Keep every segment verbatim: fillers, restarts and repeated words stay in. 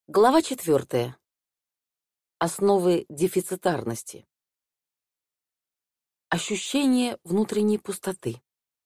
Глава четвертая. Основы дефицитарности. Ощущение внутренней пустоты.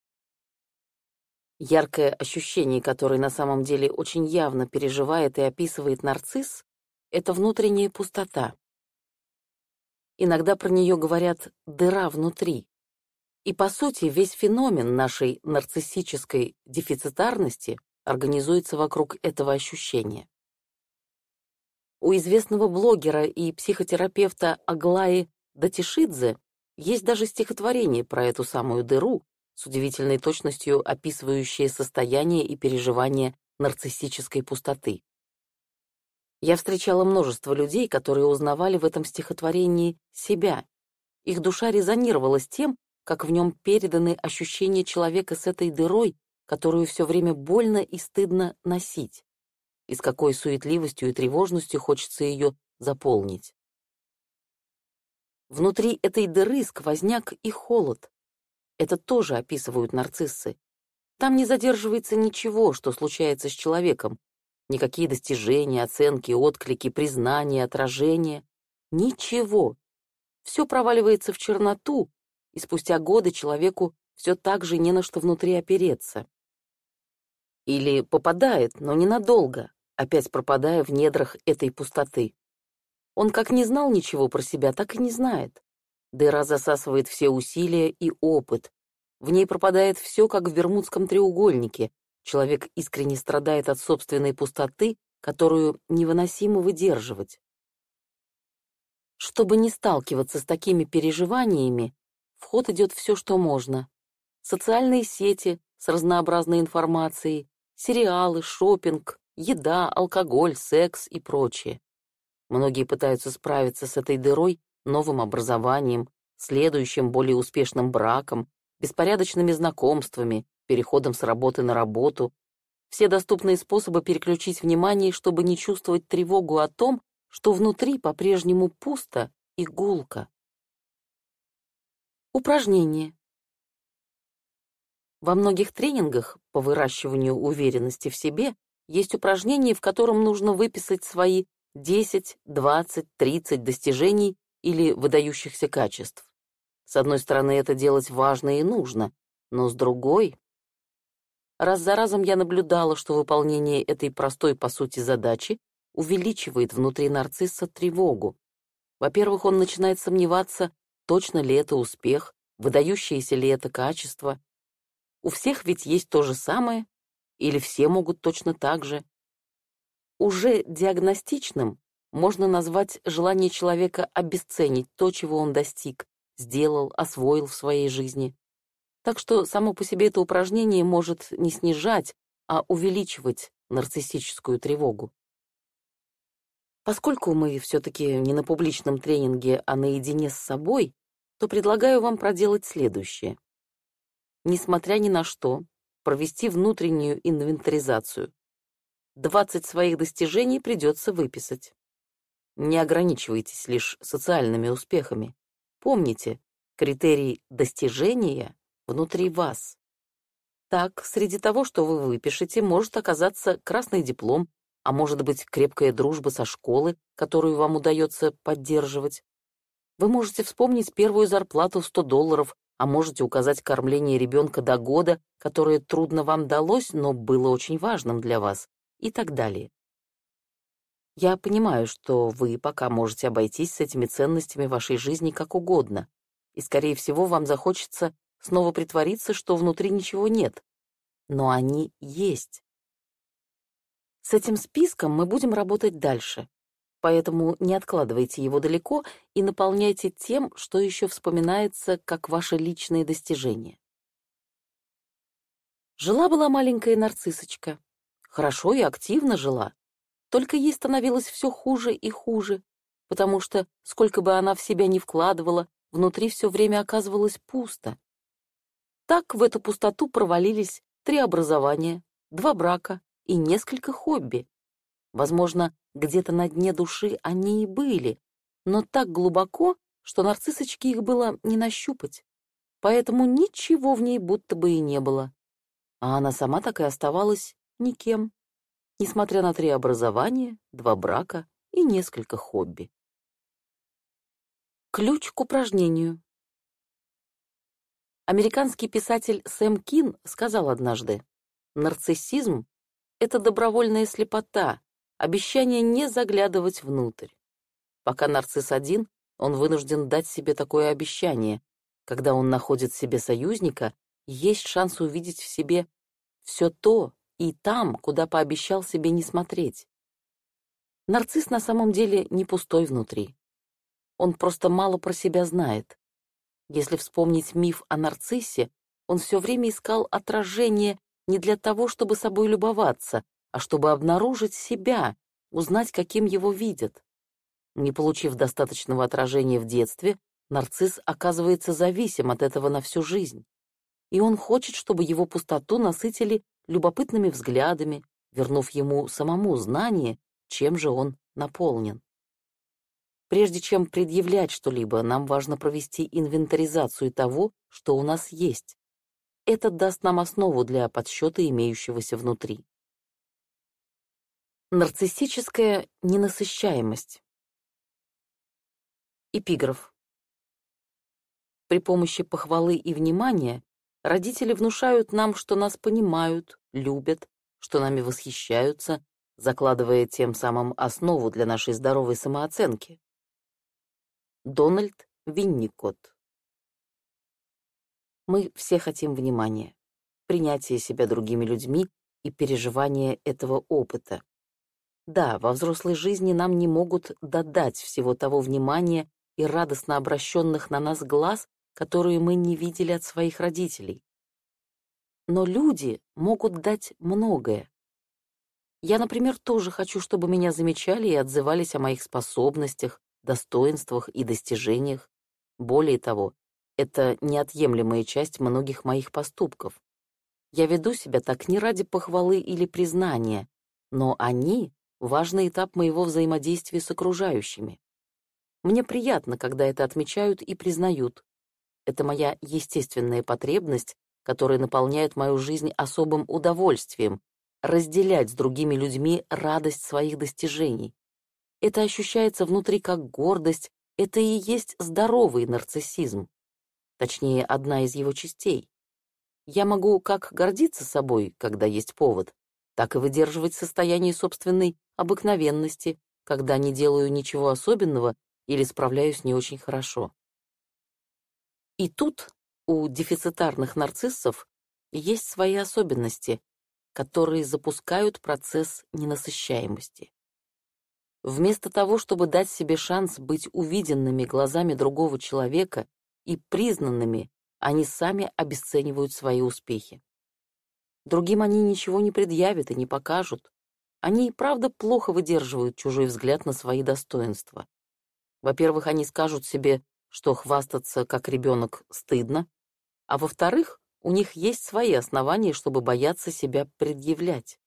Яркое ощущение, которое на самом деле очень явно переживает и описывает нарцисс, это внутренняя пустота. Иногда про нее говорят «дыра внутри». И, по сути, весь феномен нашей нарциссической дефицитарности организуется вокруг этого ощущения. У известного блогера и психотерапевта Аглаи Датишидзе есть даже стихотворение про эту самую дыру, с удивительной точностью описывающее состояние и переживание нарциссической пустоты. Я встречала множество людей, которые узнавали в этом стихотворении себя. Их душа резонировала с тем, как в нем переданы ощущения человека с этой дырой, которую все время больно и стыдно носить, и с какой суетливостью и тревожностью хочется ее заполнить. Внутри этой дыры сквозняк и холод. Это тоже описывают нарциссы. Там не задерживается ничего, что случается с человеком. Никакие достижения, оценки, отклики, признания, отражения. Ничего. Все проваливается в черноту, и спустя годы человеку все так же не на что внутри опереться. Или попадает, но ненадолго, опять пропадая в недрах этой пустоты. Он как не знал ничего про себя, так и не знает. Дыра засасывает все усилия и опыт. В ней пропадает все, как в Бермудском треугольнике. Человек искренне страдает от собственной пустоты, которую невыносимо выдерживать. Чтобы не сталкиваться с такими переживаниями, в ход идет все, что можно. Социальные сети с разнообразной информацией, сериалы, шопинг, еда, алкоголь, секс и прочее. Многие пытаются справиться с этой дырой новым образованием, следующим, более успешным браком, беспорядочными знакомствами, переходом с работы на работу. Все доступные способы переключить внимание, чтобы не чувствовать тревогу о том, что внутри по-прежнему пусто и гулко. Упражнение. Во многих тренингах по выращиванию уверенности в себе есть упражнение, в котором нужно выписать свои десять, двадцать, тридцать достижений или выдающихся качеств. С одной стороны, это делать важно и нужно, но с другой... Раз за разом я наблюдала, что выполнение этой простой, по сути, задачи увеличивает внутри нарцисса тревогу. Во-первых, он начинает сомневаться, точно ли это успех, выдающееся ли это качество. У всех ведь есть то же самое, или все могут точно так же. Уже диагностичным можно назвать желание человека обесценить то, чего он достиг, сделал, освоил в своей жизни. Так что само по себе это упражнение может не снижать, а увеличивать нарциссическую тревогу. Поскольку мы все-таки не на публичном тренинге, а наедине с собой, то предлагаю вам проделать следующее. Несмотря ни на что, провести внутреннюю инвентаризацию. двадцать своих достижений придется выписать. Не ограничивайтесь лишь социальными успехами. Помните, критерий достижения внутри вас. Так, среди того, что вы выпишете, может оказаться красный диплом, а может быть крепкая дружба со школы, которую вам удается поддерживать. Вы можете вспомнить первую зарплату в сто долларов, а можете указать кормление ребенка до года, которое трудно вам далось, но было очень важным для вас, и так далее. Я понимаю, что вы пока можете обойтись с этими ценностями вашей жизни как угодно, и, скорее всего, вам захочется снова притвориться, что внутри ничего нет. Но они есть. С этим списком мы будем работать дальше, поэтому не откладывайте его далеко и наполняйте тем, что еще вспоминается как ваши личные достижения. Жила-была маленькая нарциссочка. Хорошо и активно жила. Только ей становилось все хуже и хуже, потому что, сколько бы она в себя ни вкладывала, внутри все время оказывалось пусто. Так в эту пустоту провалились три образования, два брака и несколько хобби. Возможно, где-то на дне души они и были, но так глубоко, что нарциссочке их было не нащупать. Поэтому ничего в ней будто бы и не было. А она сама так и оставалась никем. несмотря на три образования, два брака и несколько хобби. Ключ к упражнению. Американский писатель Сэм Кин сказал однажды: «Нарциссизм — это добровольная слепота, обещание не заглядывать внутрь». Пока нарцисс один, он вынужден дать себе такое обещание. Когда он находит в себе союзника, есть шанс увидеть в себе все то и там, куда пообещал себе не смотреть. Нарцисс на самом деле не пустой внутри. Он просто мало про себя знает. Если вспомнить миф о нарциссе, он все время искал отражение не для того, чтобы собой любоваться, а чтобы обнаружить себя, узнать, каким его видят. Не получив достаточного отражения в детстве, нарцисс оказывается зависим от этого на всю жизнь. И он хочет, чтобы его пустоту насытили любопытными взглядами, вернув ему самому знание, чем же он наполнен. Прежде чем предъявлять что-либо, нам важно провести инвентаризацию того, что у нас есть. Это даст нам основу для подсчета имеющегося внутри. Нарциссическая ненасыщаемость. Эпиграф. При помощи похвалы и внимания родители внушают нам, что нас понимают, любят, что нами восхищаются, закладывая тем самым основу для нашей здоровой самооценки. Дональд Винникот. Мы все хотим внимания, принятия себя другими людьми и переживания этого опыта. Да, во взрослой жизни нам не могут додать всего того внимания и радостно обращенных на нас глаз, которые мы не видели от своих родителей. Но люди могут дать многое. Я, например, тоже хочу, чтобы меня замечали и отзывались о моих способностях, достоинствах и достижениях. Более того, это неотъемлемая часть многих моих поступков. Я веду себя так не ради похвалы или признания, но они — важный этап моего взаимодействия с окружающими. Мне приятно, когда это отмечают и признают. Это моя естественная потребность, которая наполняет мою жизнь особым удовольствием — разделять с другими людьми радость своих достижений. Это ощущается внутри как гордость, это и есть здоровый нарциссизм. Точнее, одна из его частей. Я могу как гордиться собой, когда есть повод, так и выдерживать состояние собственной обыкновенности, когда не делаю ничего особенного или справляюсь не очень хорошо. И тут у дефицитарных нарциссов есть свои особенности, которые запускают процесс ненасыщаемости. Вместо того, чтобы дать себе шанс быть увиденными глазами другого человека и признанными, они сами обесценивают свои успехи. Другим они ничего не предъявят и не покажут. Они и правда плохо выдерживают чужой взгляд на свои достоинства. Во-первых, они скажут себе, что хвастаться как ребенок стыдно, а во-вторых, у них есть свои основания, чтобы бояться себя предъявлять.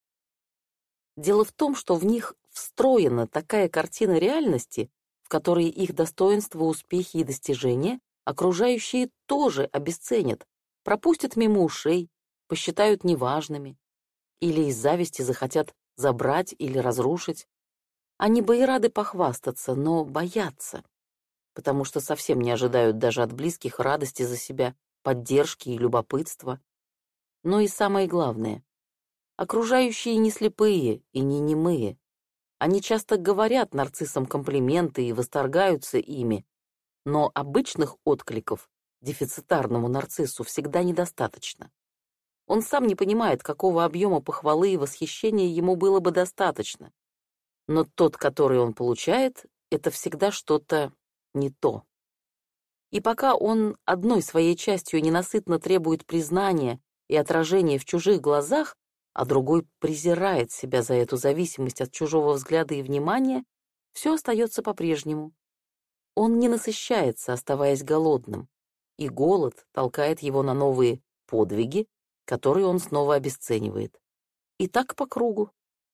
Дело в том, что в них встроена такая картина реальности, в которой их достоинства, успехи и достижения окружающие тоже обесценят, пропустят мимо ушей, посчитают неважными или из зависти захотят забрать или разрушить. Они бы и рады похвастаться, но боятся, потому что совсем не ожидают даже от близких радости за себя, поддержки и любопытства. Но и самое главное, окружающие не слепые и не немые. Они часто говорят нарциссам комплименты и восторгаются ими, но обычных откликов дефицитарному нарциссу всегда недостаточно. Он сам не понимает, какого объема похвалы и восхищения ему было бы достаточно. Но тот, который он получает, это всегда что-то не то. И пока он одной своей частью ненасытно требует признания и отражения в чужих глазах, а другой презирает себя за эту зависимость от чужого взгляда и внимания, все остается по-прежнему. Он не насыщается, оставаясь голодным, и голод толкает его на новые подвиги, которые он снова обесценивает. И так по кругу.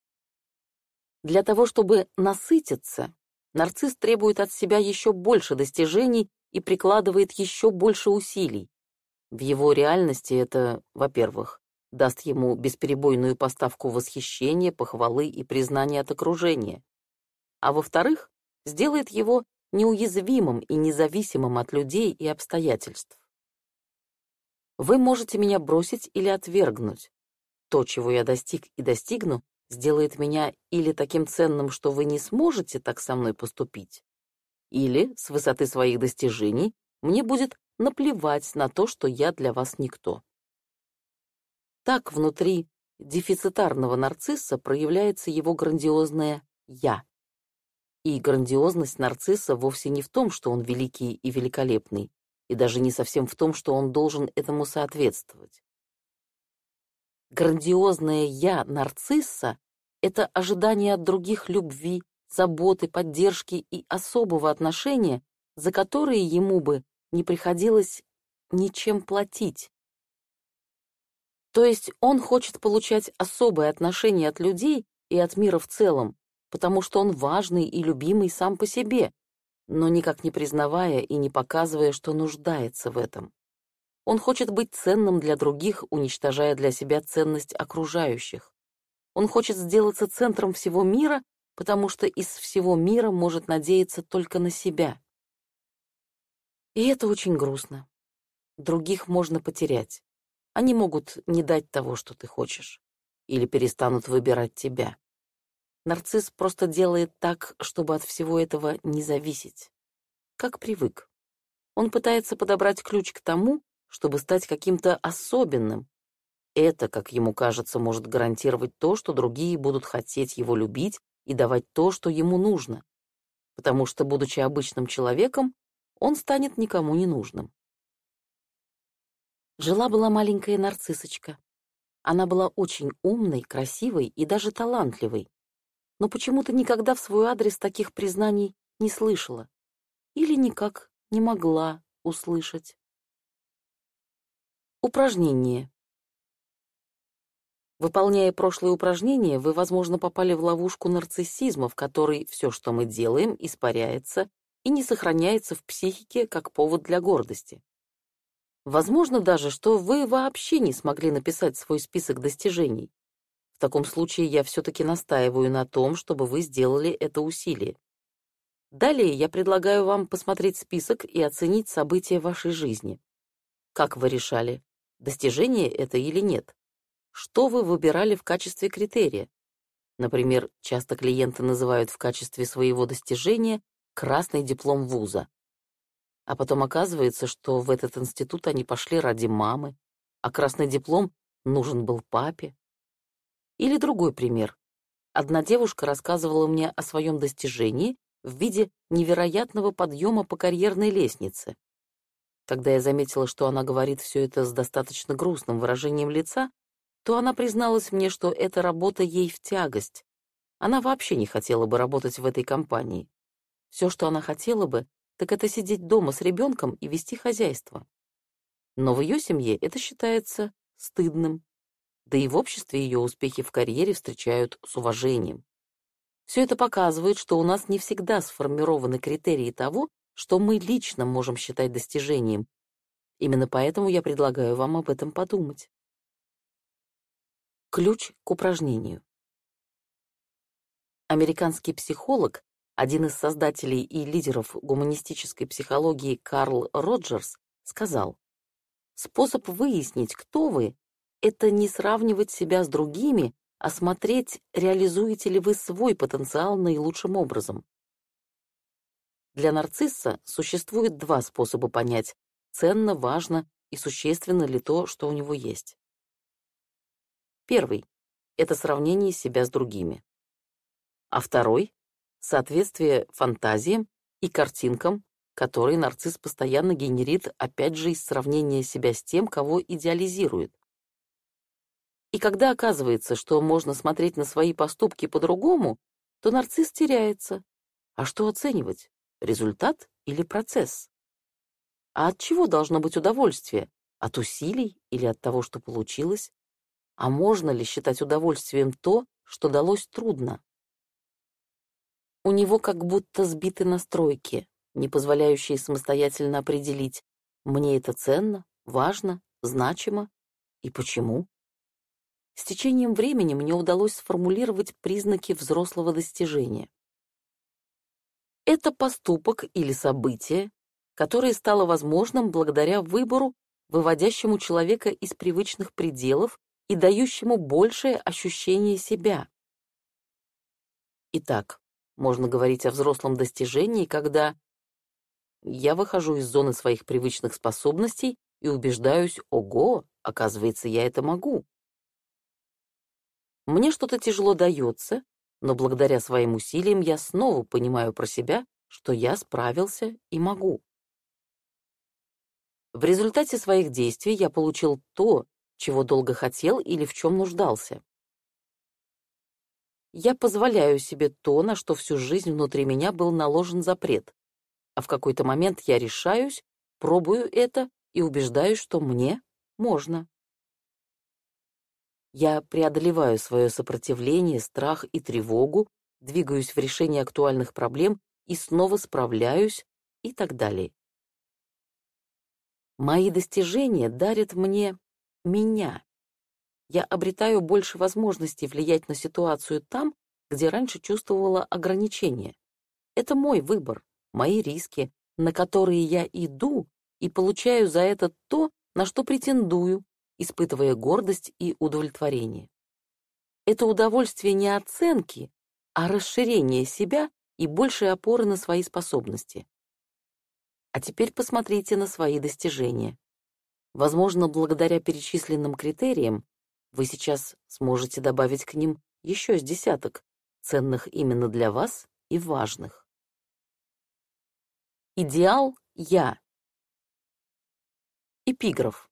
Для того, чтобы насытиться, нарцисс требует от себя еще больше достижений и прикладывает еще больше усилий. В его реальности это, во-первых, даст ему бесперебойную поставку восхищения, похвалы и признания от окружения. А во-вторых, сделает его неуязвимым и независимым от людей и обстоятельств. Вы можете меня бросить или отвергнуть. То, чего я достиг и достигну, сделает меня или таким ценным, что вы не сможете так со мной поступить, или, с высоты своих достижений, мне будет наплевать на то, что я для вас никто. Так внутри дефицитарного нарцисса проявляется его грандиозное «я». И грандиозность нарцисса вовсе не в том, что он великий и великолепный, и даже не совсем в том, что он должен этому соответствовать. Грандиозное «я» нарцисса — это ожидание от других любви, заботы, поддержки и особого отношения, за которые ему бы не приходилось ничем платить. То есть он хочет получать особое отношение от людей и от мира в целом, потому что он важный и любимый сам по себе, но никак не признавая и не показывая, что нуждается в этом. Он хочет быть ценным для других, уничтожая для себя ценность окружающих. Он хочет сделаться центром всего мира, потому что из всего мира может надеяться только на себя. И это очень грустно. Других можно потерять. Они могут не дать того, что ты хочешь, или перестанут выбирать тебя. Нарцисс просто делает так, чтобы от всего этого не зависеть. Как привык. Он пытается подобрать ключ к тому, чтобы стать каким-то особенным. Это, как ему кажется, может гарантировать то, что другие будут хотеть его любить и давать то, что ему нужно. Потому что, будучи обычным человеком, он станет никому не нужным. Жила-была маленькая нарциссочка. Она была очень умной, красивой и даже талантливой, но почему-то никогда в свой адрес таких признаний не слышала или никак не могла услышать. Упражнение. Выполняя прошлое упражнение, вы, возможно, попали в ловушку нарциссизма, в которой все, что мы делаем, испаряется и не сохраняется в психике как повод для гордости. Возможно даже, что вы вообще не смогли написать свой список достижений. В таком случае я все-таки настаиваю на том, чтобы вы сделали это усилие. Далее я предлагаю вам посмотреть список и оценить события вашей жизни. Как вы решали, достижение это или нет? Что вы выбирали в качестве критерия? Например, часто клиенты называют в качестве своего достижения красный диплом вуза. А потом оказывается, что в этот институт они пошли ради мамы, а красный диплом нужен был папе. Или другой пример. Одна девушка рассказывала мне о своем достижении в виде невероятного подъема по карьерной лестнице. Когда я заметила, что она говорит все это с достаточно грустным выражением лица, то она призналась мне, что эта работа ей в тягость. Она вообще не хотела бы работать в этой компании. Все, что она хотела бы, так это сидеть дома с ребенком и вести хозяйство. Но в ее семье это считается стыдным. Да и в обществе ее успехи в карьере встречают с уважением. Все это показывает, что у нас не всегда сформированы критерии того, что мы лично можем считать достижением. Именно поэтому я предлагаю вам об этом подумать. Ключ к упражнению. Американский психолог, один из создателей и лидеров гуманистической психологии Карл Роджерс, сказал: «Способ выяснить, кто вы, это не сравнивать себя с другими, а смотреть, реализуете ли вы свой потенциал наилучшим образом». Для нарцисса существует два способа понять, ценно, важно и существенно ли то, что у него есть. Первый — это сравнение себя с другими. А второй — соответствие фантазиям и картинкам, которые нарцисс постоянно генерит, опять же, из сравнения себя с тем, кого идеализирует. И когда оказывается, что можно смотреть на свои поступки по-другому, то нарцисс теряется. А что оценивать? Результат или процесс? А от чего должно быть удовольствие? От усилий или от того, что получилось? А можно ли считать удовольствием то, что далось трудно? У него как будто сбиты настройки, не позволяющие самостоятельно определить, мне это ценно, важно, значимо и почему. С течением времени мне удалось сформулировать признаки взрослого достижения. Это поступок или событие, которое стало возможным благодаря выбору, выводящему человека из привычных пределов и дающему большее ощущение себя. Итак, можно говорить о взрослом достижении, когда я выхожу из зоны своих привычных способностей и убеждаюсь: ого, оказывается, я это могу. Мне что-то тяжело дается, но благодаря своим усилиям я снова понимаю про себя, что я справился и могу. В результате своих действий я получил то, чего долго хотел или в чем нуждался. Я позволяю себе то, на что всю жизнь внутри меня был наложен запрет, а в какой-то момент я решаюсь, пробую это и убеждаюсь, что мне можно. Я преодолеваю свое сопротивление, страх и тревогу, двигаюсь в решении актуальных проблем и снова справляюсь и так далее. Мои достижения дарят мне меня. Я обретаю больше возможностей влиять на ситуацию там, где раньше чувствовала ограничения. Это мой выбор, мои риски, на которые я иду, и получаю за это то, на что претендую, испытывая гордость и удовлетворение. Это удовольствие не оценки, а расширение себя и большей опоры на свои способности. А теперь посмотрите на свои достижения. Возможно, благодаря перечисленным критериям вы сейчас сможете добавить к ним еще с десяток, ценных именно для вас и важных. Идеал «я». Эпиграф.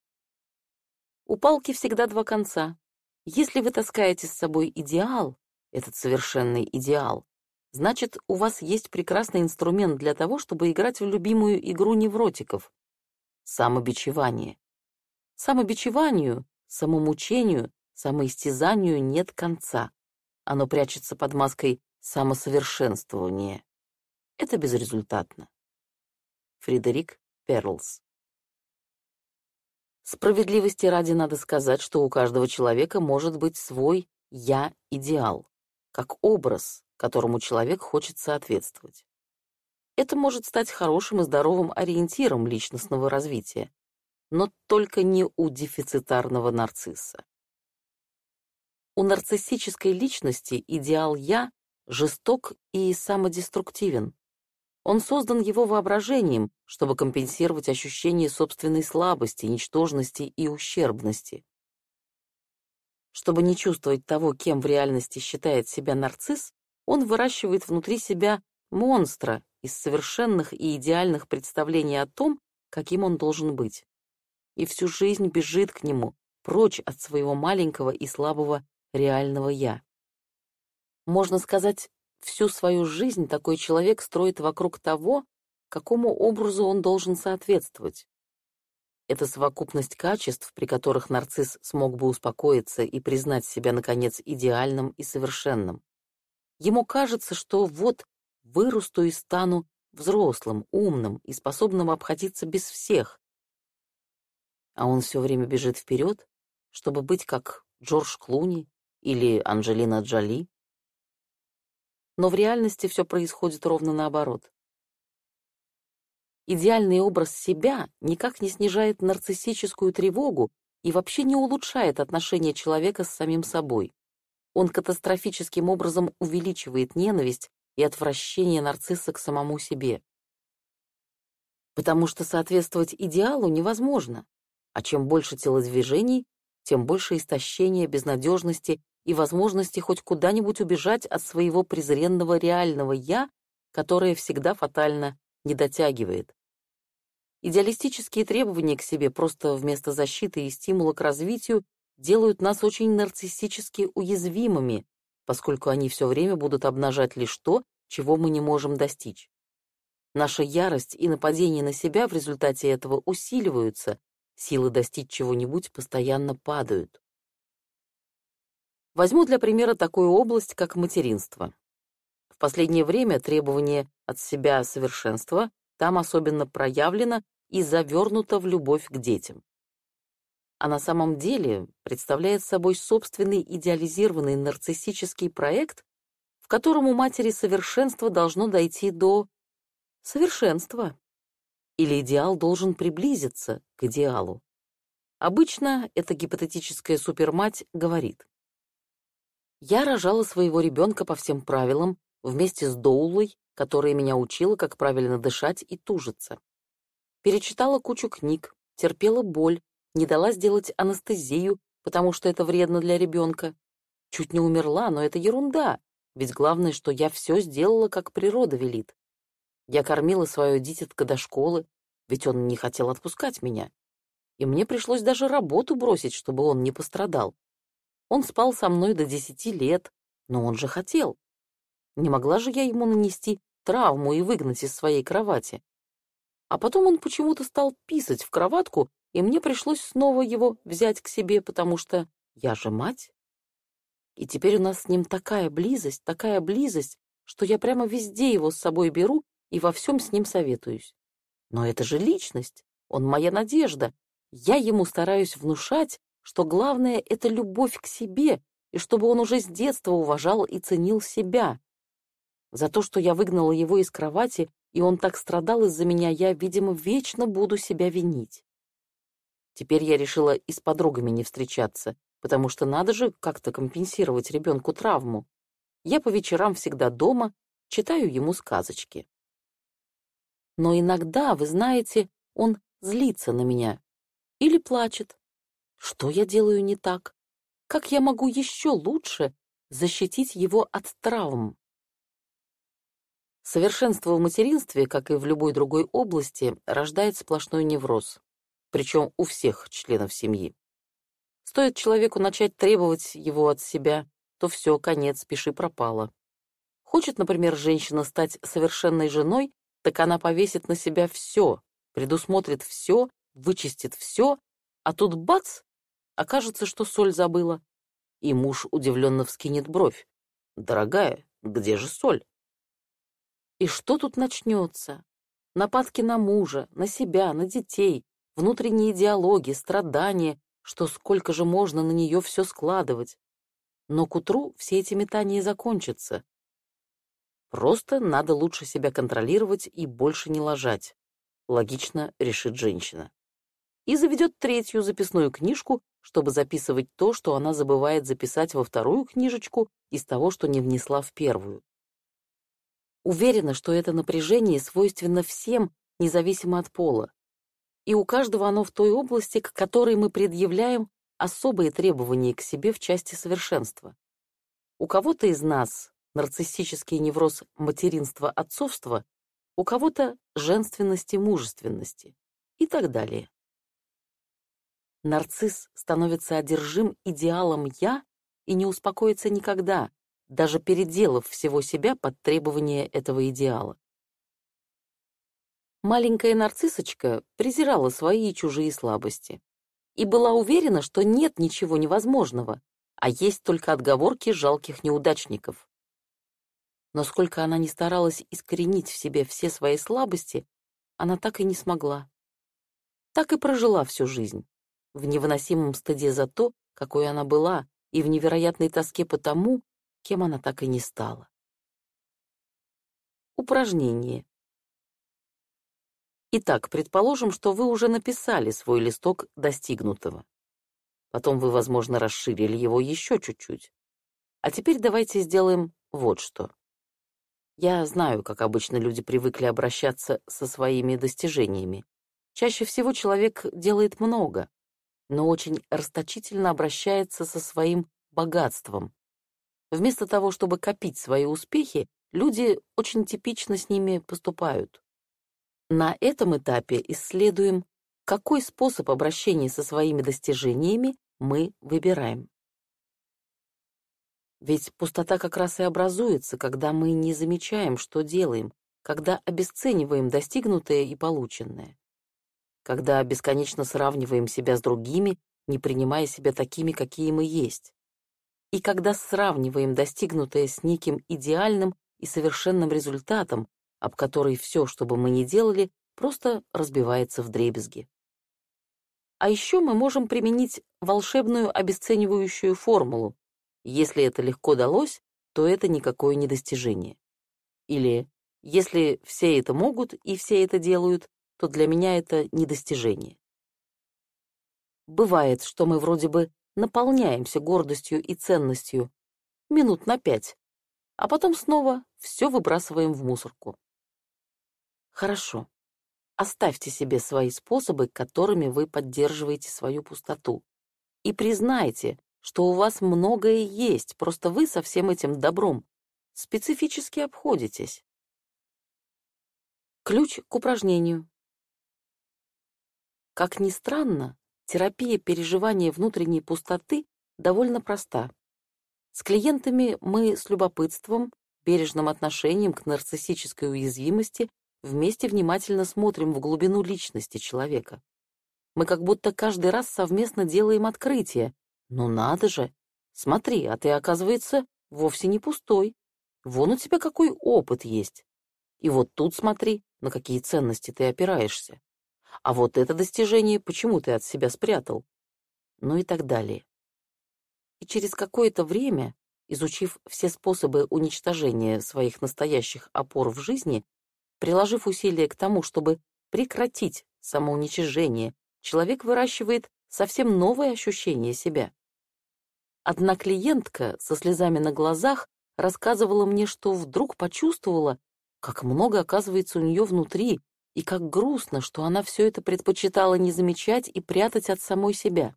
У палки всегда два конца. Если вы таскаете с собой идеал, этот совершенный идеал, значит, у вас есть прекрасный инструмент для того, чтобы играть в любимую игру невротиков — самобичевание. Самобичеванию, самомучению, самоистязанию нет конца. Оно прячется под маской самосовершенствования. Это безрезультатно. Фредерик Перлс. Справедливости ради надо сказать, что у каждого человека может быть свой «я-идеал», как образ, которому человек хочет соответствовать. Это может стать хорошим и здоровым ориентиром личностного развития, но только не у дефицитарного нарцисса. У нарциссической личности идеал «я» жесток и самодеструктивен. Он создан его воображением, чтобы компенсировать ощущение собственной слабости, ничтожности и ущербности. Чтобы не чувствовать того, кем в реальности считает себя нарцисс, он выращивает внутри себя монстра из совершенных и идеальных представлений о том, каким он должен быть. И всю жизнь бежит к нему, прочь от своего маленького и слабого реального «я». Можно сказать, всю свою жизнь такой человек строит вокруг того, какому образу он должен соответствовать. Это совокупность качеств, при которых нарцисс смог бы успокоиться и признать себя, наконец, идеальным и совершенным. Ему кажется, что вот вырасту и стану взрослым, умным и способным обходиться без всех. А он все время бежит вперед, чтобы быть как Джордж Клуни или Анджелина Джоли. Но в реальности все происходит ровно наоборот. Идеальный образ себя никак не снижает нарциссическую тревогу и вообще не улучшает отношения человека с самим собой. Он катастрофическим образом увеличивает ненависть и отвращение нарцисса к самому себе. Потому что соответствовать идеалу невозможно, а чем больше телодвижений, тем больше истощения, безнадежности и возможности хоть куда-нибудь убежать от своего презренного реального «я», которое всегда фатально не дотягивает. Идеалистические требования к себе просто вместо защиты и стимула к развитию делают нас очень нарциссически уязвимыми, поскольку они все время будут обнажать лишь то, чего мы не можем достичь. Наша ярость и нападение на себя в результате этого усиливаются, силы достичь чего-нибудь постоянно падают. Возьму для примера такую область, как материнство. В последнее время требование от себя совершенства там особенно проявлено и завернуто в любовь к детям. а на самом деле представляет собой собственный идеализированный нарциссический проект, в котором у матери совершенство должно дойти до совершенства. Или идеал должен приблизиться к идеалу. Обычно эта гипотетическая супермать говорит: «Я рожала своего ребенка по всем правилам вместе с доулой, которая меня учила, как правильно дышать и тужиться. Перечитала кучу книг, терпела боль, не дала сделать анестезию, потому что это вредно для ребенка. Чуть не умерла, но это ерунда, ведь главное, что я все сделала, как природа велит. Я кормила свое дитятко до школы, ведь он не хотел отпускать меня. И мне пришлось даже работу бросить, чтобы он не пострадал. Он спал со мной до десяти лет, но он же хотел. Не могла же я ему нанести травму и выгнать из своей кровати. А потом он почему-то стал писать в кроватку, и мне пришлось снова его взять к себе, потому что я же мать. И теперь у нас с ним такая близость, такая близость, что я прямо везде его с собой беру и во всем с ним советуюсь. Но это же личность, он моя надежда. Я ему стараюсь внушать, что главное — это любовь к себе, и чтобы он уже с детства уважал и ценил себя. За то, что я выгнала его из кровати, и он так страдал из-за меня, я, видимо, вечно буду себя винить. Теперь я решила и с подругами не встречаться, потому что надо же как-то компенсировать ребенку травму. Я по вечерам всегда дома, читаю ему сказочки. Но иногда, вы знаете, он злится на меня или плачет. Что я делаю не так? Как я могу еще лучше защитить его от травм? Совершенство в материнстве, как и в любой другой области, рождает сплошной невроз, причем у всех членов семьи. Стоит человеку начать требовать его от себя, то все, конец, пиши пропало. Хочет, например, женщина стать совершенной женой, так она повесит на себя все, предусмотрит все, вычистит все, а тут бац, окажется, что соль забыла. И муж удивленно вскинет бровь. «Дорогая, где же соль?» И что тут начнется? Нападки на мужа, на себя, на детей, внутренние диалоги, страдания, что сколько же можно на нее все складывать. Но к утру все эти метания закончатся. Просто надо лучше себя контролировать и больше не лажать, логично решит женщина. И заведет третью записную книжку, чтобы записывать то, что она забывает записать во вторую книжечку из того, что не внесла в первую. Уверена, что это напряжение свойственно всем, независимо от пола. И у каждого оно в той области, к которой мы предъявляем особые требования к себе в части совершенства. У кого-то из нас нарциссический невроз материнства-отцовства, у кого-то женственности, мужественности и так далее. Нарцисс становится одержим идеалом «я» и не успокоится никогда, даже переделав всего себя под требования этого идеала. Маленькая нарциссочка презирала свои и чужие слабости и была уверена, что нет ничего невозможного, а есть только отговорки жалких неудачников. Но сколько она ни старалась искоренить в себе все свои слабости, она так и не смогла. Так и прожила всю жизнь, в невыносимом стыде за то, какой она была, и в невероятной тоске по тому, кем она так и не стала. Упражнение. Итак, предположим, что вы уже написали свой листок достигнутого. Потом вы, возможно, расширили его еще чуть-чуть. А теперь давайте сделаем вот что. Я знаю, как обычно люди привыкли обращаться со своими достижениями. Чаще всего человек делает много, но очень расточительно обращается со своим богатством. Вместо того, чтобы копить свои успехи, люди очень типично с ними поступают. На этом этапе исследуем, какой способ обращения со своими достижениями мы выбираем. Ведь пустота как раз и образуется, когда мы не замечаем, что делаем, когда обесцениваем достигнутое и полученное, когда бесконечно сравниваем себя с другими, не принимая себя такими, какие мы есть, и когда сравниваем достигнутое с неким идеальным и совершенным результатом, об который все, что бы мы ни делали, просто разбивается вдребезги. А еще мы можем применить волшебную обесценивающую формулу. Если это легко далось, то это никакое не достижение. Или если все это могут и все это делают, то для меня это не достижение. Бывает, что мы вроде бы наполняемся гордостью и ценностью минут на пять, а потом снова все выбрасываем в мусорку. Хорошо. Оставьте себе свои способы, которыми вы поддерживаете свою пустоту. И признайте, что у вас многое есть, просто вы со всем этим добром специфически обходитесь. Ключ к упражнению. Как ни странно, терапия переживания внутренней пустоты довольно проста. С клиентами мы с любопытством, бережным отношением к нарциссической уязвимости вместе внимательно смотрим в глубину личности человека. Мы как будто каждый раз совместно делаем открытие. Ну надо же! Смотри, а ты, оказывается, вовсе не пустой. Вон у тебя какой опыт есть. И вот тут смотри, на какие ценности ты опираешься. А вот это достижение почему ты от себя спрятал? Ну и так далее. И через какое-то время, изучив все способы уничтожения своих настоящих опор в жизни, приложив усилия к тому, чтобы прекратить самоуничижение, человек выращивает совсем новое ощущение себя. Одна клиентка со слезами на глазах рассказывала мне, что вдруг почувствовала, как много оказывается у нее внутри, и как грустно, что она все это предпочитала не замечать и прятать от самой себя.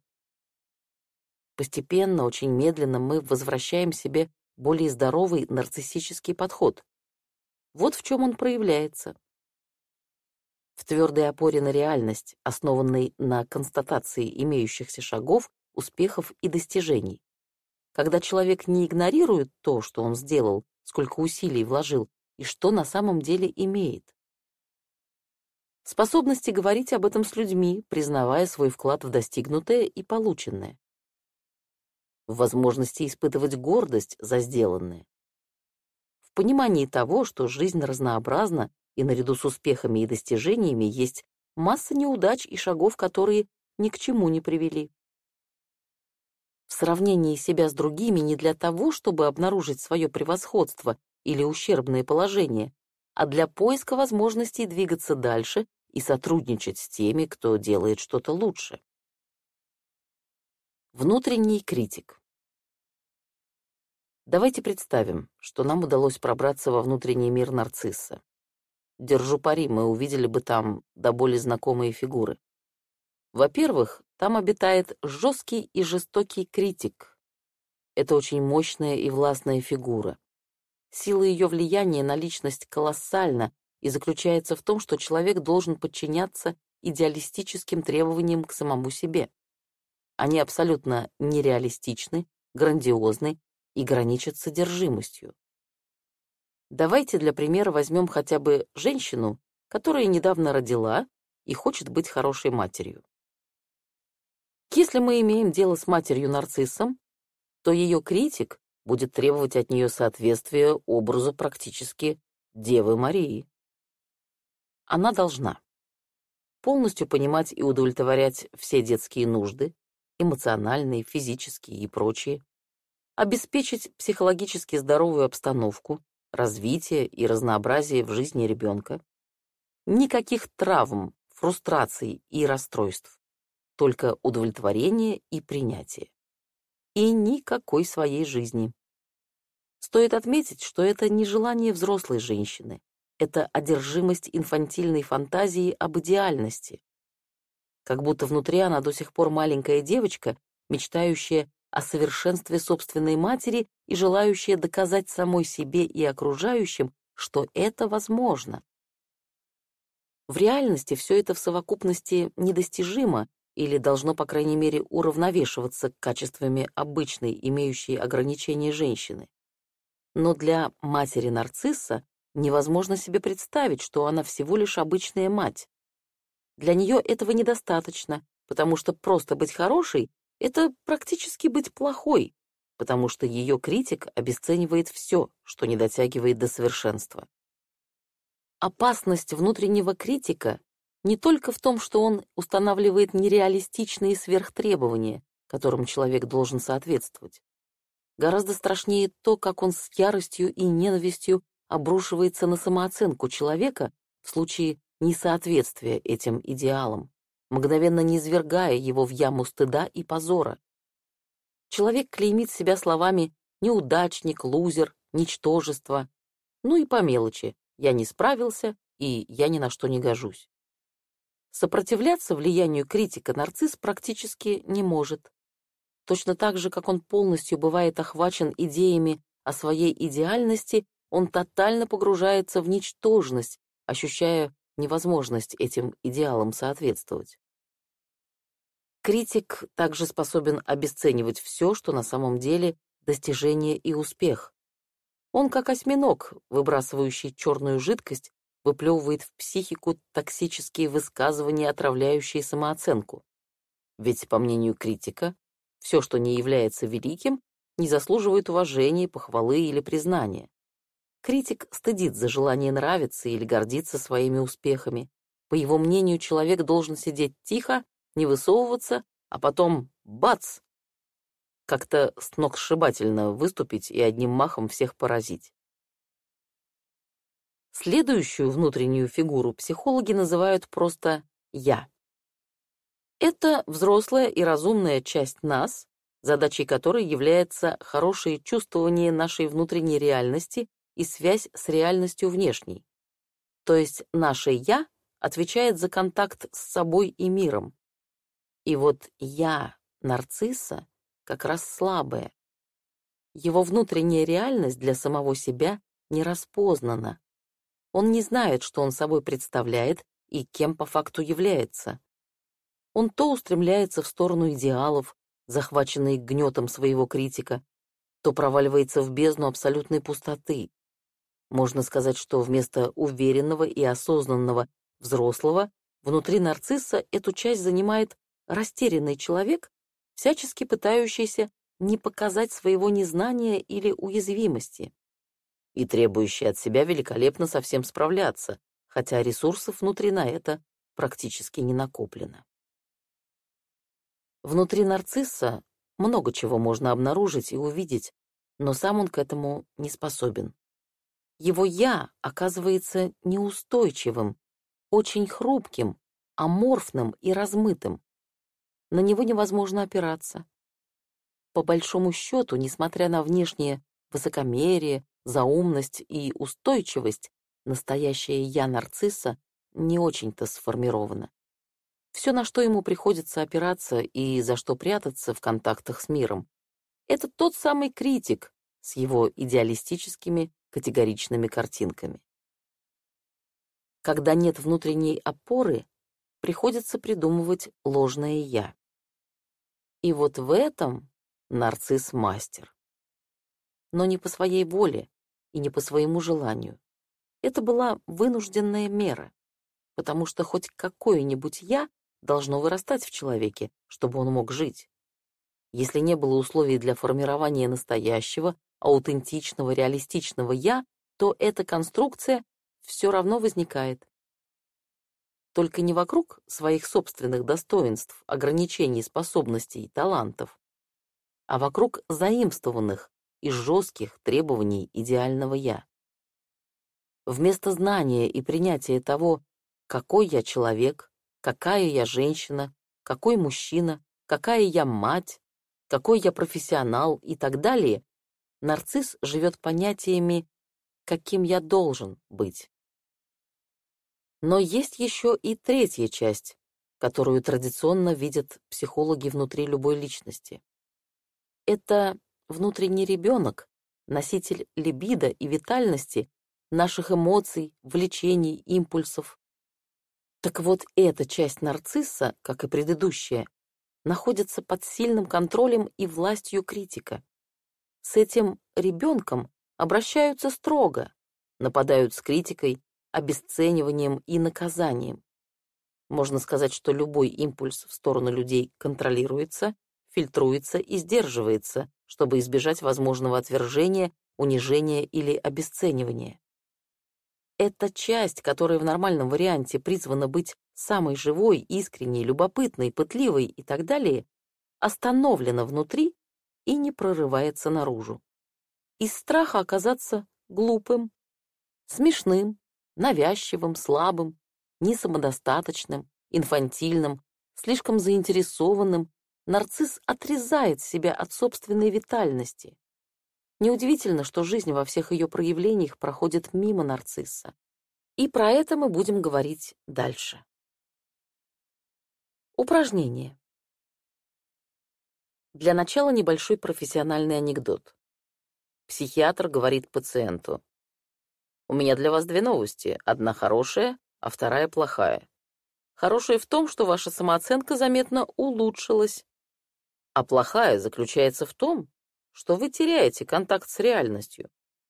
Постепенно, очень медленно мы возвращаем себе более здоровый нарциссический подход. Вот в чем он проявляется. В твердой опоре на реальность, основанной на констатации имеющихся шагов, успехов и достижений. Когда человек не игнорирует то, что он сделал, сколько усилий вложил и что на самом деле имеет. Способности говорить об этом с людьми, признавая свой вклад в достигнутое и полученное. В возможности испытывать гордость за сделанное. В понимании того, что жизнь разнообразна, и наряду с успехами и достижениями есть масса неудач и шагов, которые ни к чему не привели. В сравнении себя с другими не для того, чтобы обнаружить свое превосходство или ущербное положение, а для поиска возможностей двигаться дальше и сотрудничать с теми, кто делает что-то лучше. Внутренний критик. Давайте представим, что нам удалось пробраться во внутренний мир нарцисса. Держу пари, мы увидели бы там до боли знакомые фигуры. Во-первых, там обитает жесткий и жестокий критик. Это очень мощная и властная фигура. Сила ее влияния на личность колоссальна и заключается в том, что человек должен подчиняться идеалистическим требованиям к самому себе. Они абсолютно нереалистичны, грандиозны и граничат с одержимостью. Давайте для примера возьмем хотя бы женщину, которая недавно родила и хочет быть хорошей матерью. Если мы имеем дело с матерью-нарциссом, то ее критик будет требовать от нее соответствия образу практически Девы Марии. Она должна полностью понимать и удовлетворять все детские нужды, эмоциональные, физические и прочие, обеспечить психологически здоровую обстановку, развитие и разнообразие в жизни ребенка, никаких травм, фрустраций и расстройств, только удовлетворение и принятие. И никакой своей жизни. Стоит отметить, что это не желание взрослой женщины, это одержимость инфантильной фантазии об идеальности. Как будто внутри она до сих пор маленькая девочка, мечтающая о совершенстве собственной матери и желающая доказать самой себе и окружающим, что это возможно. В реальности все это в совокупности недостижимо или должно, по крайней мере, уравновешиваться качествами обычной, имеющей ограничения женщины. Но для матери-нарцисса невозможно себе представить, что она всего лишь обычная мать. Для нее этого недостаточно, потому что просто быть хорошей — это практически быть плохой, потому что ее критик обесценивает все, что не дотягивает до совершенства. Опасность внутреннего критика не только в том, что он устанавливает нереалистичные сверхтребования, которым человек должен соответствовать. Гораздо страшнее то, как он с яростью и ненавистью обрушивается на самооценку человека в случае несоответствия этим идеалам, мгновенно низвергая его в яму стыда и позора. Человек клеймит себя словами «неудачник», «лузер», «ничтожество», ну и по мелочи «я не справился» и «я ни на что не гожусь». Сопротивляться влиянию критика нарцисс практически не может. Точно так же, как он полностью бывает охвачен идеями о своей идеальности, он тотально погружается в ничтожность, ощущая невозможность этим идеалам соответствовать. Критик также способен обесценивать все, что на самом деле достижение и успех. Он, как осьминог, выбрасывающий черную жидкость, выплевывает в психику токсические высказывания, отравляющие самооценку. Ведь, по мнению критика, все, что не является великим, не заслуживает уважения, похвалы или признания. Критик стыдит за желание нравиться или гордиться своими успехами. По его мнению, человек должен сидеть тихо, не высовываться, а потом бац! Как-то сногсшибательно выступить и одним махом всех поразить. Следующую внутреннюю фигуру психологи называют просто «я». Это взрослая и разумная часть нас, задачей которой является хорошее чувствование нашей внутренней реальности и связь с реальностью внешней. То есть наше «я» отвечает за контакт с собой и миром. И вот «я» нарцисса как раз слабое. Его внутренняя реальность для самого себя не распознана. Он не знает, что он собой представляет и кем по факту является. Он то устремляется в сторону идеалов, захваченный гнетом своего критика, то проваливается в бездну абсолютной пустоты. Можно сказать, что вместо уверенного и осознанного взрослого внутри нарцисса эту часть занимает растерянный человек, всячески пытающийся не показать своего незнания или уязвимости, и требующий от себя великолепно со всем справляться, хотя ресурсов внутри на это практически не накоплено. Внутри нарцисса много чего можно обнаружить и увидеть, но сам он к этому не способен. Его «я» оказывается неустойчивым, очень хрупким, аморфным и размытым. На него невозможно опираться. По большому счету, несмотря на внешнее высокомерие, заумность и устойчивость, настоящее «я» нарцисса не очень-то сформировано. Все, на что ему приходится опираться и за что прятаться в контактах с миром, это тот самый критик с его идеалистическими категоричными картинками. Когда нет внутренней опоры, приходится придумывать ложное «я». И вот в этом нарцисс мастер. Но не по своей воле и не по своему желанию. Это была вынужденная мера, потому что хоть какое-нибудь «я» должно вырастать в человеке, чтобы он мог жить. Если не было условий для формирования настоящего, аутентичного, реалистичного «я», то эта конструкция все равно возникает. Только не вокруг своих собственных достоинств, ограничений, способностей, талантов, а вокруг заимствованных из жестких требований идеального «я». Вместо знания и принятия того, какой я человек, какая я женщина, какой мужчина, какая я мать, какой я профессионал и так далее, нарцисс живет понятиями «каким я должен быть». Но есть еще и третья часть, которую традиционно видят психологи внутри любой личности. Это внутренний ребенок, носитель либидо и витальности, наших эмоций, влечений, импульсов. Так вот, эта часть нарцисса, как и предыдущая, находится под сильным контролем и властью критика. С этим ребенком обращаются строго, нападают с критикой, обесцениванием и наказанием. Можно сказать, что любой импульс в сторону людей контролируется, фильтруется и сдерживается, чтобы избежать возможного отвержения, унижения или обесценивания. Эта часть, которая в нормальном варианте призвана быть самой живой, искренней, любопытной, пытливой и так далее, остановлена внутри и не прорывается наружу. Из страха оказаться глупым, смешным, навязчивым, слабым, несамодостаточным, инфантильным, слишком заинтересованным, нарцисс отрезает себя от собственной витальности. Неудивительно, что жизнь во всех ее проявлениях проходит мимо нарцисса. И про это мы будем говорить дальше. Упражнение. Для начала небольшой профессиональный анекдот. Психиатр говорит пациенту: «У меня для вас две новости. Одна хорошая, а вторая плохая. Хорошая в том, что ваша самооценка заметно улучшилась, а плохая заключается в том, что вы теряете контакт с реальностью».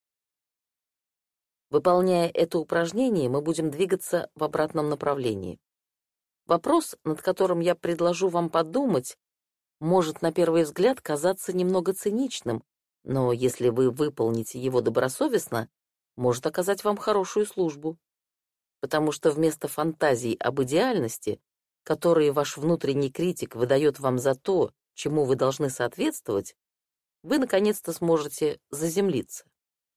Выполняя это упражнение, мы будем двигаться в обратном направлении. Вопрос, над которым я предложу вам подумать, может на первый взгляд казаться немного циничным, но если вы выполните его добросовестно, может оказать вам хорошую службу. Потому что вместо фантазий об идеальности, которые ваш внутренний критик выдает вам за то, чему вы должны соответствовать, вы наконец-то сможете заземлиться.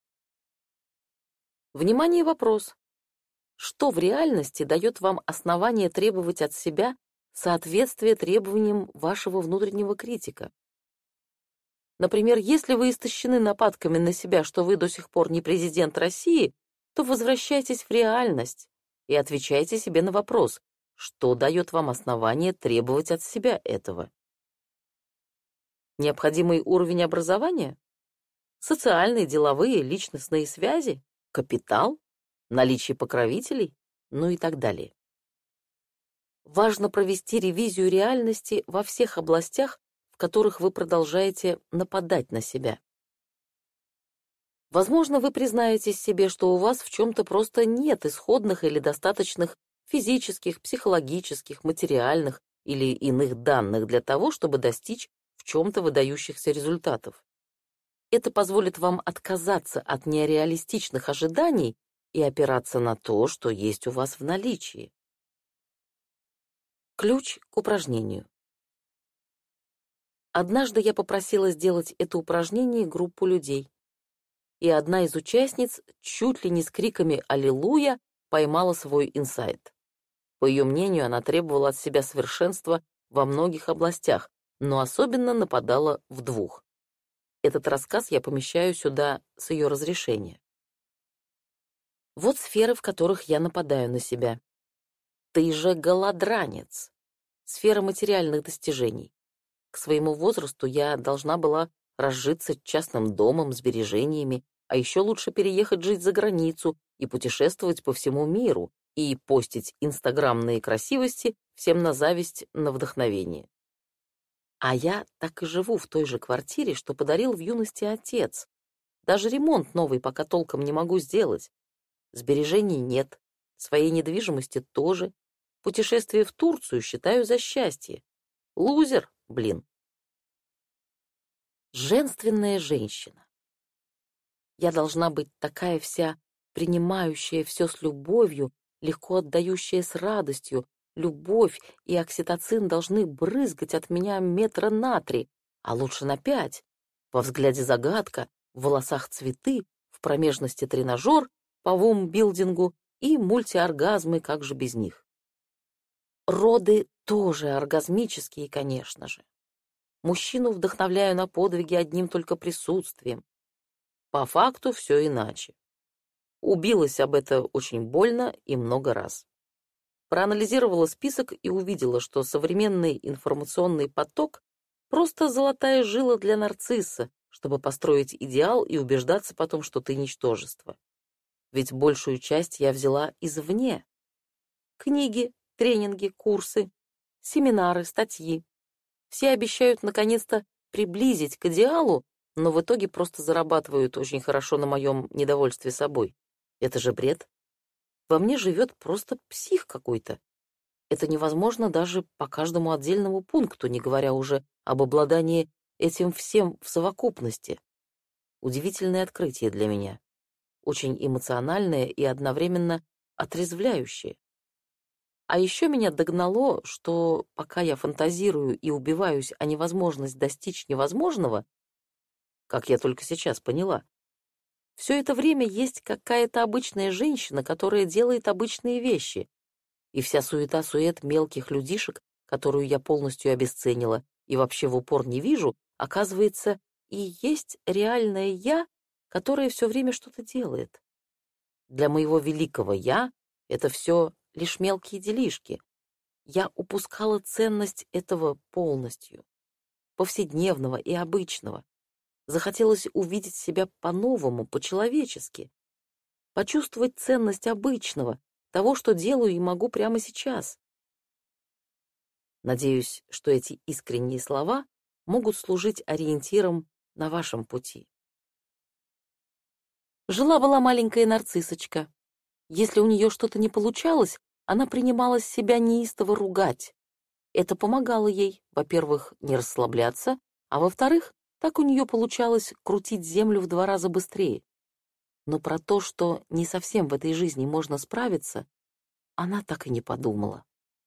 Внимание, вопрос. Что в реальности дает вам основание требовать от себя соответствия требованиям вашего внутреннего критика? Например, если вы истощены нападками на себя, что вы до сих пор не президент России, то возвращайтесь в реальность и отвечайте себе на вопрос, что дает вам основание требовать от себя этого. Необходимый уровень образования? Социальные, деловые, личностные связи? Капитал? Наличие покровителей? Ну и так далее. Важно провести ревизию реальности во всех областях, в которых вы продолжаете нападать на себя. Возможно, вы признаетесь себе, что у вас в чем-то просто нет исходных или достаточных физических, психологических, материальных или иных данных для того, чтобы достичь в чем-то выдающихся результатов. Это позволит вам отказаться от нереалистичных ожиданий и опираться на то, что есть у вас в наличии. Ключ к упражнению. Однажды я попросила сделать это упражнение группу людей, и одна из участниц чуть ли не с криками «Аллилуйя» поймала свой инсайт. По ее мнению, она требовала от себя совершенства во многих областях, но особенно нападала в двух. Этот рассказ я помещаю сюда с ее разрешения. Вот сферы, в которых я нападаю на себя. Ты же голодранец. Сфера материальных достижений. К своему возрасту я должна была разжиться частным домом, сбережениями, а еще лучше переехать жить за границу и путешествовать по всему миру и постить инстаграмные красивости всем на зависть, на вдохновение. А я так и живу в той же квартире, что подарил в юности отец. Даже ремонт новый пока толком не могу сделать. Сбережений нет, своей недвижимости тоже. Путешествие в Турцию считаю за счастье. Лузер, блин. Женственная женщина. Я должна быть такая вся принимающая все с любовью, легко отдающая с радостью. Любовь и окситоцин должны брызгать от меня метра на три, а лучше на пять. Во взгляде загадка, в волосах цветы, в промежности тренажер по вум-билдингу и мультиоргазмы, как же без них. Роды тоже оргазмические, конечно же. Мужчину вдохновляю на подвиги одним только присутствием. По факту все иначе. Убилась об это очень больно и много раз. Проанализировала список и увидела, что современный информационный поток — просто золотая жила для нарцисса, чтобы построить идеал и убеждаться потом, что ты ничтожество. Ведь большую часть я взяла извне. Книги, тренинги, курсы, семинары, статьи. Все обещают наконец-то приблизить к идеалу, но в итоге просто зарабатывают очень хорошо на моем недовольстве собой. Это же бред. Во мне живет просто псих какой-то. Это невозможно даже по каждому отдельному пункту, не говоря уже об обладании этим всем в совокупности. Удивительное открытие для меня. Очень эмоциональное и одновременно отрезвляющее. А еще меня догнало, что пока я фантазирую и убиваюсь о невозможность достичь невозможного, как я только сейчас поняла, все это время есть какая-то обычная женщина, которая делает обычные вещи, и вся суета-сует мелких людишек, которую я полностью обесценила и вообще в упор не вижу, оказывается, и есть реальное «я», которое все время что-то делает. Для моего великого «я» это все лишь мелкие делишки. Я упускала ценность этого полностью, повседневного и обычного. Захотелось увидеть себя по-новому, по-человечески, почувствовать ценность обычного, того, что делаю и могу прямо сейчас. Надеюсь, что эти искренние слова могут служить ориентиром на вашем пути. Жила-была маленькая нарциссочка. Если у нее что-то не получалось, она принималась себя неистово ругать. Это помогало ей, во-первых, не расслабляться, а во-вторых, так у нее получалось крутить землю в два раза быстрее. Но про то, что не совсем в этой жизни можно справиться, она так и не подумала.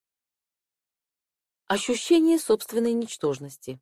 Ощущение собственной ничтожности.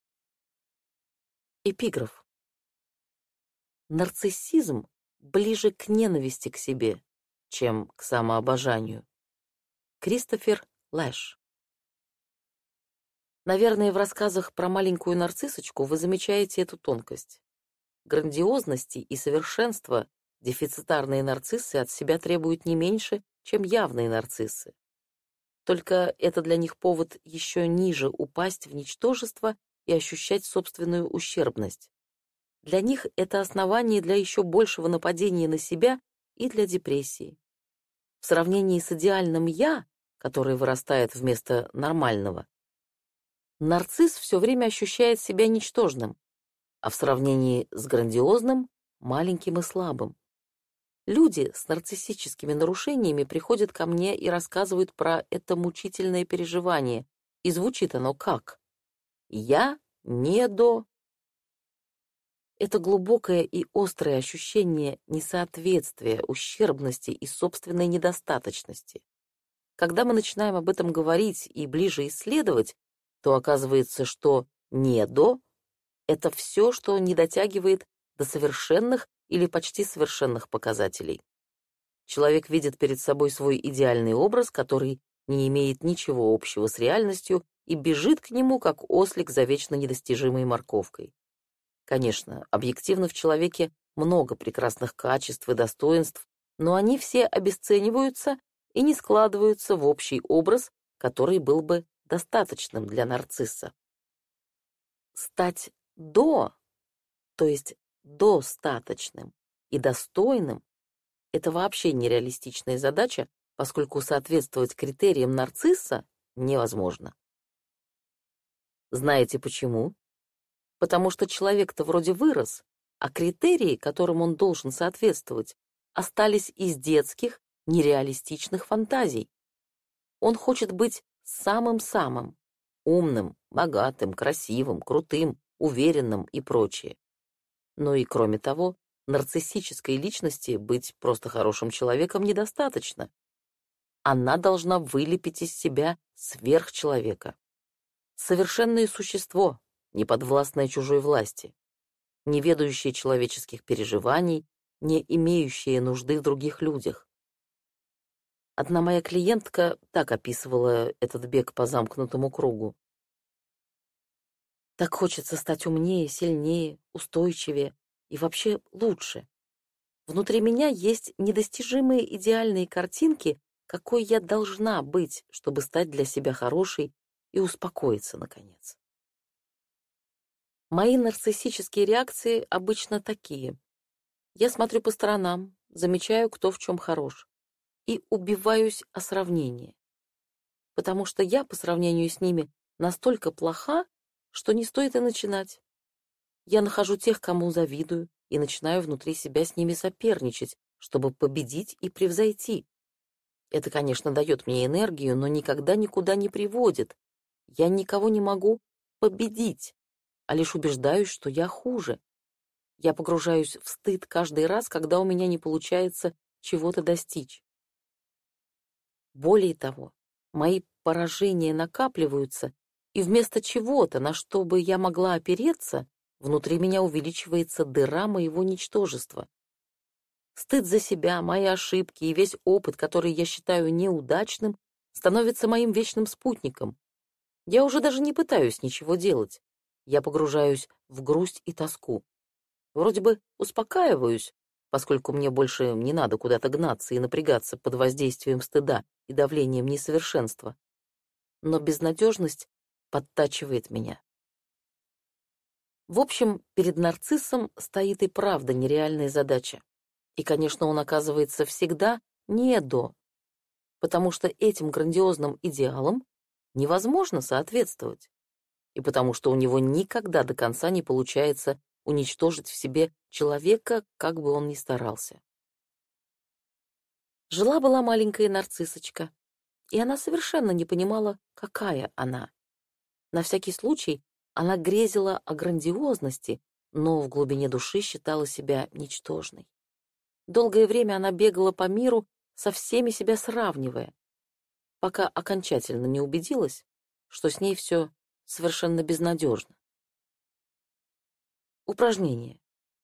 Эпиграф. Нарциссизм ближе к ненависти к себе, чем к самообожанию. Кристофер Лэш. Наверное, в рассказах про маленькую нарциссочку вы замечаете эту тонкость. Грандиозности и совершенства дефицитарные нарциссы от себя требуют не меньше, чем явные нарциссы. Только это для них повод еще ниже упасть в ничтожество и ощущать собственную ущербность. Для них это основание для еще большего нападения на себя и для депрессии. В сравнении с идеальным «я», которое вырастает вместо нормального, нарцисс все время ощущает себя ничтожным, а в сравнении с грандиозным — маленьким и слабым. Люди с нарциссическими нарушениями приходят ко мне и рассказывают про это мучительное переживание, и звучит оно как? «Я не до...» Это глубокое и острое ощущение несоответствия, ущербности и собственной недостаточности. Когда мы начинаем об этом говорить и ближе исследовать, то оказывается, что «не до» — это все, что не дотягивает до совершенных или почти совершенных показателей. Человек видит перед собой свой идеальный образ, который не имеет ничего общего с реальностью и бежит к нему, как ослик за вечно недостижимой морковкой. Конечно, объективно в человеке много прекрасных качеств и достоинств, но они все обесцениваются и не складываются в общий образ, который был бы достаточным для нарцисса. Стать «до», то есть достаточным и достойным, это вообще нереалистичная задача, поскольку соответствовать критериям нарцисса невозможно. Знаете почему? Потому что человек-то вроде вырос, а критерии, которым он должен соответствовать, остались из детских, нереалистичных фантазий. Он хочет быть самым-самым, умным, богатым, красивым, крутым, уверенным и прочее. Но и кроме того, нарциссической личности быть просто хорошим человеком недостаточно. Она должна вылепить из себя сверхчеловека. Совершенное существо, не подвластное чужой власти, не ведающее человеческих переживаний, не имеющее нужды в других людях. Одна моя клиентка так описывала этот бег по замкнутому кругу. Так хочется стать умнее, сильнее, устойчивее и вообще лучше. Внутри меня есть недостижимые идеальные картинки, какой я должна быть, чтобы стать для себя хорошей и успокоиться, наконец. Мои нарциссические реакции обычно такие. Я смотрю по сторонам, замечаю, кто в чем хорош, и убиваюсь о сравнении. Потому что я по сравнению с ними настолько плоха, что не стоит и начинать. Я нахожу тех, кому завидую, и начинаю внутри себя с ними соперничать, чтобы победить и превзойти. Это, конечно, дает мне энергию, но никогда никуда не приводит. Я никого не могу победить, а лишь убеждаюсь, что я хуже. Я погружаюсь в стыд каждый раз, когда у меня не получается чего-то достичь. Более того, Мои поражения накапливаются, и вместо чего-то, на что бы я могла опереться, внутри меня увеличивается дыра моего ничтожества. Стыд за себя, мои ошибки и весь опыт, который я считаю неудачным, становится моим вечным спутником. Я уже даже не пытаюсь ничего делать. Я погружаюсь в грусть и тоску. Вроде бы успокаиваюсь, поскольку мне больше не надо куда-то гнаться и напрягаться под воздействием стыда и давлением несовершенства. Но безнадежность подтачивает меня. В общем, перед нарциссом стоит и правда нереальная задача. И, конечно, он оказывается всегда не до, потому что этим грандиозным идеалам невозможно соответствовать, и потому что у него никогда до конца не получается уничтожить в себе человека, как бы он ни старался. Жила-была маленькая нарциссочка, и она совершенно не понимала, какая она. На всякий случай она грезила о грандиозности, но в глубине души считала себя ничтожной. Долгое время она бегала по миру, со всеми себя сравнивая, пока окончательно не убедилась, что с ней все совершенно безнадежно. Упражнение.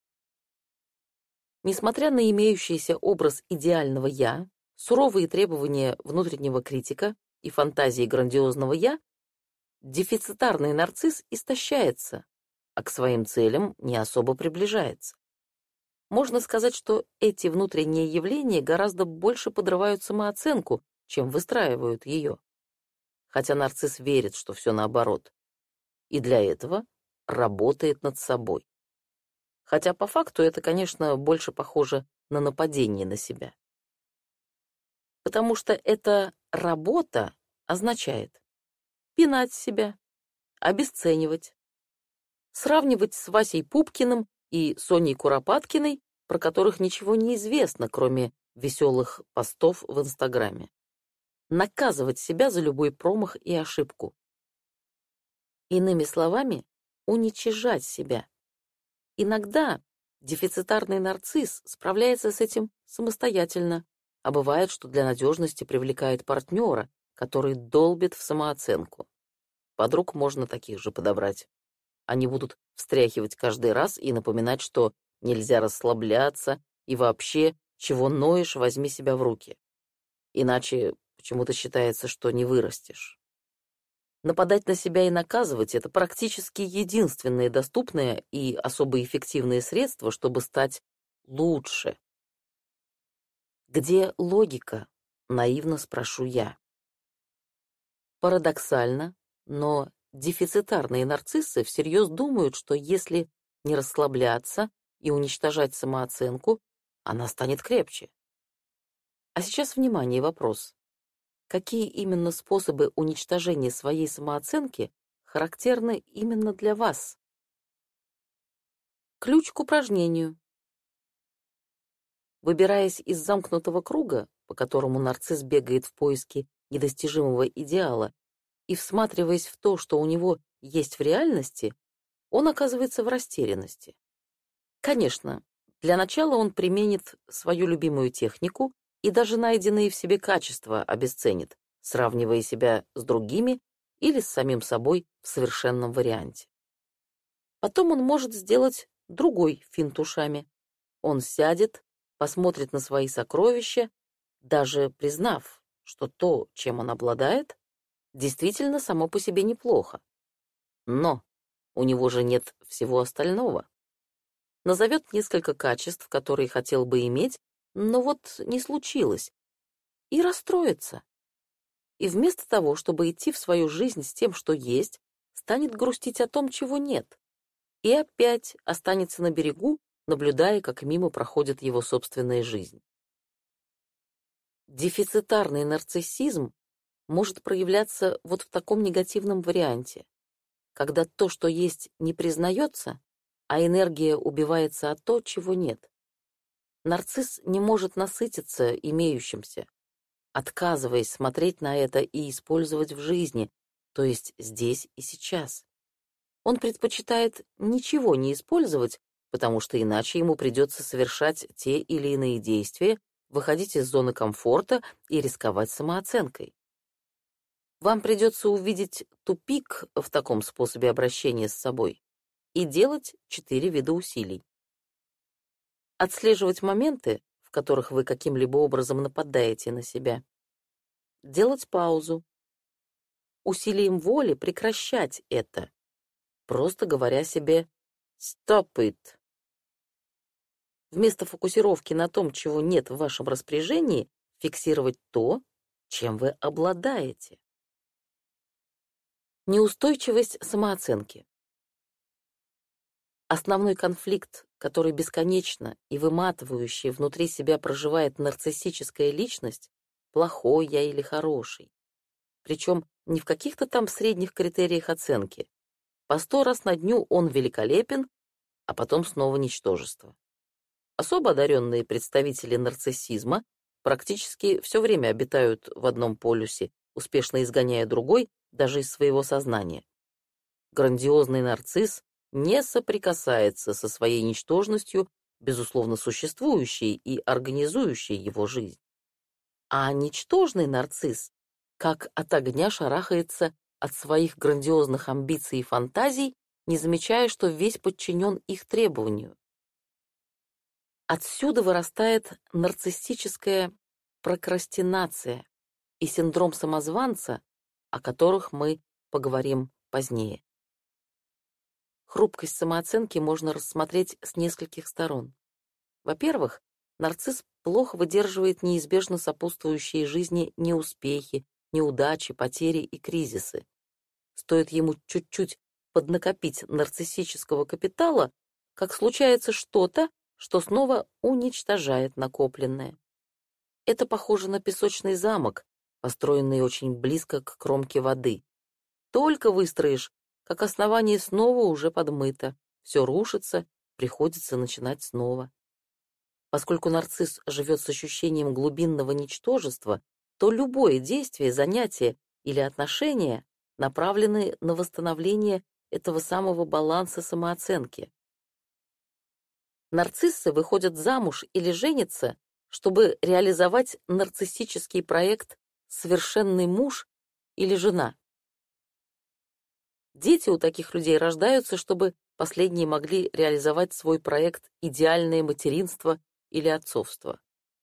Несмотря на имеющийся образ идеального «я», суровые требования внутреннего критика и фантазии грандиозного «я», дефицитарный нарцисс истощается, а к своим целям не особо приближается. Можно сказать, что эти внутренние явления гораздо больше подрывают самооценку, чем выстраивают ее. Хотя нарцисс верит, что все наоборот. И для этого работает над собой. Хотя по факту это, конечно, больше похоже на нападение на себя. Потому что эта работа означает пинать себя, обесценивать, сравнивать с Васей Пупкиным и Соней Куропаткиной, про которых ничего не известно, кроме веселых постов в Инстаграме. Наказывать себя за любой промах и ошибку. Иными словами, уничижать себя. Иногда дефицитарный нарцисс справляется с этим самостоятельно, а бывает, что для надежности привлекает партнера, который долбит в самооценку. Подруг можно таких же подобрать. Они будут встряхивать каждый раз и напоминать, что нельзя расслабляться, и вообще, чего ноешь, возьми себя в руки. Иначе почему-то считается, что не вырастешь. Нападать на себя и наказывать — это практически единственное доступное и особо эффективное средство, чтобы стать лучше. Где логика? Наивно спрошу я. Парадоксально, но дефицитарные нарциссы всерьез думают, что если не расслабляться и уничтожать самооценку, она станет крепче. А сейчас, внимание, вопрос. Какие именно способы уничтожения своей самооценки характерны именно для вас? Ключ к упражнению. Выбираясь из замкнутого круга, по которому нарцисс бегает в поиске недостижимого идеала, и всматриваясь в то, что у него есть в реальности, он оказывается в растерянности. Конечно, для начала он применит свою любимую технику и даже найденные в себе качества обесценит, сравнивая себя с другими или с самим собой в совершенном варианте. Потом он может сделать другой финт ушами. Он сядет, посмотрит на свои сокровища, даже признав, что то, чем он обладает, действительно само по себе неплохо. Но у него же нет всего остального. Назовет несколько качеств, которые хотел бы иметь, но вот не случилось, и расстроится. И вместо того, чтобы идти в свою жизнь с тем, что есть, станет грустить о том, чего нет, и опять останется на берегу, наблюдая, как мимо проходит его собственная жизнь. Дефицитарный нарциссизм может проявляться вот в таком негативном варианте, когда то, что есть, не признается, а энергия убивается от то, чего нет. Нарцисс не может насытиться имеющимся, отказываясь смотреть на это и использовать в жизни, то есть здесь и сейчас. Он предпочитает ничего не использовать, потому что иначе ему придется совершать те или иные действия, выходить из зоны комфорта и рисковать самооценкой. Вам придется увидеть тупик в таком способе обращения с собой и делать четыре вида усилий. Отслеживать моменты, в которых вы каким-либо образом нападаете на себя. Делать паузу. Усилием воли прекращать это, просто говоря себе «stop it». Вместо фокусировки на том, чего нет в вашем распоряжении, фиксировать то, чем вы обладаете. Неустойчивость самооценки. Основной конфликт, который бесконечно и выматывающе внутри себя проживает нарциссическая личность, плохой я или хороший. Причем не в каких-то там средних критериях оценки. По сто раз на дню он великолепен, а потом снова ничтожество. Особо одаренные представители нарциссизма практически все время обитают в одном полюсе, успешно изгоняя другой даже из своего сознания. Грандиозный нарцисс не соприкасается со своей ничтожностью, безусловно существующей и организующей его жизнь. А ничтожный нарцисс, как от огня, шарахается от своих грандиозных амбиций и фантазий, не замечая, что весь подчинен их требованию. Отсюда вырастает нарциссическая прокрастинация и синдром самозванца, о которых мы поговорим позднее. Хрупкость самооценки можно рассмотреть с нескольких сторон. Во-первых, нарцисс плохо выдерживает неизбежно сопутствующие жизни неуспехи, неудачи, потери и кризисы. Стоит ему чуть-чуть поднакопить нарциссического капитала, как случается что-то, что снова уничтожает накопленное. Это похоже на песочный замок, построенный очень близко к кромке воды. Только выстроишь, как основание снова уже подмыто, все рушится, приходится начинать снова. Поскольку нарцисс живет с ощущением глубинного ничтожества, то любое действие, занятие или отношение направлены на восстановление этого самого баланса самооценки. Нарциссы выходят замуж или женятся, чтобы реализовать нарциссический проект «совершенный муж» или «жена». Дети у таких людей рождаются, чтобы последние могли реализовать свой проект «идеальное материнство» или «отцовство».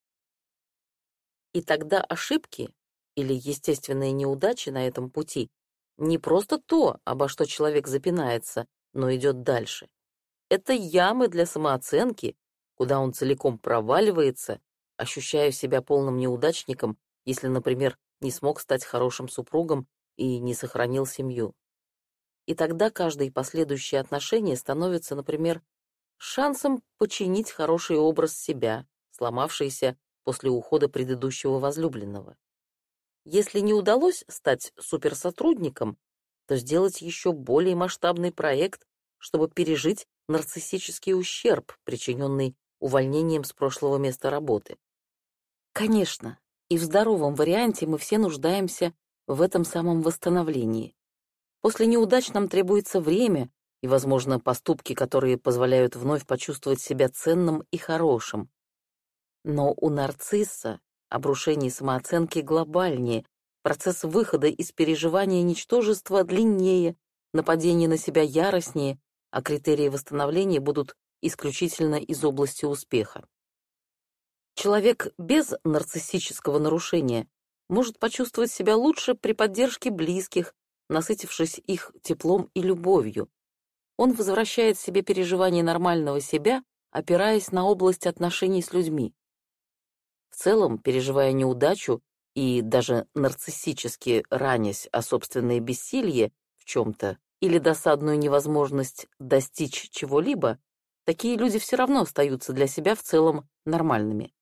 И тогда ошибки или естественные неудачи на этом пути не просто то, обо что человек запинается, но идет дальше. Это ямы для самооценки, куда он целиком проваливается, ощущая себя полным неудачником, если, например, не смог стать хорошим супругом и не сохранил семью. И тогда каждые последующие отношения становятся, например, шансом починить хороший образ себя, сломавшийся после ухода предыдущего возлюбленного. Если не удалось стать суперсотрудником, то сделать еще более масштабный проект, чтобы пережить нарциссический ущерб, причиненный увольнением с прошлого места работы. Конечно, и в здоровом варианте мы все нуждаемся в этом самом восстановлении. После неудач нам требуется время и, возможно, поступки, которые позволяют вновь почувствовать себя ценным и хорошим. Но у нарцисса обрушение самооценки глобальнее, процесс выхода из переживания ничтожества длиннее, нападение на себя яростнее, а критерии восстановления будут исключительно из области успеха. Человек без нарциссического нарушения может почувствовать себя лучше при поддержке близких, насытившись их теплом и любовью. Он возвращает себе переживание нормального себя, опираясь на область отношений с людьми. В целом, переживая неудачу и даже нарциссически ранясь о собственное бессилие в чем-то или досадную невозможность достичь чего-либо, такие люди все равно остаются для себя в целом нормальными.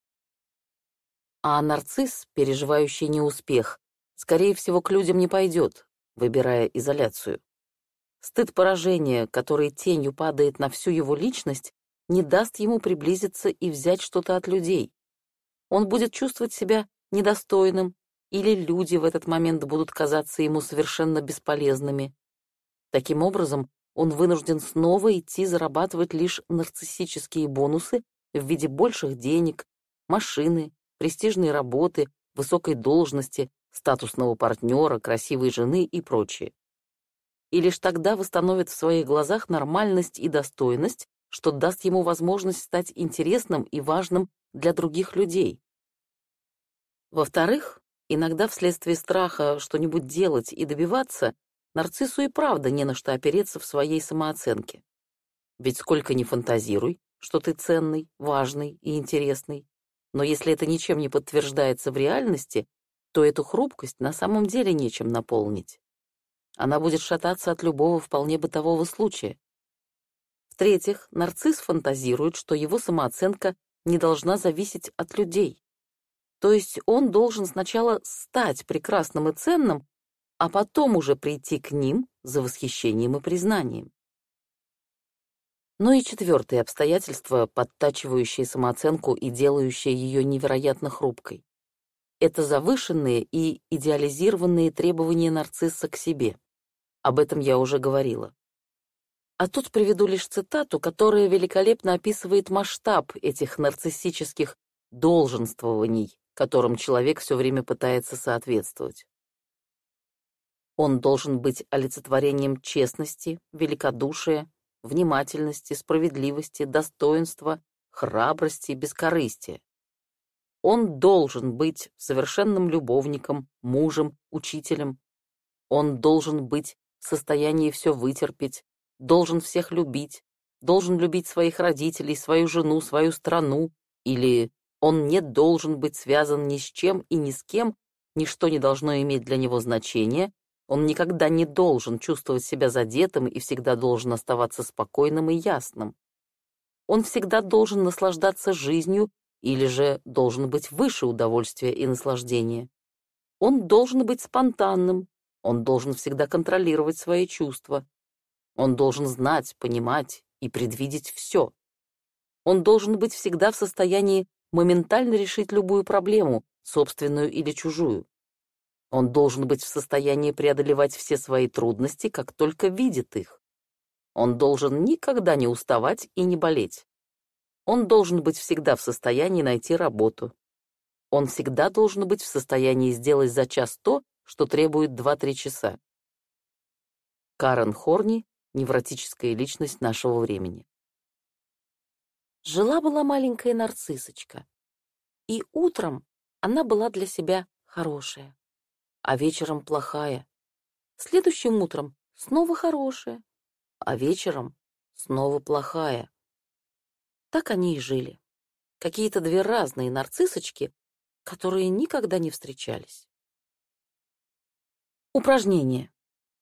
А нарцисс, переживающий неуспех, скорее всего, к людям не пойдет, выбирая изоляцию. Стыд поражения, который тенью падает на всю его личность, не даст ему приблизиться и взять что-то от людей. Он будет чувствовать себя недостойным, или люди в этот момент будут казаться ему совершенно бесполезными. Таким образом, он вынужден снова идти зарабатывать лишь нарциссические бонусы в виде больших денег, машины, престижной работы, высокой должности, статусного партнера, красивой жены и прочее. И лишь тогда восстановит в своих глазах нормальность и достойность, что даст ему возможность стать интересным и важным для других людей. Во-вторых, иногда вследствие страха что-нибудь делать и добиваться, нарциссу и правда не на что опереться в своей самооценке. Ведь сколько ни фантазируй, что ты ценный, важный и интересный, но если это ничем не подтверждается в реальности, то эту хрупкость на самом деле нечем наполнить. Она будет шататься от любого вполне бытового случая. В-третьих, нарцисс фантазирует, что его самооценка не должна зависеть от людей. То есть он должен сначала стать прекрасным и ценным, а потом уже прийти к ним за восхищением и признанием. Ну и четвертое обстоятельство, подтачивающее самооценку и делающее ее невероятно хрупкой. Это завышенные и идеализированные требования нарцисса к себе. Об этом я уже говорила. А тут приведу лишь цитату, которая великолепно описывает масштаб этих нарциссических долженствований, которым человек все время пытается соответствовать. Он должен быть олицетворением честности, великодушия, внимательности, справедливости, достоинства, храбрости, бескорыстия. Он должен быть совершенным любовником, мужем, учителем. Он должен быть в состоянии все вытерпеть, должен всех любить, должен любить своих родителей, свою жену, свою страну, или он не должен быть связан ни с чем и ни с кем, ничто не должно иметь для него значения, он никогда не должен чувствовать себя задетым и всегда должен оставаться спокойным и ясным. Он всегда должен наслаждаться жизнью или же должен быть выше удовольствия и наслаждения. Он должен быть спонтанным, он должен всегда контролировать свои чувства. Он должен знать, понимать и предвидеть все. Он должен быть всегда в состоянии моментально решить любую проблему, собственную или чужую. Он должен быть в состоянии преодолевать все свои трудности, как только видит их. Он должен никогда не уставать и не болеть. Он должен быть всегда в состоянии найти работу. Он всегда должен быть в состоянии сделать за час то, что требует два-три часа. Карен Хорни, невротическая личность нашего времени. Жила-была маленькая нарциссочка, и утром она была для себя хорошая, а вечером плохая. Следующим утром снова хорошая, а вечером снова плохая. Так они и жили. Какие-то две разные нарциссочки, которые никогда не встречались. Упражнение.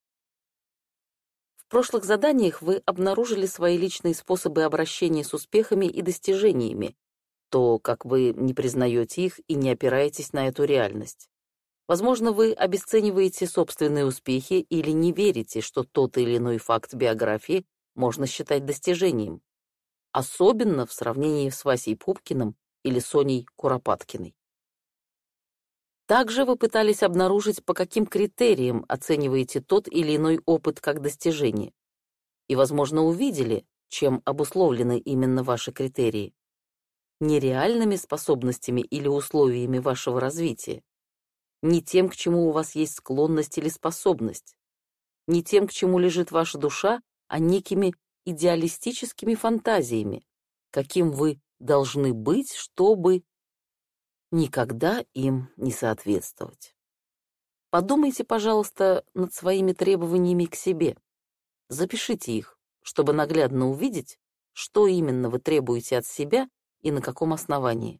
В прошлых заданиях вы обнаружили свои личные способы обращения с успехами и достижениями, то, как вы не признаете их и не опираетесь на эту реальность. Возможно, вы обесцениваете собственные успехи или не верите, что тот или иной факт биографии можно считать достижением, особенно в сравнении с Васей Пупкиным или Соней Куропаткиной. Также вы пытались обнаружить, по каким критериям оцениваете тот или иной опыт как достижение. И, возможно, увидели, чем обусловлены именно ваши критерии. Не реальными способностями или условиями вашего развития, не тем, к чему у вас есть склонность или способность, не тем, к чему лежит ваша душа, а некими идеалистическими фантазиями, каким вы должны быть, чтобы никогда им не соответствовать. Подумайте, пожалуйста, над своими требованиями к себе. Запишите их, чтобы наглядно увидеть, что именно вы требуете от себя и на каком основании.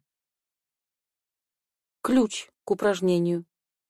Ключ к упражнению.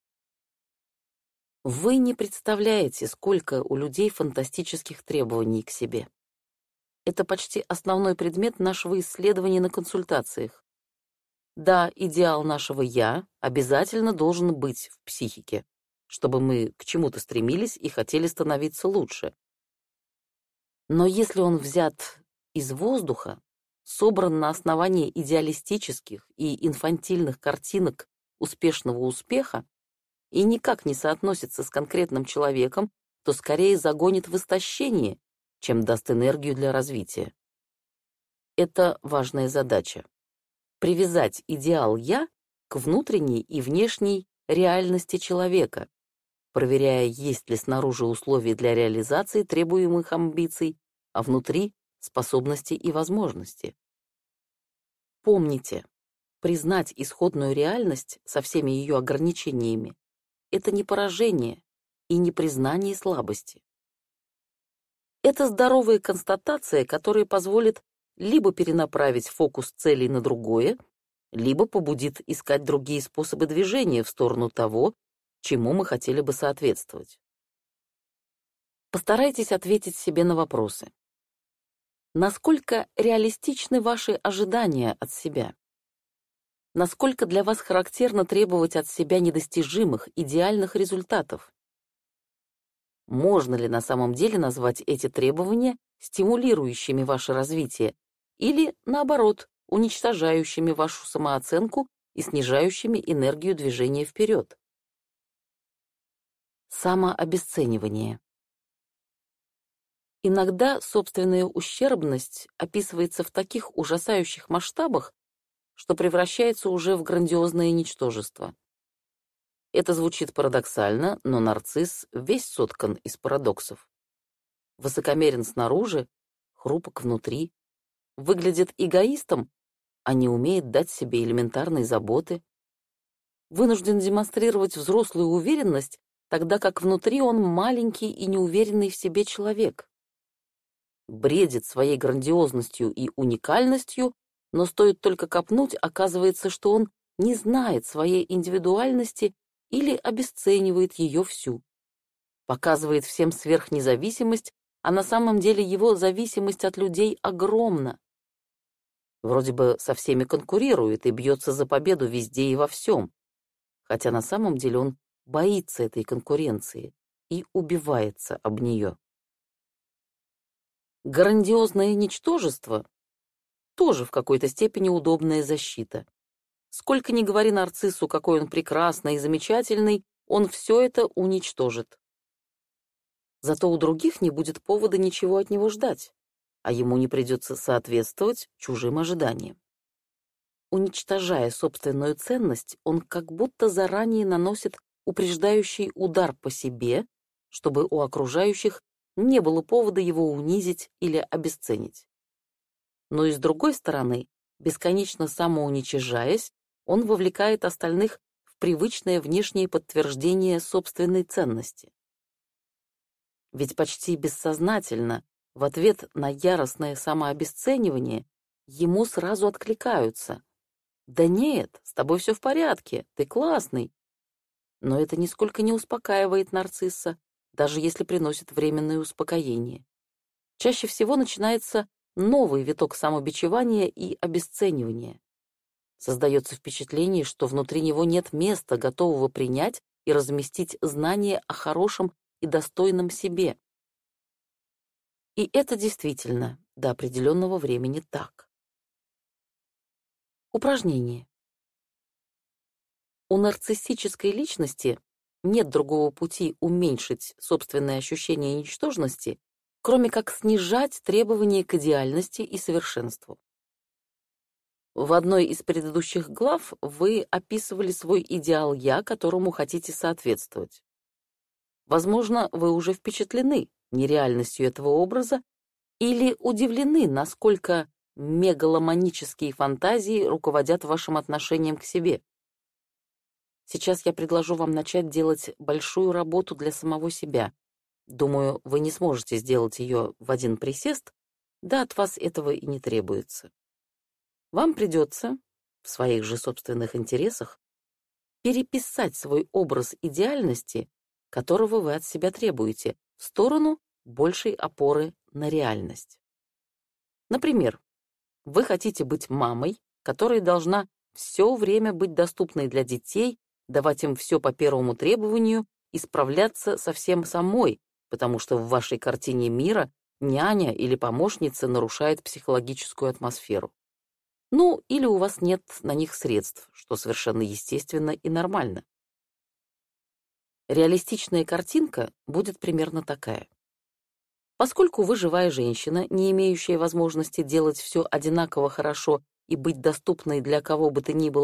Вы не представляете, сколько у людей фантастических требований к себе. Это почти основной предмет нашего исследования на консультациях. Да, идеал нашего «я» обязательно должен быть в психике, чтобы мы к чему-то стремились и хотели становиться лучше. Но если он взят из воздуха, собран на основании идеалистических и инфантильных картинок успешного успеха и никак не соотносится с конкретным человеком, то скорее загонит в истощение, чем даст энергию для развития. Это важная задача. Привязать идеал «я» к внутренней и внешней реальности человека, проверяя, есть ли снаружи условия для реализации требуемых амбиций, а внутри — способности и возможности. Помните, признать исходную реальность со всеми ее ограничениями — это не поражение и не признание слабости. Это здоровая констатация, которая позволит либо перенаправить фокус целей на другое, либо побудит искать другие способы движения в сторону того, чему мы хотели бы соответствовать. Постарайтесь ответить себе на вопросы. Насколько реалистичны ваши ожидания от себя? Насколько для вас характерно требовать от себя недостижимых, идеальных результатов? Можно ли на самом деле назвать эти требования стимулирующими ваше развитие или, наоборот, уничтожающими вашу самооценку и снижающими энергию движения вперед? Самообесценивание. Иногда собственная ущербность описывается в таких ужасающих масштабах, что превращается уже в грандиозное ничтожество. Это звучит парадоксально, но нарцисс весь соткан из парадоксов. Высокомерен снаружи, хрупок внутри, выглядит эгоистом, а не умеет дать себе элементарной заботы. Вынужден демонстрировать взрослую уверенность, тогда как внутри он маленький и неуверенный в себе человек. Бредит своей грандиозностью и уникальностью, но стоит только копнуть, оказывается, что он не знает своей индивидуальности или обесценивает ее всю. Показывает всем сверхнезависимость, а на самом деле его зависимость от людей огромна. Вроде бы со всеми конкурирует и бьется за победу везде и во всем, хотя на самом деле он боится этой конкуренции и убивается об нее. Грандиозное ничтожество — тоже в какой-то степени удобная защита. Сколько ни говори нарциссу, какой он прекрасный и замечательный, он все это уничтожит. Зато у других не будет повода ничего от него ждать, а ему не придется соответствовать чужим ожиданиям. Уничтожая собственную ценность, он как будто заранее наносит упреждающий удар по себе, чтобы у окружающих не было повода его унизить или обесценить. Но и с другой стороны, бесконечно самоуничижаясь, он вовлекает остальных в привычное внешнее подтверждение собственной ценности. Ведь почти бессознательно, в ответ на яростное самообесценивание, ему сразу откликаются: «Да нет, с тобой все в порядке, ты классный». Но это нисколько не успокаивает нарцисса, даже если приносит временное успокоение. Чаще всего начинается новый виток самобичевания и обесценивания. Создается впечатление, что внутри него нет места, готового принять и разместить знания о хорошем и достойном себе. И это действительно до определенного времени так. Упражнение. У нарциссической личности нет другого пути уменьшить собственное ощущение ничтожности, кроме как снижать требования к идеальности и совершенству. В одной из предыдущих глав вы описывали свой идеал «я», которому хотите соответствовать. Возможно, вы уже впечатлены нереальностью этого образа или удивлены, насколько мегаломанические фантазии руководят вашим отношением к себе. Сейчас я предложу вам начать делать большую работу для самого себя. Думаю, вы не сможете сделать ее в один присест, да от вас этого и не требуется. Вам придется, в своих же собственных интересах, переписать свой образ идеальности, которого вы от себя требуете, в сторону большей опоры на реальность. Например, вы хотите быть мамой, которая должна все время быть доступной для детей, давать им все по первому требованию и справляться со всем самой, потому что в вашей картине мира няня или помощница нарушает психологическую атмосферу. Ну, или у вас нет на них средств, что совершенно естественно и нормально. Реалистичная картинка будет примерно такая. Поскольку вы живая женщина, не имеющая возможности делать все одинаково хорошо и быть доступной для кого бы то ни было,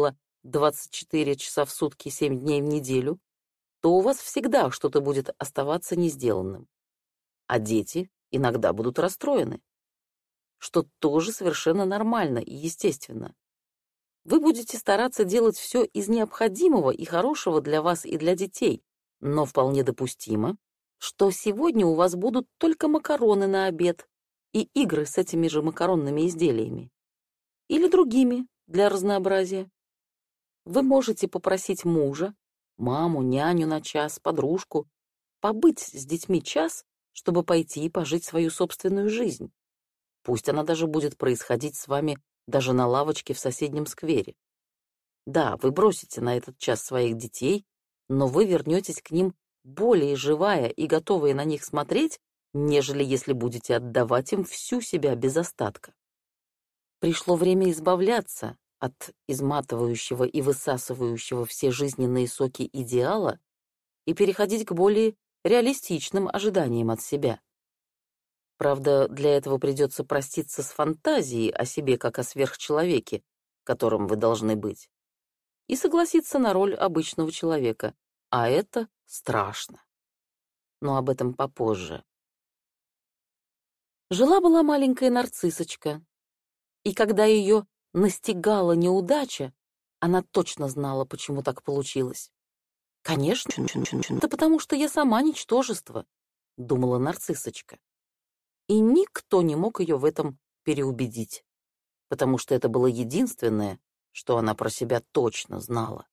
двадцать четыре часа в сутки, семь дней в неделю, то у вас всегда что-то будет оставаться не сделанным. А дети иногда будут расстроены, что тоже совершенно нормально и естественно. Вы будете стараться делать все из необходимого и хорошего для вас и для детей, но вполне допустимо, что сегодня у вас будут только макароны на обед и игры с этими же макаронными изделиями. Или другими, для разнообразия. Вы можете попросить мужа, маму, няню на час, подружку, побыть с детьми час, чтобы пойти и пожить свою собственную жизнь. Пусть она даже будет происходить с вами даже на лавочке в соседнем сквере. Да, вы бросите на этот час своих детей, но вы вернетесь к ним более живая и готовая на них смотреть, нежели если будете отдавать им всю себя без остатка. Пришло время избавляться от изматывающего и высасывающего все жизненные соки идеала и переходить к более реалистичным ожиданиям от себя. Правда, для этого придется проститься с фантазией о себе как о сверхчеловеке, которым вы должны быть, и согласиться на роль обычного человека, а это страшно. Но об этом попозже. Жила-была маленькая нарциссочка, и когда ее настигала неудача, она точно знала, почему так получилось. «Конечно, это потому что я сама ничтожество», — думала нарциссочка. И никто не мог ее в этом переубедить, потому что это было единственное, что она про себя точно знала.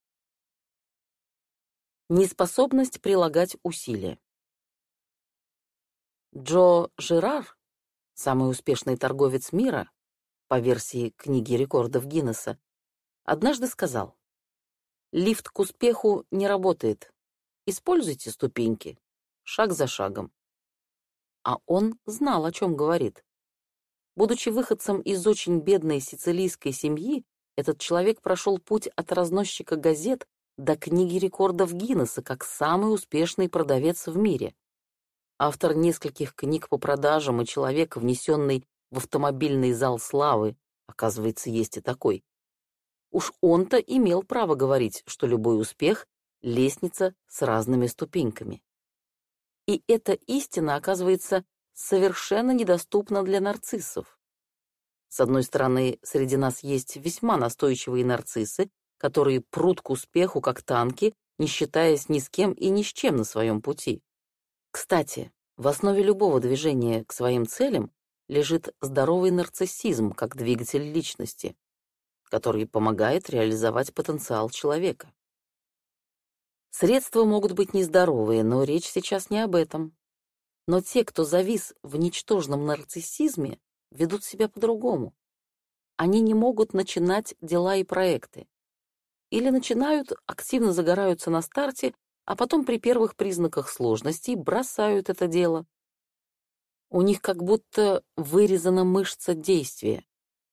Неспособность прилагать усилия. Джо Жерар, самый успешный торговец мира, по версии книги рекордов Гиннесса, однажды сказал: «Лифт к успеху не работает. Используйте ступеньки, шаг за шагом». А он знал, о чем говорит. Будучи выходцем из очень бедной сицилийской семьи, этот человек прошел путь от разносчика газет до книги рекордов Гиннесса как самый успешный продавец в мире. Автор нескольких книг по продажам и человек, внесенный в автомобильный зал славы, оказывается, есть и такой. Уж он-то имел право говорить, что любой успех — лестница с разными ступеньками. И эта истина, оказывается, совершенно недоступна для нарциссов. С одной стороны, среди нас есть весьма настойчивые нарциссы, которые прут к успеху как танки, не считаясь ни с кем и ни с чем на своем пути. Кстати, в основе любого движения к своим целям лежит здоровый нарциссизм как двигатель личности, который помогает реализовать потенциал человека. Средства могут быть нездоровые, но речь сейчас не об этом. Но те, кто завис в ничтожном нарциссизме, ведут себя по-другому. Они не могут начинать дела и проекты. Или начинают, активно загораются на старте, а потом при первых признаках сложностей бросают это дело. У них как будто вырезана мышца действия.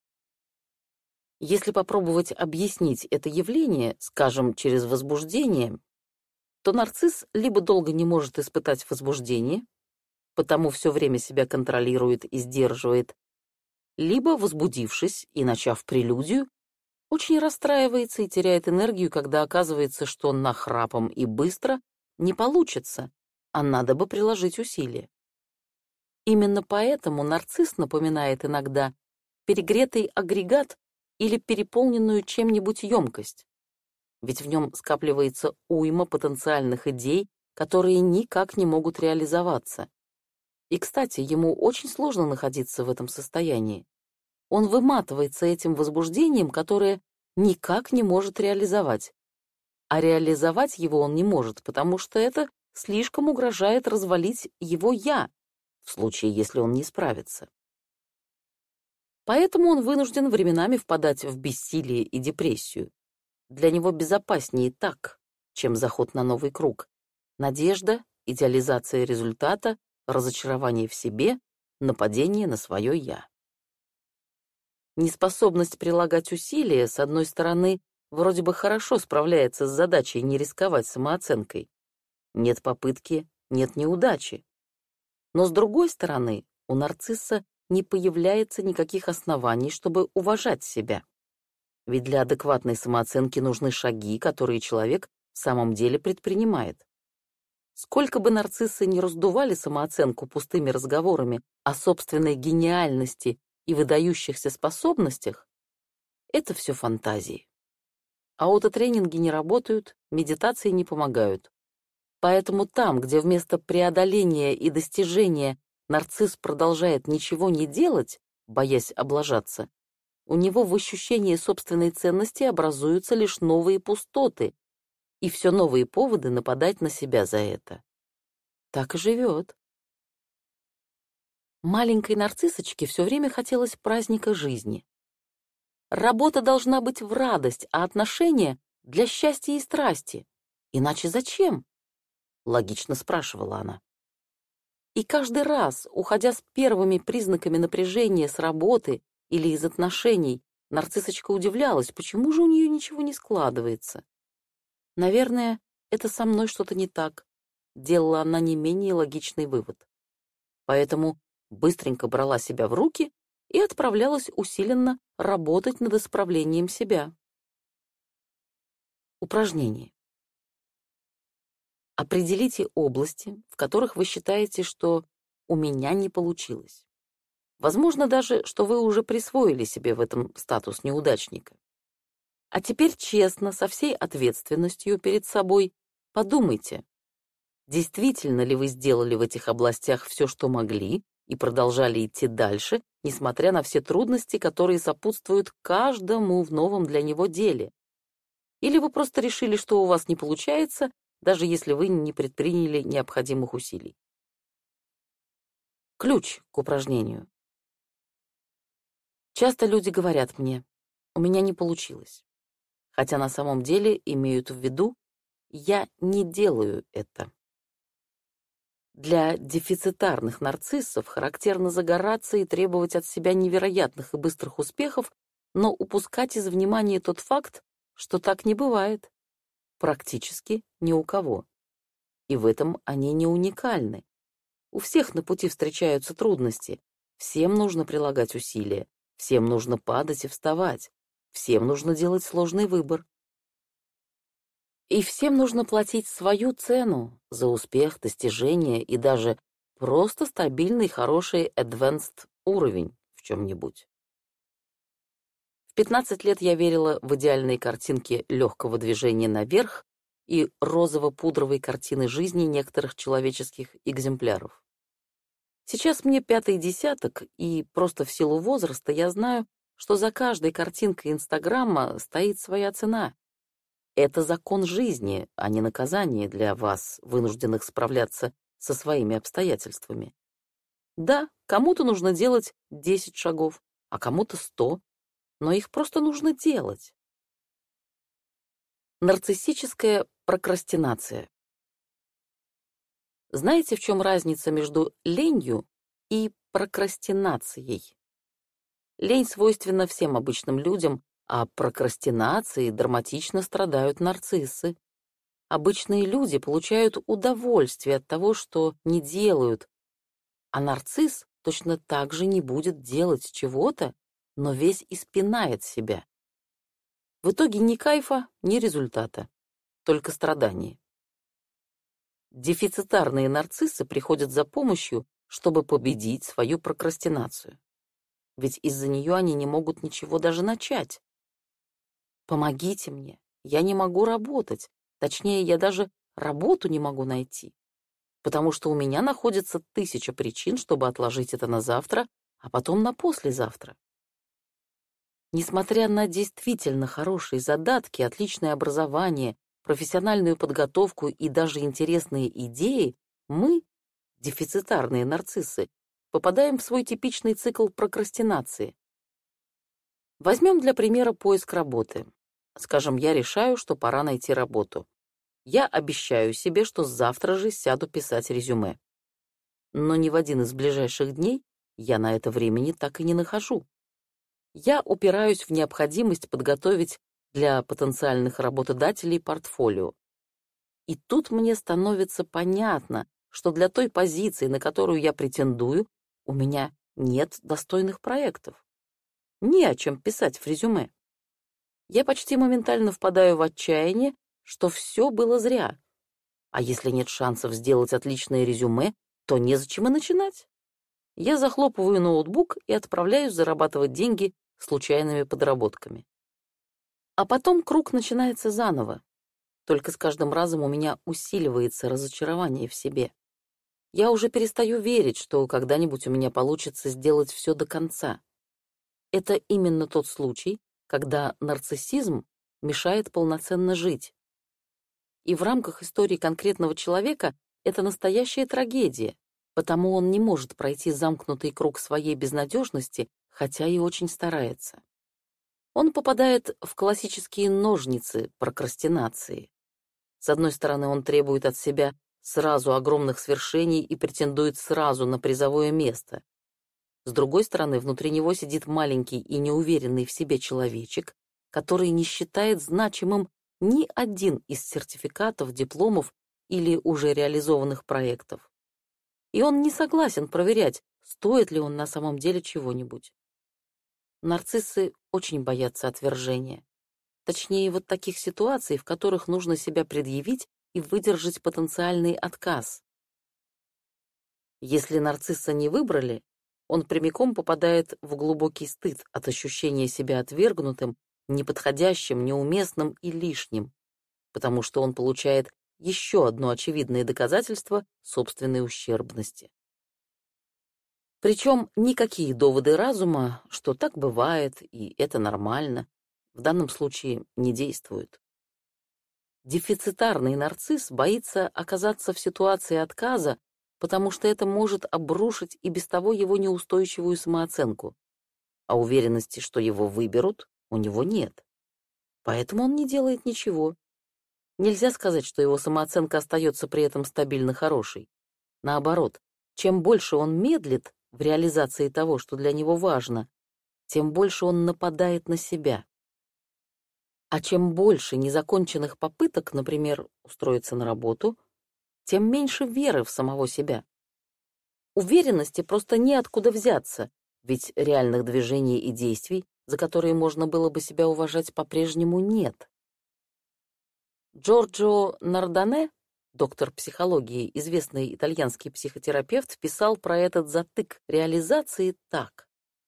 Если попробовать объяснить это явление, скажем, через возбуждение, то нарцисс либо долго не может испытать возбуждение, потому все время себя контролирует и сдерживает, либо, возбудившись и начав прелюдию, очень расстраивается и теряет энергию, когда оказывается, что нахрапом и быстро не получится, а надо бы приложить усилия. Именно поэтому нарцисс напоминает иногда перегретый агрегат или переполненную чем-нибудь емкость. Ведь в нем скапливается уйма потенциальных идей, которые никак не могут реализоваться. И, кстати, ему очень сложно находиться в этом состоянии. Он выматывается этим возбуждением, которое никак не может реализовать. А реализовать его он не может, потому что это слишком угрожает развалить его «я», в случае, если он не справится. Поэтому он вынужден временами впадать в бессилие и депрессию. Для него безопаснее так, чем заход на новый круг. Надежда, идеализация результата, разочарование в себе, нападение на свое «я». Неспособность прилагать усилия, с одной стороны, вроде бы хорошо справляется с задачей не рисковать самооценкой. Нет попытки, нет неудачи. Но с другой стороны, у нарцисса не появляется никаких оснований, чтобы уважать себя. Ведь для адекватной самооценки нужны шаги, которые человек в самом деле предпринимает. Сколько бы нарциссы не раздували самооценку пустыми разговорами о собственной гениальности и выдающихся способностях, это все фантазии. Аутотренинги не работают, медитации не помогают. Поэтому там, где вместо преодоления и достижения нарцисс продолжает ничего не делать, боясь облажаться, у него в ощущении собственной ценности образуются лишь новые пустоты и все новые поводы нападать на себя за это. Так и живет. Маленькой нарциссочке все время хотелось праздника жизни. Работа должна быть в радость, а отношения — для счастья и страсти. Иначе зачем? Логично спрашивала она. И каждый раз, уходя с первыми признаками напряжения с работы или из отношений, нарциссочка удивлялась, почему же у нее ничего не складывается. Наверное, это со мной что-то не так, делала она не менее логичный вывод. Поэтому быстренько брала себя в руки и отправлялась усиленно работать над исправлением себя. Упражнение. Определите области, в которых вы считаете, что «у меня не получилось». Возможно даже, что вы уже присвоили себе в этом статус неудачника. А теперь честно, со всей ответственностью перед собой, подумайте, действительно ли вы сделали в этих областях все, что могли, и продолжали идти дальше, несмотря на все трудности, которые сопутствуют каждому в новом для него деле. Или вы просто решили, что у вас не получается, даже если вы не предприняли необходимых усилий. Ключ к упражнению. Часто люди говорят мне, у меня не получилось, хотя на самом деле имеют в виду, я не делаю это. Для дефицитарных нарциссов характерно загораться и требовать от себя невероятных и быстрых успехов, но упускать из внимания тот факт, что так не бывает. Практически ни у кого. И в этом они не уникальны. У всех на пути встречаются трудности. Всем нужно прилагать усилия. Всем нужно падать и вставать. Всем нужно делать сложный выбор. И всем нужно платить свою цену за успех, достижение и даже просто стабильный, хороший advanced уровень в чем-нибудь. В пятнадцать лет я верила в идеальные картинки легкого движения наверх и розово-пудровой картины жизни некоторых человеческих экземпляров. Сейчас мне пятый десяток, и просто в силу возраста я знаю, что за каждой картинкой Инстаграма стоит своя цена. Это закон жизни, а не наказание для вас, вынужденных справляться со своими обстоятельствами. Да, кому-то нужно делать десять шагов, а кому-то сто, но их просто нужно делать. Нарциссическая прокрастинация. Знаете, в чем разница между ленью и прокрастинацией? Лень свойственна всем обычным людям, а прокрастинацией драматично страдают нарциссы. Обычные люди получают удовольствие от того, что не делают, а нарцисс точно так же не будет делать чего-то, но весь испинает себя. В итоге ни кайфа, ни результата, только страдания. Дефицитарные нарциссы приходят за помощью, чтобы победить свою прокрастинацию. Ведь из-за нее они не могут ничего даже начать. Помогите мне, я не могу работать, точнее, я даже работу не могу найти, потому что у меня находится тысяча причин, чтобы отложить это на завтра, а потом на послезавтра. Несмотря на действительно хорошие задатки, отличное образование, профессиональную подготовку и даже интересные идеи, мы, дефицитарные нарциссы, попадаем в свой типичный цикл прокрастинации. Возьмем для примера поиск работы. Скажем, я решаю, что пора найти работу. Я обещаю себе, что завтра же сяду писать резюме. Но ни в один из ближайших дней я на это времени так и не нахожу. Я упираюсь в необходимость подготовить для потенциальных работодателей портфолио. И тут мне становится понятно, что для той позиции, на которую я претендую, у меня нет достойных проектов. Не о чем писать в резюме. я почти моментально впадаю в отчаяние, что все было зря. А если нет шансов сделать отличное резюме, то незачем и начинать. Я захлопываю ноутбук и отправляюсь зарабатывать деньги случайными подработками. А потом круг начинается заново. Только с каждым разом у меня усиливается разочарование в себе. Я уже перестаю верить, что когда-нибудь у меня получится сделать все до конца. Это именно тот случай, когда нарциссизм мешает полноценно жить. И в рамках истории конкретного человека это настоящая трагедия, потому он не может пройти замкнутый круг своей безнадежности, хотя и очень старается. Он попадает в классические ножницы прокрастинации. С одной стороны, он требует от себя сразу огромных свершений и претендует сразу на призовое место. С другой стороны, внутри него сидит маленький и неуверенный в себе человечек, который не считает значимым ни один из сертификатов, дипломов или уже реализованных проектов. И он не согласен проверять, стоит ли он на самом деле чего-нибудь. Нарциссы очень боятся отвержения. Точнее, вот таких ситуаций, в которых нужно себя предъявить и выдержать потенциальный отказ. Если нарцисса не выбрали, он прямиком попадает в глубокий стыд от ощущения себя отвергнутым, неподходящим, неуместным и лишним, потому что он получает еще одно очевидное доказательство собственной ущербности. Причем никакие доводы разума, что так бывает и это нормально, в данном случае не действуют. Дефицитарный нарцисс боится оказаться в ситуации отказа, потому что это может обрушить и без того его неустойчивую самооценку, а уверенности, что его выберут, у него нет. Поэтому он не делает ничего. Нельзя сказать, что его самооценка остается при этом стабильно хорошей. Наоборот, чем больше он медлит в реализации того, что для него важно, тем больше он нападает на себя. А чем больше незаконченных попыток, например, устроиться на работу, тем меньше веры в самого себя. Уверенности просто неоткуда взяться, ведь реальных движений и действий, за которые можно было бы себя уважать, по-прежнему нет. Джорджо Нардане, доктор психологии, известный итальянский психотерапевт, писал про этот затык реализации так.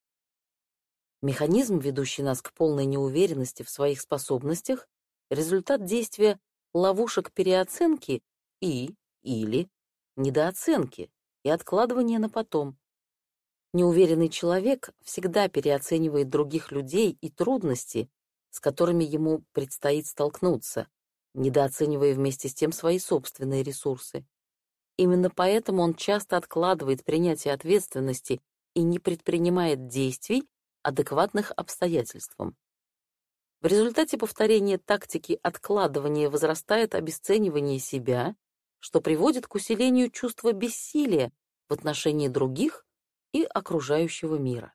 Механизм, ведущий нас к полной неуверенности в своих способностях, результат действия ловушек переоценки и или недооценки и откладывания на потом. Неуверенный человек всегда переоценивает других людей и трудности, с которыми ему предстоит столкнуться, недооценивая вместе с тем свои собственные ресурсы. Именно поэтому он часто откладывает принятие ответственности и не предпринимает действий, адекватных обстоятельствам. В результате повторения тактики откладывания возрастает обесценивание себя, что приводит к усилению чувства бессилия в отношении других и окружающего мира.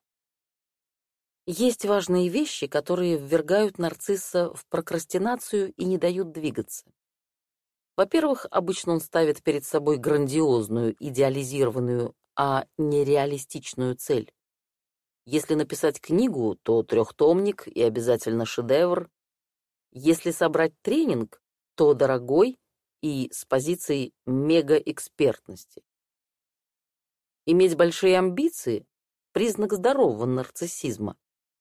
Есть важные вещи, которые ввергают нарцисса в прокрастинацию и не дают двигаться. Во-первых, обычно он ставит перед собой грандиозную, идеализированную, а не реалистичную цель. Если написать книгу, то трехтомник и обязательно шедевр. Если собрать тренинг, то дорогой и с позицией мегаэкспертности. Иметь большие амбиции — признак здорового нарциссизма.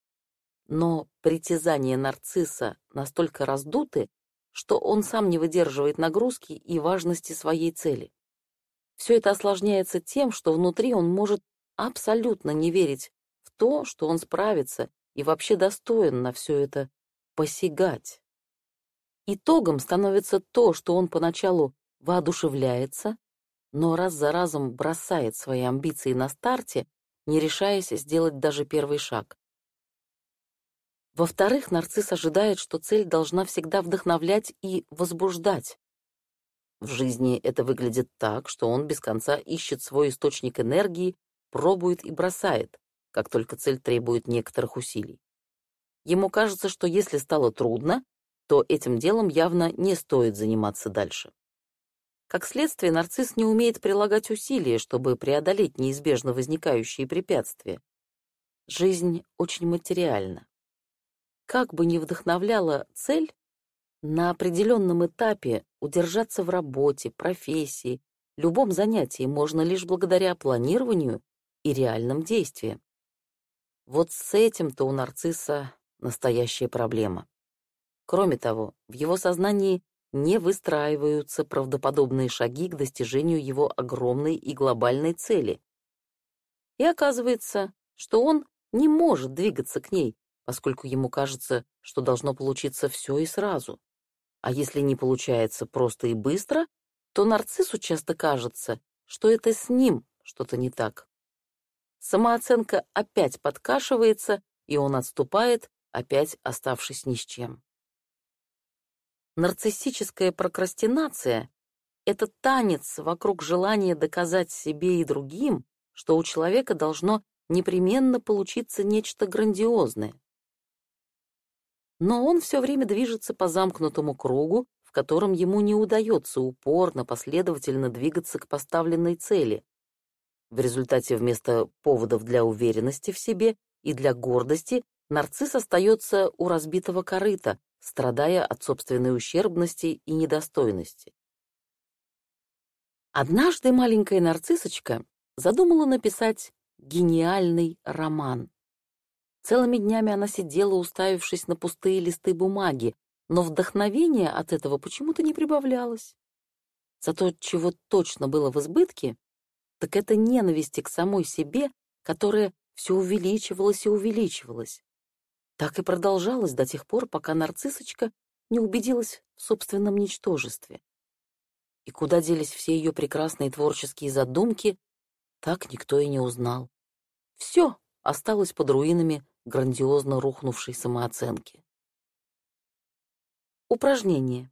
Но притязания нарцисса настолько раздуты, что он сам не выдерживает нагрузки и важности своей цели. Все это осложняется тем, что внутри он может абсолютно не верить в то, что он справится и вообще достоин на все это посягать. Итогом становится то, что он поначалу воодушевляется, но раз за разом бросает свои амбиции на старте, не решаясь сделать даже первый шаг. Во-вторых, нарцисс ожидает, что цель должна всегда вдохновлять и возбуждать. В жизни это выглядит так, что он без конца ищет свой источник энергии, пробует и бросает, как только цель требует некоторых усилий. Ему кажется, что если стало трудно, то этим делом явно не стоит заниматься дальше. Как следствие, нарцисс не умеет прилагать усилия, чтобы преодолеть неизбежно возникающие препятствия. Жизнь очень материальна. Как бы ни вдохновляла цель, на определенном этапе удержаться в работе, профессии, любом занятии можно лишь благодаря планированию и реальным действиям. Вот с этим-то у нарцисса настоящая проблема. Кроме того, в его сознании не выстраиваются правдоподобные шаги к достижению его огромной и глобальной цели. И оказывается, что он не может двигаться к ней, поскольку ему кажется, что должно получиться все и сразу. А если не получается просто и быстро, то нарциссу часто кажется, что это с ним что-то не так. Самооценка опять подкашивается, и он отступает, опять оставшись ни с чем. Нарциссическая прокрастинация — это танец вокруг желания доказать себе и другим, что у человека должно непременно получиться нечто грандиозное. Но он все время движется по замкнутому кругу, в котором ему не удается упорно, последовательно двигаться к поставленной цели. В результате вместо поводов для уверенности в себе и для гордости нарцисс остается у разбитого корыта, страдая от собственной ущербности и недостойности. Однажды маленькая нарциссочка задумала написать гениальный роман. Целыми днями она сидела, уставившись на пустые листы бумаги, но вдохновение от этого почему-то не прибавлялось. Зато чего точно было в избытке, так это ненависти к самой себе, которая все увеличивалась и увеличивалась. Так и продолжалось до тех пор, пока нарциссочка не убедилась в собственном ничтожестве. И куда делись все ее прекрасные творческие задумки, так никто и не узнал. Все осталось под руинами грандиозно рухнувшей самооценки. Упражнение.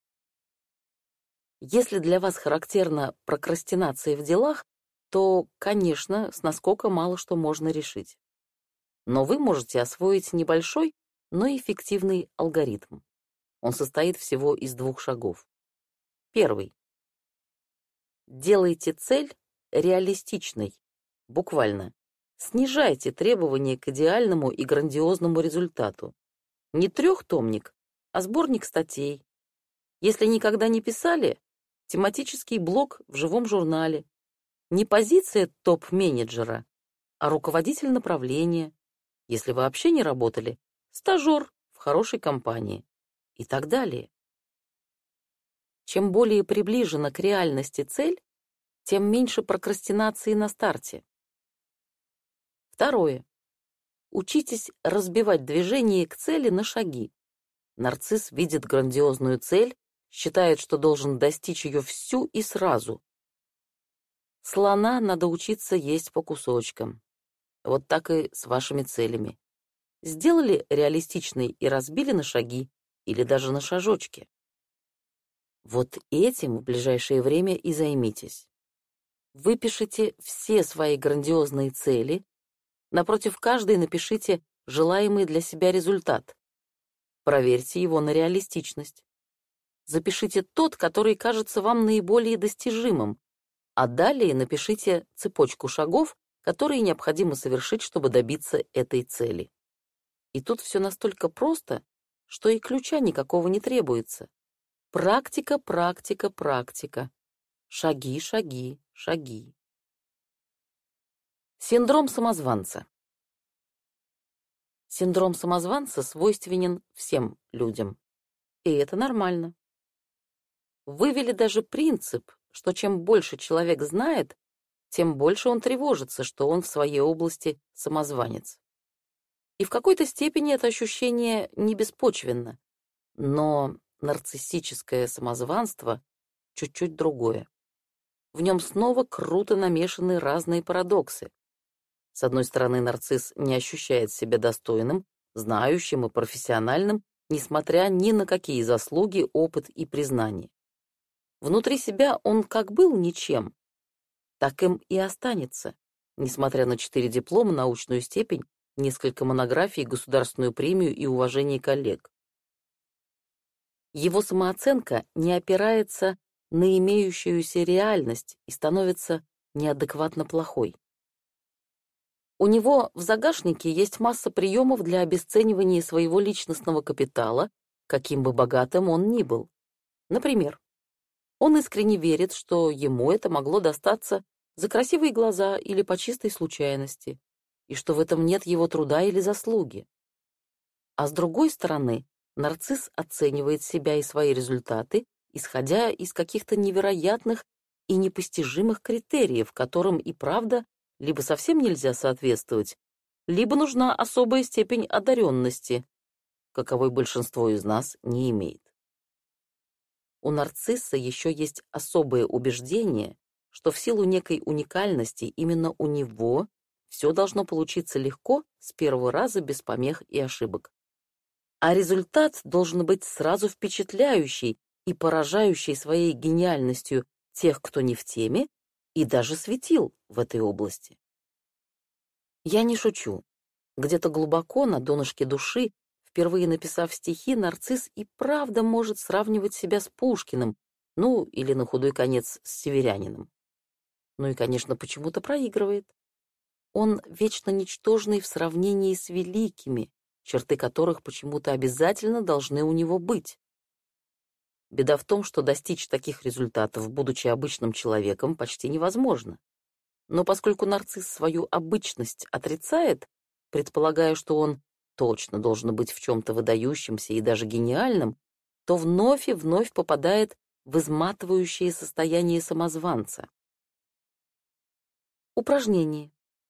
Если для вас характерна прокрастинация в делах, то, конечно, с наскока мало что можно решить. Но вы можете освоить небольшой, но эффективный алгоритм. Он состоит всего из двух шагов. Первый. Делайте цель реалистичной, буквально. Снижайте требования к идеальному и грандиозному результату. Не трехтомник, а сборник статей. Если никогда не писали, тематический блог в живом журнале. Не позиция топ-менеджера, а руководитель направления. Если вообще не работали, стажер в хорошей компании и так далее. Чем более приближена к реальности цель, тем меньше прокрастинации на старте. Второе. Учитесь разбивать движение к цели на шаги. Нарцисс видит грандиозную цель, считает, что должен достичь ее всю и сразу. Слона надо учиться есть по кусочкам. Вот так и с вашими целями. Сделали реалистичные и разбили на шаги или даже на шажочки. Вот этим в ближайшее время и займитесь. Выпишите все свои грандиозные цели, напротив каждой напишите желаемый для себя результат. Проверьте его на реалистичность. Запишите тот, который кажется вам наиболее достижимым, а далее напишите цепочку шагов, которые необходимо совершить, чтобы добиться этой цели. И тут все настолько просто, что и ключа никакого не требуется. Практика, практика, практика. Шаги, шаги, шаги. Синдром самозванца. Синдром самозванца свойственен всем людям. И это нормально. Вывели даже принцип, что чем больше человек знает, тем больше он тревожится, что он в своей области самозванец. И в какой-то степени это ощущение не беспочвенно, но нарциссическое самозванство чуть-чуть другое. В нем снова круто намешаны разные парадоксы. С одной стороны, нарцисс не ощущает себя достойным, знающим и профессиональным, несмотря ни на какие заслуги, опыт и признание. Внутри себя он как был ничем, так им и останется, несмотря на четыре диплома, научную степень, несколько монографий, государственную премию и уважение коллег. Его самооценка не опирается на имеющуюся реальность и становится неадекватно плохой. У него в загашнике есть масса приемов для обесценивания своего личностного капитала, каким бы богатым он ни был. Например, он искренне верит, что ему это могло достаться за красивые глаза или по чистой случайности, и что в этом нет его труда или заслуги. А с другой стороны, нарцисс оценивает себя и свои результаты, исходя из каких-то невероятных и непостижимых критериев, которым и правда либо совсем нельзя соответствовать, либо нужна особая степень одаренности, каковой большинство из нас не имеет. У нарцисса еще есть особое убеждение, что в силу некой уникальности именно у него все должно получиться легко, с первого раза, без помех и ошибок. А результат должен быть сразу впечатляющий и поражающий своей гениальностью тех, кто не в теме, и даже светил в этой области. Я не шучу. Где-то глубоко на донышке души, впервые написав стихи, нарцисс и правда может сравнивать себя с Пушкиным, ну, или на худой конец с северянином. Ну и, конечно, почему-то проигрывает. Он вечно ничтожный в сравнении с великими, черты которых почему-то обязательно должны у него быть. Беда в том, что достичь таких результатов, будучи обычным человеком, почти невозможно. Но поскольку нарцисс свою обычность отрицает, предполагая, что он точно должен быть в чем-то выдающимся и даже гениальным, то вновь и вновь попадает в изматывающее состояние самозванца. Упражнение.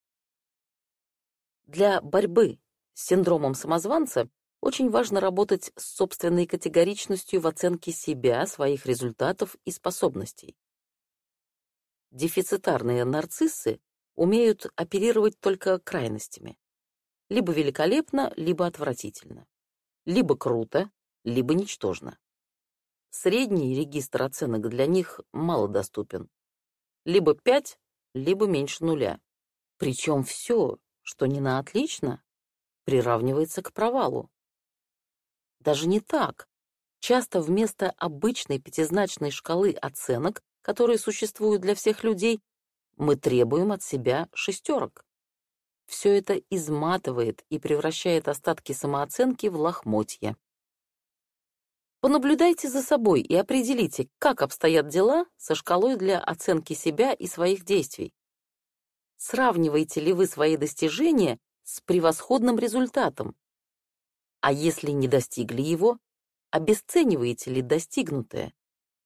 Для борьбы с синдромом самозванца очень важно работать с собственной категоричностью в оценке себя, своих результатов и способностей. Дефицитарные нарциссы умеют оперировать только крайностями. Либо великолепно, либо отвратительно. Либо круто, либо ничтожно. Средний регистр оценок для них малодоступен. Либо пять, либо меньше нуля. Причем все, что не на отлично, приравнивается к провалу. Даже не так. Часто вместо обычной пятизначной шкалы оценок, которые существуют для всех людей, мы требуем от себя шестерок. Все это изматывает и превращает остатки самооценки в лохмотья. Понаблюдайте за собой и определите, как обстоят дела со шкалой для оценки себя и своих действий. Сравниваете ли вы свои достижения с превосходным результатом? А если не достигли его, обесцениваете ли достигнутое?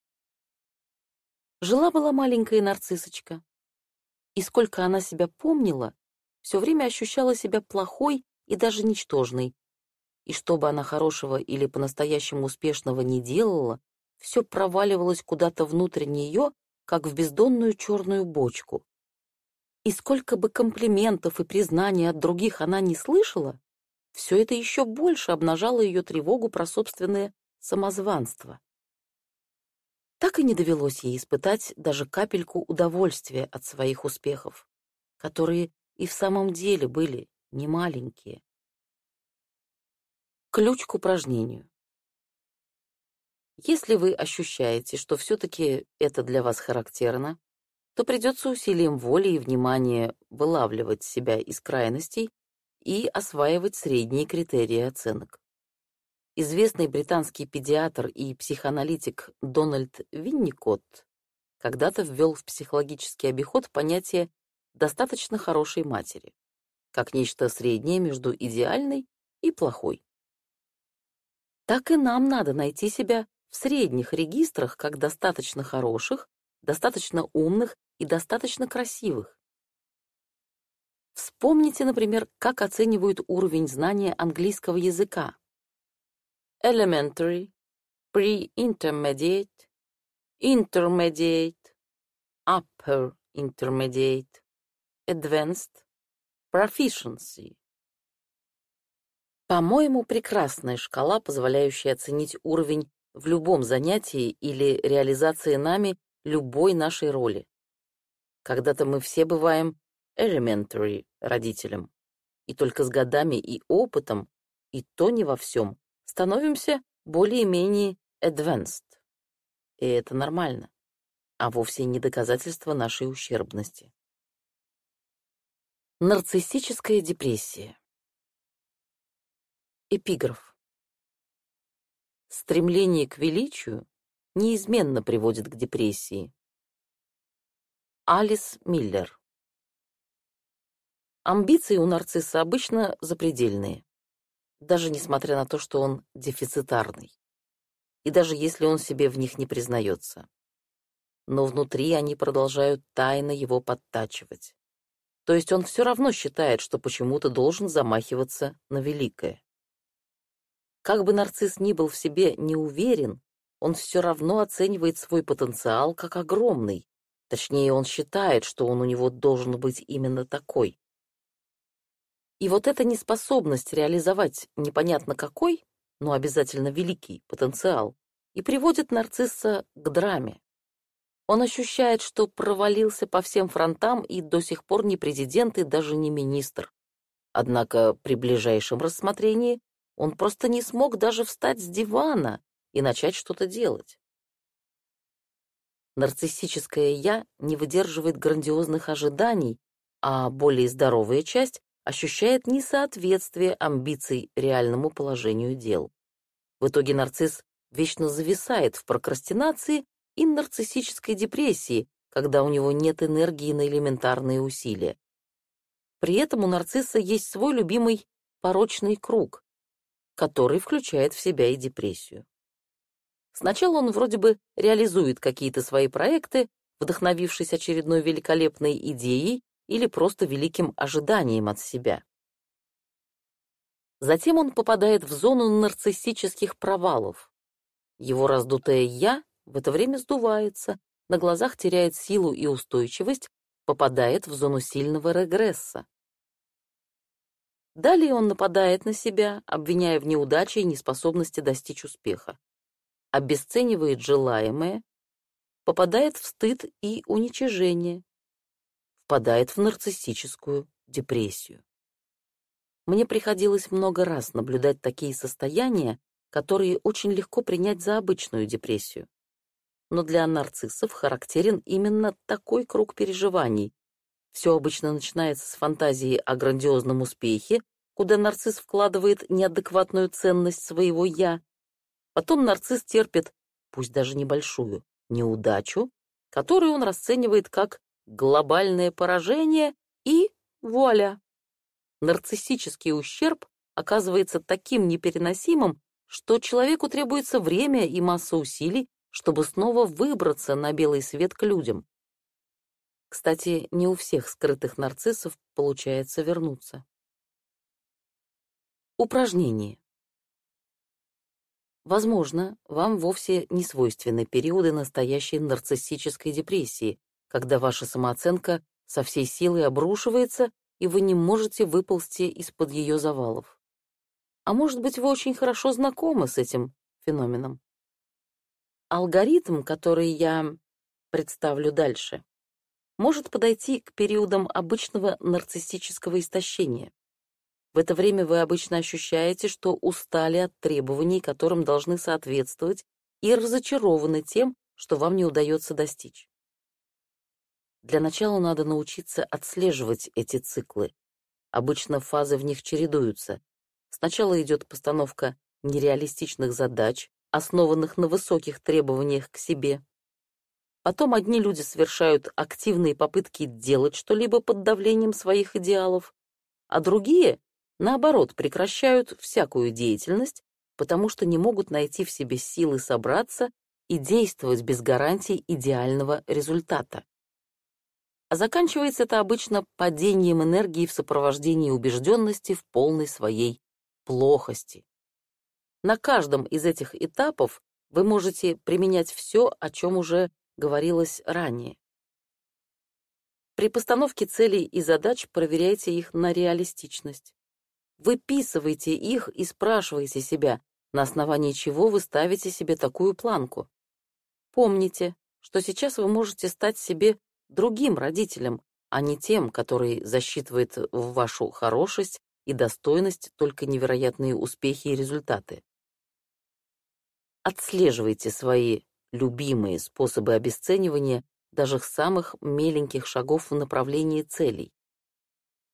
Жила-была маленькая нарциссочка, и сколько она себя помнила, все время ощущала себя плохой и даже ничтожной. И что бы она хорошего или по-настоящему успешного не делала, все проваливалось куда-то внутрь нее, как в бездонную черную бочку. И сколько бы комплиментов и признаний от других она не слышала, все это еще больше обнажало ее тревогу про собственное самозванство. Так и не довелось ей испытать даже капельку удовольствия от своих успехов, которые и в самом деле были немаленькие. Ключ к упражнению. Если вы ощущаете, что все-таки это для вас характерно, то придется усилием воли и внимания вылавливать себя из крайностей и осваивать средние критерии оценок. Известный британский педиатр и психоаналитик Дональд Винникотт когда-то ввел в психологический обиход понятие «достаточно хорошей матери», как нечто среднее между идеальной и плохой. Так и нам надо найти себя в средних регистрах как достаточно хороших, достаточно умных и достаточно красивых. Вспомните, например, как оценивают уровень знания английского языка. Elementary, Pre-Intermediate, Intermediate, Upper Intermediate, Advanced, Proficiency. По-моему, прекрасная шкала, позволяющая оценить уровень в любом занятии или реализации нами любой нашей роли. Когда-то мы все бываем elementary родителем, и только с годами и опытом, и то не во всем, становимся более-менее advanced. И это нормально, а вовсе не доказательство нашей ущербности. Нарциссическая депрессия. Эпиграф. Стремление к величию неизменно приводит к депрессии. Алис Миллер. Амбиции у нарцисса обычно запредельные, даже несмотря на то, что он дефицитарный, и даже если он себе в них не признается. Но внутри они продолжают тайно его подтачивать. То есть он все равно считает, что почему-то должен замахиваться на великое. Как бы нарцисс ни был в себе не уверен, он все равно оценивает свой потенциал как огромный. Точнее, он считает, что он у него должен быть именно такой. И вот эта неспособность реализовать непонятно какой, но обязательно великий потенциал, и приводит нарцисса к драме. Он ощущает, что провалился по всем фронтам и до сих пор не президент и даже не министр. Однако при ближайшем рассмотрении он просто не смог даже встать с дивана и начать что-то делать. Нарциссическое «я» не выдерживает грандиозных ожиданий, а более здоровая часть ощущает несоответствие амбиций реальному положению дел. В итоге нарцисс вечно зависает в прокрастинации и нарциссической депрессии, когда у него нет энергии на элементарные усилия. При этом у нарцисса есть свой любимый порочный круг, который включает в себя и депрессию. Сначала он вроде бы реализует какие-то свои проекты, вдохновившись очередной великолепной идеей или просто великим ожиданием от себя. Затем он попадает в зону нарциссических провалов. Его раздутое «я» в это время сдувается, на глазах теряет силу и устойчивость, попадает в зону сильного регресса. Далее он нападает на себя, обвиняя в неудаче и неспособности достичь успеха. Обесценивает желаемое, попадает в стыд и уничижение, впадает в нарциссическую депрессию. Мне приходилось много раз наблюдать такие состояния, которые очень легко принять за обычную депрессию. Но для нарциссов характерен именно такой круг переживаний. Все обычно начинается с фантазии о грандиозном успехе, куда нарцисс вкладывает неадекватную ценность своего «я». Потом нарцисс терпит, пусть даже небольшую, неудачу, которую он расценивает как глобальное поражение, и вуаля! Нарциссический ущерб оказывается таким непереносимым, что человеку требуется время и масса усилий, чтобы снова выбраться на белый свет к людям. Кстати, не у всех скрытых нарциссов получается вернуться. Упражнение. Возможно, вам вовсе не свойственны периоды настоящей нарциссической депрессии, когда ваша самооценка со всей силой обрушивается, и вы не можете выползти из-под ее завалов. А может быть, вы очень хорошо знакомы с этим феноменом. Алгоритм, который я представлю дальше, может подойти к периодам обычного нарциссического истощения. В это время вы обычно ощущаете, что устали от требований, которым должны соответствовать, и разочарованы тем, что вам не удается достичь. Для начала надо научиться отслеживать эти циклы. Обычно фазы в них чередуются. Сначала идет постановка нереалистичных задач, основанных на высоких требованиях к себе. Потом одни люди совершают активные попытки делать что-либо под давлением своих идеалов, а другие, наоборот, прекращают всякую деятельность, потому что не могут найти в себе силы собраться и действовать без гарантий идеального результата. А заканчивается это обычно падением энергии в сопровождении убежденности в полной своей плохости. На каждом из этих этапов вы можете применять все, о чем уже говорилось ранее. При постановке целей и задач проверяйте их на реалистичность. Выписывайте их и спрашивайте себя, на основании чего вы ставите себе такую планку. Помните, что сейчас вы можете стать себе другим родителем, а не тем, который засчитывает в вашу хорошесть и достойность только невероятные успехи и результаты. Отслеживайте свои любимые способы обесценивания даже самых меленьких шагов в направлении целей.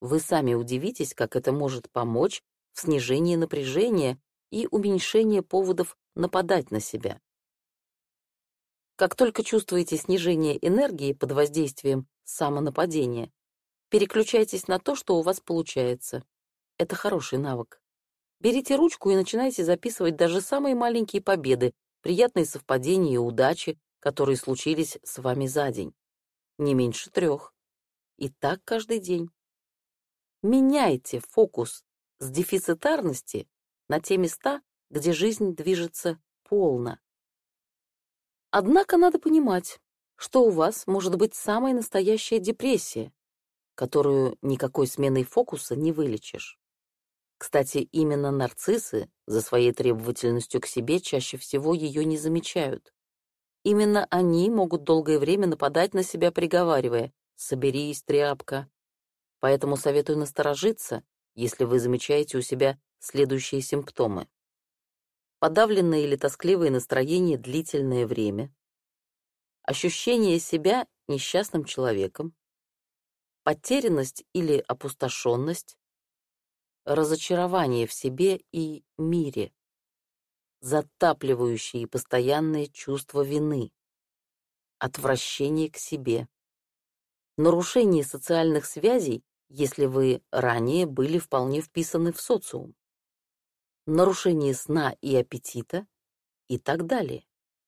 Вы сами удивитесь, как это может помочь в снижении напряжения и уменьшении поводов нападать на себя. Как только чувствуете снижение энергии под воздействием самонападения, переключайтесь на то, что у вас получается. Это хороший навык. Берите ручку и начинайте записывать даже самые маленькие победы, приятные совпадения и удачи, которые случились с вами за день. Не меньше трех. И так каждый день. Меняйте фокус с дефицитарности на те места, где жизнь движется полно. Однако надо понимать, что у вас может быть самая настоящая депрессия, которую никакой сменой фокуса не вылечишь. Кстати, именно нарциссы за своей требовательностью к себе чаще всего ее не замечают. Именно они могут долгое время нападать на себя, приговаривая: «Соберись, тряпка». Поэтому советую насторожиться, если вы замечаете у себя следующие симптомы. Подавленное или тоскливое настроение длительное время, ощущение себя несчастным человеком, потерянность или опустошенность, разочарование в себе и мире, затапливающие постоянное чувство вины, отвращение к себе, нарушение социальных связей, если вы ранее были вполне вписаны в социум, нарушение сна и аппетита и так далее.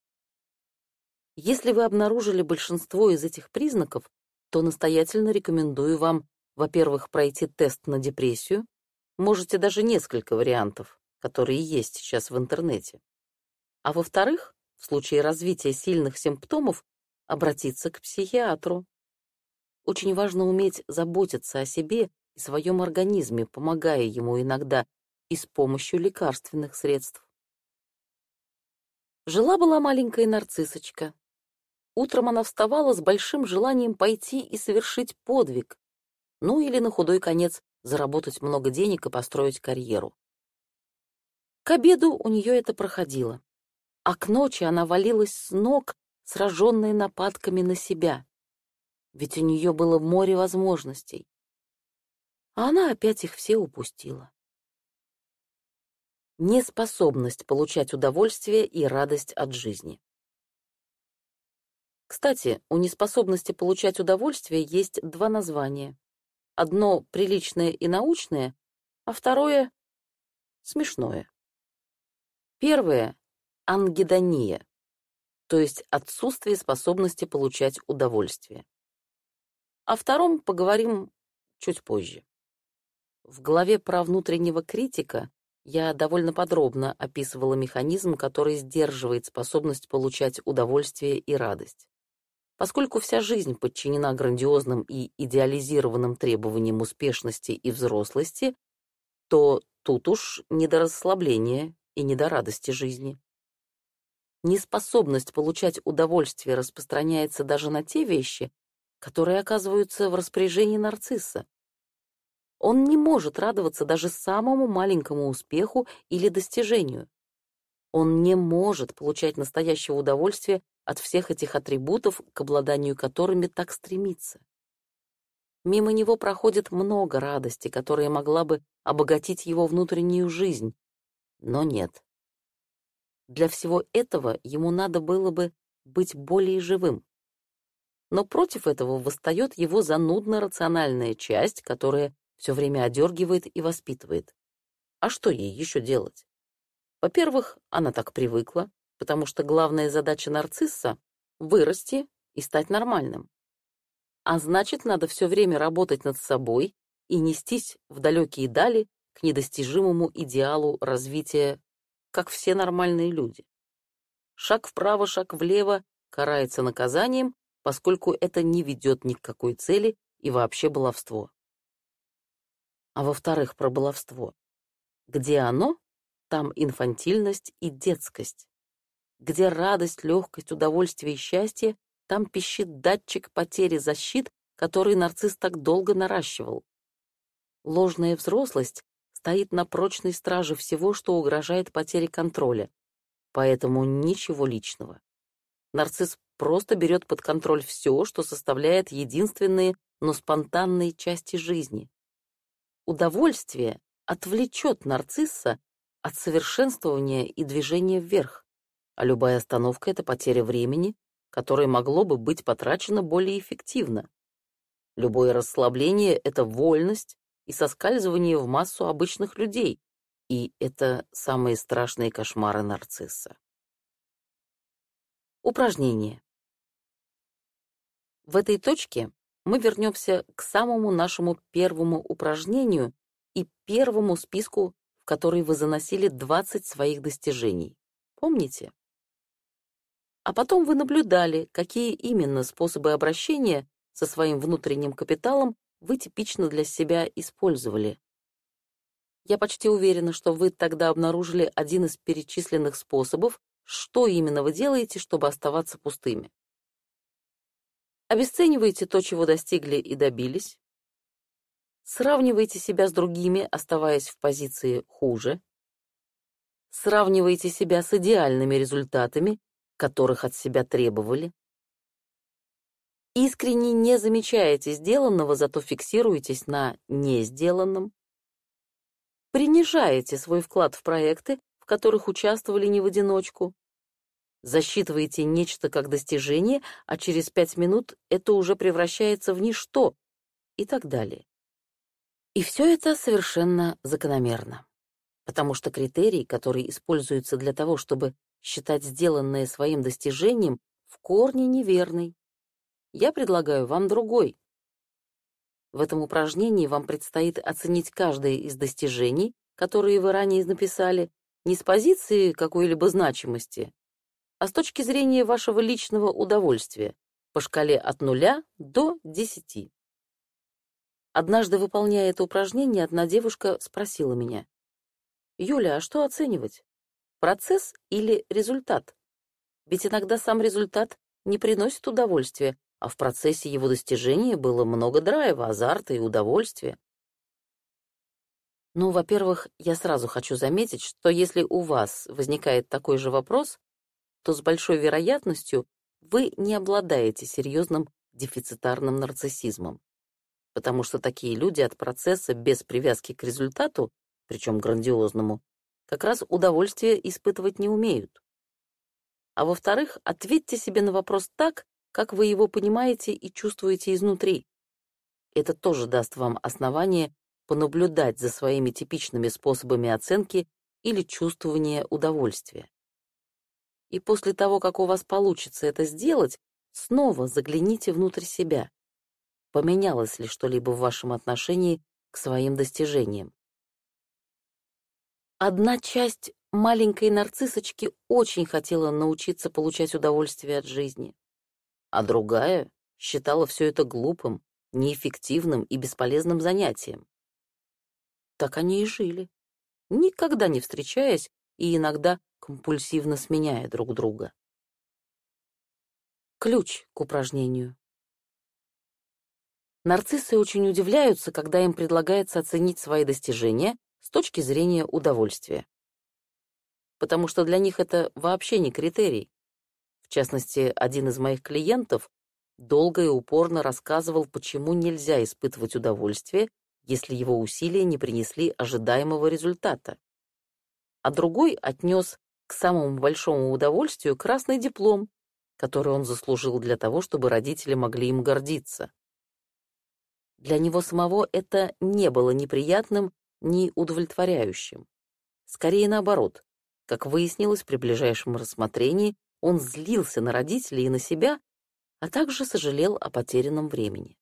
Если вы обнаружили большинство из этих признаков, то настоятельно рекомендую вам, во-первых, пройти тест на депрессию, можете даже несколько вариантов, которые есть сейчас в интернете, а во-вторых, в случае развития сильных симптомов, обратиться к психиатру. Очень важно уметь заботиться о себе и своем организме, помогая ему иногда и с помощью лекарственных средств. Жила-была маленькая нарциссочка. Утром она вставала с большим желанием пойти и совершить подвиг, ну или на худой конец заработать много денег и построить карьеру. К обеду у нее это проходило, а к ночи она валилась с ног, сраженная нападками на себя. Ведь у нее было море возможностей, а она опять их все упустила. Неспособность получать удовольствие и радость от жизни. Кстати, у неспособности получать удовольствие есть два названия. Одно приличное и научное, а второе смешное. Первое — ангидония, то есть отсутствие способности получать удовольствие. О втором поговорим чуть позже. В главе про внутреннего критика я довольно подробно описывала механизм, который сдерживает способность получать удовольствие и радость. Поскольку вся жизнь подчинена грандиозным и идеализированным требованиям успешности и взрослости, то тут уж не до расслабления и не до радости жизни. Неспособность получать удовольствие распространяется даже на те вещи, которые оказываются в распоряжении нарцисса. Он не может радоваться даже самому маленькому успеху или достижению. Он не может получать настоящего удовольствия от всех этих атрибутов, к обладанию которыми так стремится. Мимо него проходит много радости, которая могла бы обогатить его внутреннюю жизнь, но нет. Для всего этого ему надо было бы быть более живым. Но против этого восстает его занудно-рациональная часть, которая все время одергивает и воспитывает. А что ей еще делать? Во-первых, она так привыкла, потому что главная задача нарцисса — вырасти и стать нормальным. А значит, надо все время работать над собой и нестись в далекие дали к недостижимому идеалу развития, как все нормальные люди. Шаг вправо, шаг влево карается наказанием, поскольку это не ведет ни к какой цели и вообще баловство. А во-вторых, про баловство. Где оно, там инфантильность и детскость. Где радость, легкость, удовольствие и счастье, там пищит датчик потери защит, который нарцисс так долго наращивал. Ложная взрослость стоит на прочной страже всего, что угрожает потере контроля, поэтому ничего личного. Нарцисс просто берет под контроль все, что составляет единственные, но спонтанные части жизни. удовольствие отвлечет нарцисса от совершенствования и движения вверх, а любая остановка — это потеря времени, которое могло бы быть потрачено более эффективно. Любое расслабление — это вольность и соскальзывание в массу обычных людей, и это самые страшные кошмары нарцисса. Упражнение. В этой точке мы вернемся к самому нашему первому упражнению и первому списку, в который вы заносили двадцать своих достижений. Помните? А потом вы наблюдали, какие именно способы обращения со своим внутренним капиталом вы типично для себя использовали. Я почти уверена, что вы тогда обнаружили один из перечисленных способов, что именно вы делаете, чтобы оставаться пустыми. Обесцениваете то, чего достигли и добились. Сравниваете себя с другими, оставаясь в позиции хуже. Сравниваете себя с идеальными результатами, которых от себя требовали. Искренне не замечаете сделанного, зато фиксируетесь на не сделанном. Принижаете свой вклад в проекты, в которых участвовали не в одиночку. Засчитываете нечто как достижение, а через пять минут это уже превращается в ничто, и так далее. И все это совершенно закономерно, потому что критерий, который используется для того, чтобы считать сделанное своим достижением, в корне неверный. Я предлагаю вам другой. В этом упражнении вам предстоит оценить каждое из достижений, которые вы ранее написали, не с позиции какой-либо значимости, а с точки зрения вашего личного удовольствия, по шкале от нуля до десяти. Однажды, выполняя это упражнение, одна девушка спросила меня: «Юля, а что оценивать? Процесс или результат? Ведь иногда сам результат не приносит удовольствия, а в процессе его достижения было много драйва, азарта и удовольствия». Ну, во-первых, я сразу хочу заметить, что если у вас возникает такой же вопрос, то с большой вероятностью вы не обладаете серьезным дефицитарным нарциссизмом, потому что такие люди от процесса без привязки к результату, причем грандиозному, как раз удовольствие испытывать не умеют. А во-вторых, ответьте себе на вопрос так, как вы его понимаете и чувствуете изнутри. Это тоже даст вам основание понаблюдать за своими типичными способами оценки или чувствования удовольствия. И после того, как у вас получится это сделать, снова загляните внутрь себя. Поменялось ли что-либо в вашем отношении к своим достижениям? Одна часть маленькой нарциссочки очень хотела научиться получать удовольствие от жизни, а другая считала все это глупым, неэффективным и бесполезным занятием. Так они и жили, никогда не встречаясь и иногда компульсивно сменяя друг друга. Ключ к упражнению. Нарциссы очень удивляются, когда им предлагается оценить свои достижения с точки зрения удовольствия, потому что для них это вообще не критерий. В частности, один из моих клиентов долго и упорно рассказывал, почему нельзя испытывать удовольствие, если его усилия не принесли ожидаемого результата. А другой отнес к самому большому удовольствию красный диплом, который он заслужил для того, чтобы родители могли им гордиться. Для него самого это не было ни приятным, ни удовлетворяющим. Скорее наоборот. Как выяснилось при ближайшем рассмотрении, он злился на родителей и на себя, а также сожалел о потерянном времени.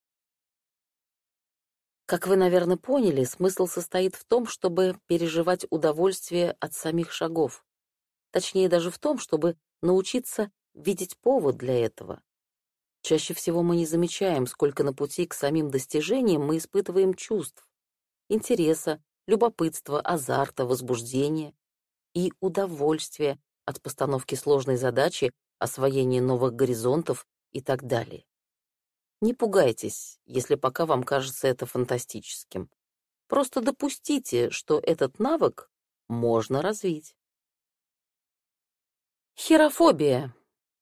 Как вы, наверное, поняли, смысл состоит в том, чтобы переживать удовольствие от самих шагов. Точнее, даже в том, чтобы научиться видеть повод для этого. Чаще всего мы не замечаем, сколько на пути к самим достижениям мы испытываем чувств: интереса, любопытства, азарта, возбуждения и удовольствия от постановки сложной задачи, освоения новых горизонтов и так далее. Не пугайтесь, если пока вам кажется это фантастическим. Просто допустите, что этот навык можно развить. Херофобия.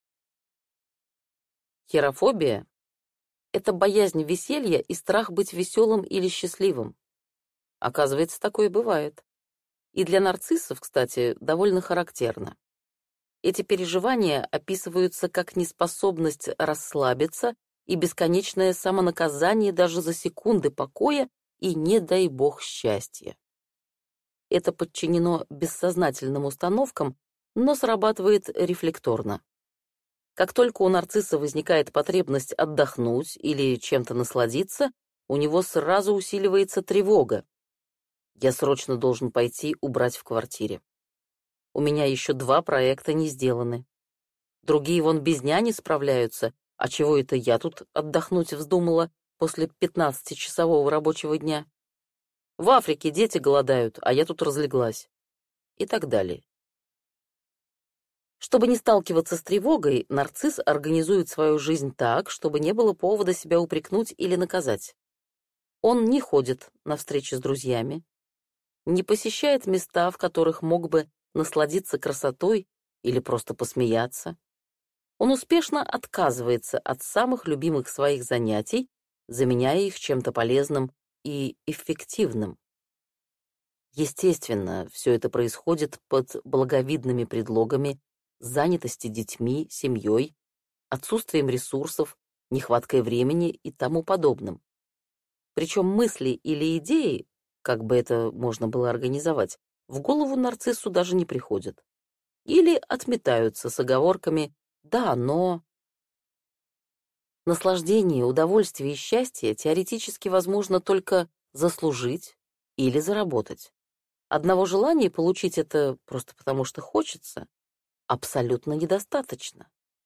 Херофобия — это боязнь веселья и страх быть веселым или счастливым. Оказывается, такое бывает. И для нарциссов, кстати, довольно характерно. Эти переживания описываются как неспособность расслабиться и бесконечное самонаказание даже за секунды покоя и, не дай бог, счастья. Это подчинено бессознательным установкам, но срабатывает рефлекторно. Как только у нарцисса возникает потребность отдохнуть или чем-то насладиться, у него сразу усиливается тревога. Я срочно должен пойти убрать в квартире. У меня еще два проекта не сделаны. Другие вон без няни справляются, а чего это я тут отдохнуть вздумала после пятнадцатичасового рабочего дня? В Африке дети голодают, а я тут разлеглась. И так далее. Чтобы не сталкиваться с тревогой, нарцисс организует свою жизнь так, чтобы не было повода себя упрекнуть или наказать. Он не ходит на встречи с друзьями, не посещает места, в которых мог бы насладиться красотой или просто посмеяться. Он успешно отказывается от самых любимых своих занятий, заменяя их чем-то полезным и эффективным. Естественно, все это происходит под благовидными предлогами занятости детьми, семьей, отсутствием ресурсов, нехваткой времени и тому подобным. Причем мысли или идеи, как бы это можно было организовать, в голову нарциссу даже не приходят. Или отметаются с оговорками «да, но…». Наслаждение, удовольствие и счастье теоретически возможно только заслужить или заработать. Одного желания получить это просто потому, что хочется, абсолютно недостаточно.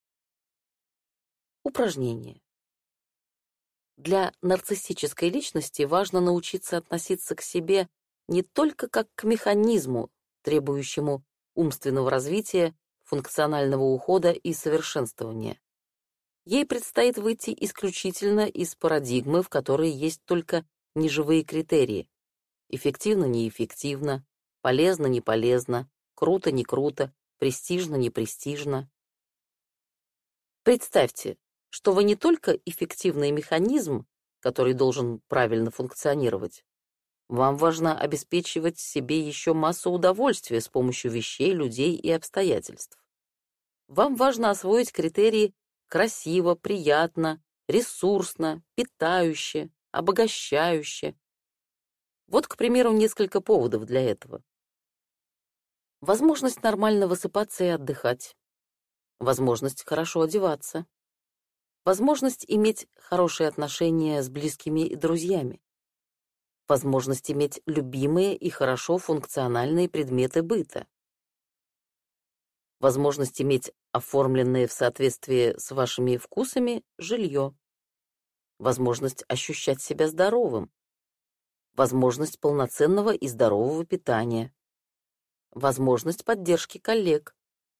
Упражнение. Для нарциссической личности важно научиться относиться к себе не только как к механизму, требующему умственного развития, функционального ухода и совершенствования. Ей предстоит выйти исключительно из парадигмы, в которой есть только неживые критерии. Эффективно-неэффективно, полезно-не полезно, круто-не круто, престижно-не престижно. Представьте, что вы не только эффективный механизм, который должен правильно функционировать. Вам важно обеспечивать себе еще массу удовольствия с помощью вещей, людей и обстоятельств. Вам важно освоить критерии красиво, приятно, ресурсно, питающе, обогащающе. Вот, к примеру, несколько поводов для этого. Возможность нормально высыпаться и отдыхать. Возможность хорошо одеваться. Возможность иметь хорошие отношения с близкими и друзьями. Возможность иметь любимые и хорошо функциональные предметы быта. Возможность иметь оформленное в соответствии с вашими вкусами жилье. Возможность ощущать себя здоровым. Возможность полноценного и здорового питания. Возможность поддержки коллег.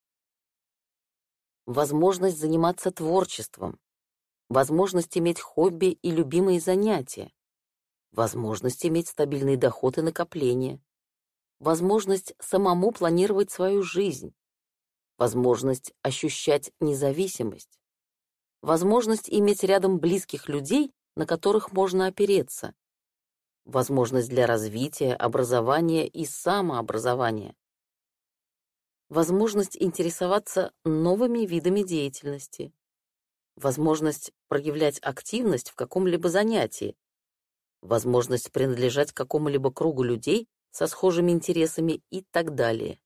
Возможность заниматься творчеством. Возможность иметь хобби и любимые занятия. Возможность иметь стабильный доход и накопление. Возможность самому планировать свою жизнь. Возможность ощущать независимость. Возможность иметь рядом близких людей, на которых можно опереться. Возможность для развития, образования и самообразования. Возможность интересоваться новыми видами деятельности. Возможность проявлять активность в каком-либо занятии. Возможность принадлежать какому-либо кругу людей со схожими интересами и так далее.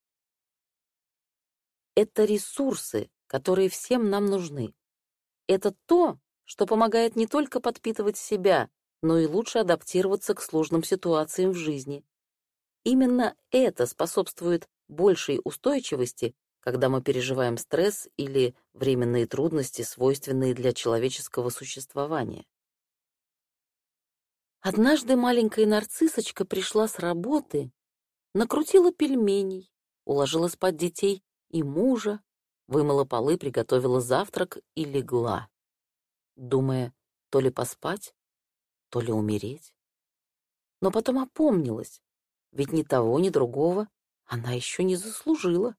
Это ресурсы, которые всем нам нужны. Это то, что помогает не только подпитывать себя, но и лучше адаптироваться к сложным ситуациям в жизни. Именно это способствует большей устойчивости, когда мы переживаем стресс или временные трудности, свойственные для человеческого существования. Однажды маленькая нарциссочка пришла с работы, накрутила пельменей, уложила спать детей и мужа, вымыла полы, приготовила завтрак и легла, думая, то ли поспать, то ли умереть. Но потом опомнилась, ведь ни того, ни другого она еще не заслужила.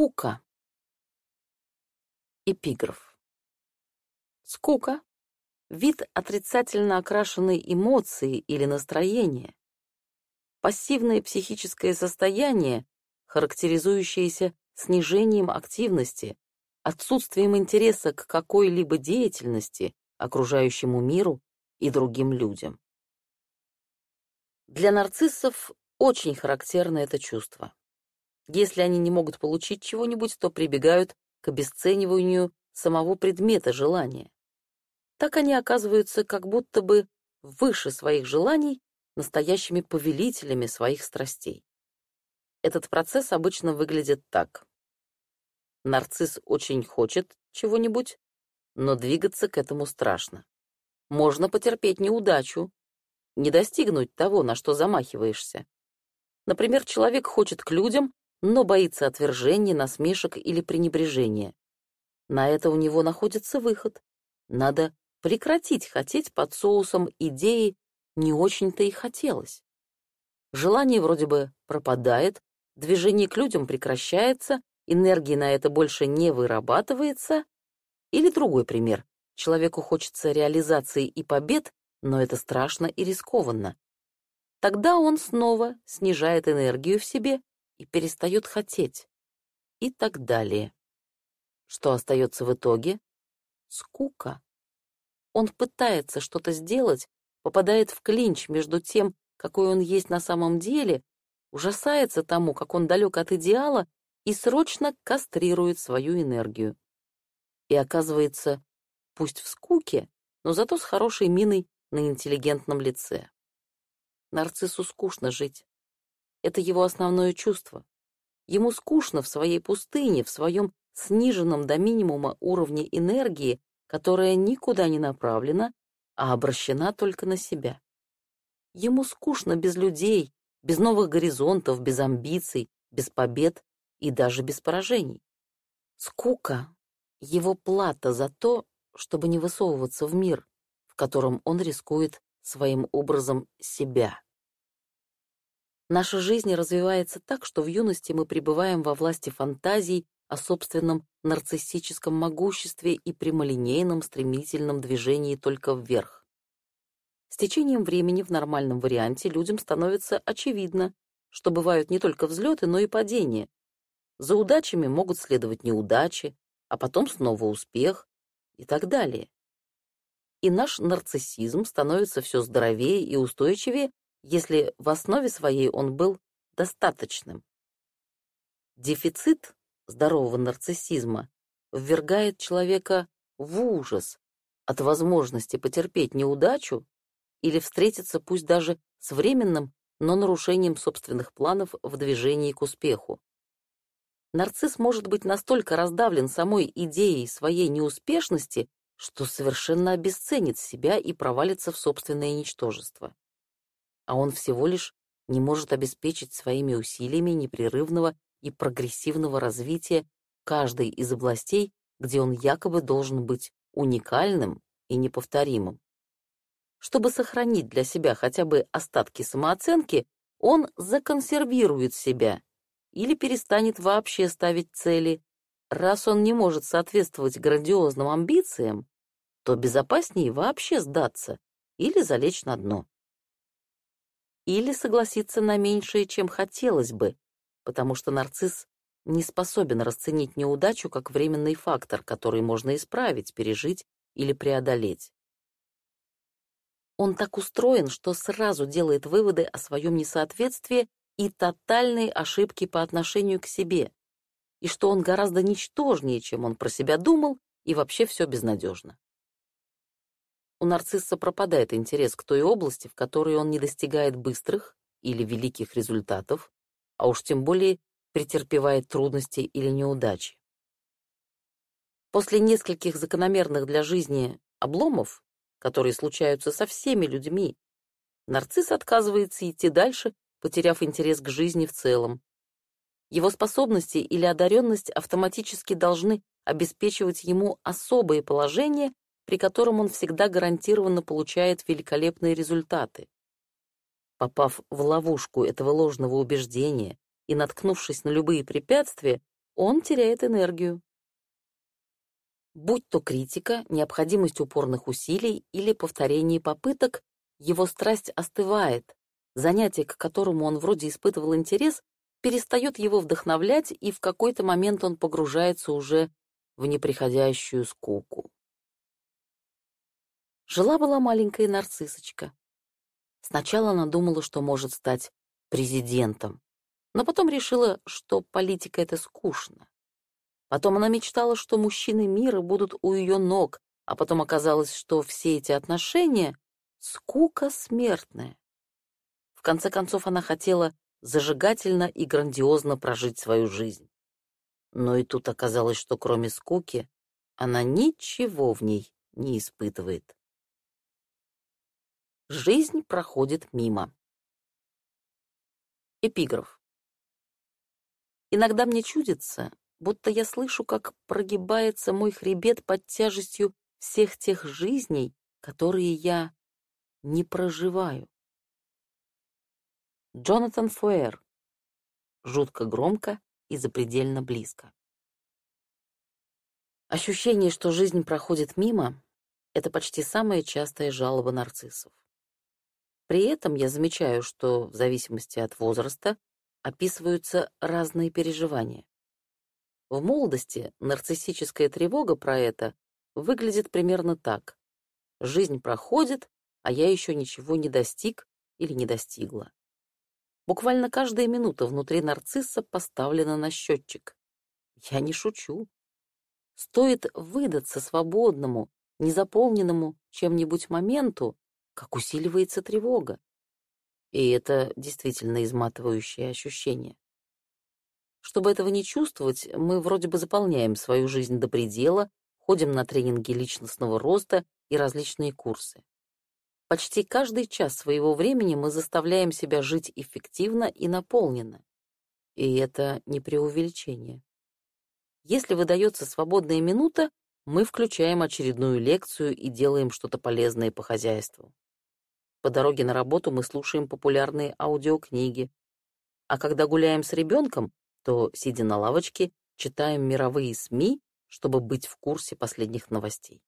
Скука. Эпиграф. Скука вид отрицательно окрашенной эмоции или настроения, пассивное психическое состояние, характеризующееся снижением активности, отсутствием интереса к какой-либо деятельности, окружающему миру и другим людям. Для нарциссов очень характерно это чувство. Если они не могут получить чего-нибудь, то прибегают к обесцениванию самого предмета желания. Так они оказываются как будто бы выше своих желаний, настоящими повелителями своих страстей. Этот процесс обычно выглядит так. Нарцисс очень хочет чего-нибудь, но двигаться к этому страшно. Можно потерпеть неудачу, не достигнуть того, на что замахиваешься. Например, человек хочет к людям, но боится отвержения, насмешек или пренебрежения. На это у него находится выход. Надо прекратить хотеть под соусом идеи «не очень-то и хотелось». Желание вроде бы пропадает, движение к людям прекращается, энергии на это больше не вырабатывается. Или другой пример. Человеку хочется реализации и побед, но это страшно и рискованно. Тогда он снова снижает энергию в себе и перестает хотеть. И так далее. Что остается в итоге? Скука. Он пытается что-то сделать, попадает в клинч между тем, какой он есть на самом деле, ужасается тому, как он далек от идеала, и срочно кастрирует свою энергию. И оказывается, пусть в скуке, но зато с хорошей миной на интеллигентном лице. Нарциссу скучно жить. Это его основное чувство. Ему скучно в своей пустыне, в своем сниженном до минимума уровне энергии, которая никуда не направлена, а обращена только на себя. Ему скучно без людей, без новых горизонтов, без амбиций, без побед и даже без поражений. Скука — его плата за то, чтобы не высовываться в мир, в котором он рискует своим образом себя. Наша жизнь развивается так, что в юности мы пребываем во власти фантазий о собственном нарциссическом могуществе и прямолинейном стремительном движении только вверх. С течением времени в нормальном варианте людям становится очевидно, что бывают не только взлеты, но и падения. За удачами могут следовать неудачи, а потом снова успех и так далее. И наш нарциссизм становится все здоровее и устойчивее, если в основе своей он был достаточным. Дефицит здорового нарциссизма ввергает человека в ужас от возможности потерпеть неудачу или встретиться пусть даже с временным, но нарушением собственных планов в движении к успеху. Нарцисс может быть настолько раздавлен самой идеей своей неуспешности, что совершенно обесценит себя и провалится в собственное ничтожество. А он всего лишь не может обеспечить своими усилиями непрерывного и прогрессивного развития каждой из областей, где он якобы должен быть уникальным и неповторимым. Чтобы сохранить для себя хотя бы остатки самооценки, он законсервирует себя или перестанет вообще ставить цели. Раз он не может соответствовать грандиозным амбициям, то безопаснее вообще сдаться или залечь на дно. Или согласиться на меньшее, чем хотелось бы, потому что нарцисс не способен расценить неудачу как временный фактор, который можно исправить, пережить или преодолеть. Он так устроен, что сразу делает выводы о своем несоответствии и тотальной ошибке по отношению к себе, и что он гораздо ничтожнее, чем он про себя думал, и вообще все безнадежно. У нарцисса пропадает интерес к той области, в которой он не достигает быстрых или великих результатов, а уж тем более претерпевает трудности или неудачи. После нескольких закономерных для жизни обломов, которые случаются со всеми людьми, нарцисс отказывается идти дальше, потеряв интерес к жизни в целом. Его способности или одаренность автоматически должны обеспечивать ему особое положение, при котором он всегда гарантированно получает великолепные результаты. Попав в ловушку этого ложного убеждения и наткнувшись на любые препятствия, он теряет энергию. Будь то критика, необходимость упорных усилий или повторение попыток, его страсть остывает. Занятие, к которому он вроде испытывал интерес, перестает его вдохновлять, и в какой-то момент он погружается уже в неприходящую скуку. Жила-была маленькая нарциссочка. Сначала она думала, что может стать президентом, но потом решила, что политика — это скучно. Потом она мечтала, что мужчины мира будут у ее ног, а потом оказалось, что все эти отношения — скука смертная. В конце концов, она хотела зажигательно и грандиозно прожить свою жизнь. Но и тут оказалось, что кроме скуки она ничего в ней не испытывает. Жизнь проходит мимо. Эпиграф. Иногда мне чудится, будто я слышу, как прогибается мой хребет под тяжестью всех тех жизней, которые я не проживаю. Джонатан Фуэр. Жутко громко и запредельно близко. Ощущение, что жизнь проходит мимо, это почти самая частая жалоба нарциссов. При этом я замечаю, что в зависимости от возраста описываются разные переживания. В молодости нарциссическая тревога про это выглядит примерно так. Жизнь проходит, а я еще ничего не достиг или не достигла. Буквально каждая минута внутри нарцисса поставлена на счетчик. Я не шучу. Стоит выдаться свободному, незаполненному чем-нибудь моменту, как усиливается тревога. И это действительно изматывающее ощущение. Чтобы этого не чувствовать, мы вроде бы заполняем свою жизнь до предела, ходим на тренинги личностного роста и различные курсы. Почти каждый час своего времени мы заставляем себя жить эффективно и наполненно. И это не преувеличение. Если выдается свободная минута, мы включаем очередную лекцию и делаем что-то полезное по хозяйству. По дороге на работу мы слушаем популярные аудиокниги, а когда гуляем с ребенком, то, сидя на лавочке, читаем мировые СМИ, чтобы быть в курсе последних новостей.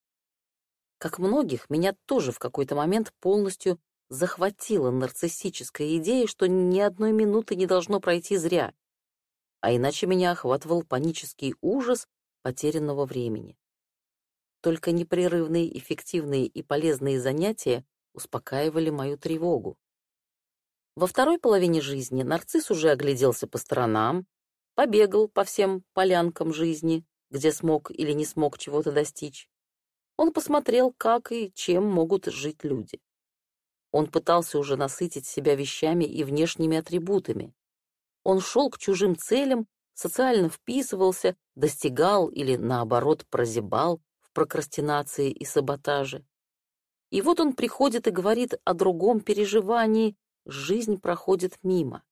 Как многих, меня тоже в какой-то момент полностью захватила нарциссическая идея, что ни одной минуты не должно пройти зря, а иначе меня охватывал панический ужас потерянного времени. Только непрерывные, эффективные и полезные занятия успокаивали мою тревогу. Во второй половине жизни нарцисс уже огляделся по сторонам, побегал по всем полянкам жизни, где смог или не смог чего-то достичь. Он посмотрел, как и чем могут жить люди. Он пытался уже насытить себя вещами и внешними атрибутами. Он шел к чужим целям, социально вписывался, достигал или, наоборот, прозябал в прокрастинации и саботаже. И вот он приходит и говорит о другом переживании, жизнь проходит мимо.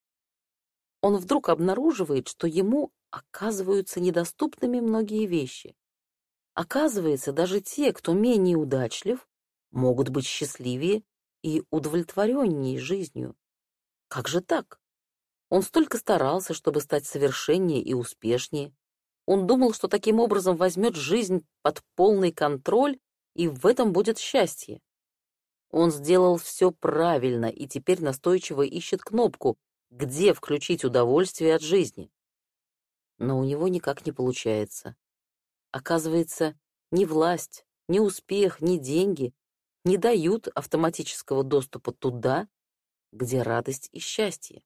Он вдруг обнаруживает, что ему оказываются недоступными многие вещи. Оказывается, даже те, кто менее удачлив, могут быть счастливее и удовлетвореннее жизнью. Как же так? Он столько старался, чтобы стать совершеннее и успешнее. Он думал, что таким образом возьмет жизнь под полный контроль, и в этом будет счастье. Он сделал все правильно и теперь настойчиво ищет кнопку, где включить удовольствие от жизни. Но у него никак не получается. Оказывается, ни власть, ни успех, ни деньги не дают автоматического доступа туда, где радость и счастье.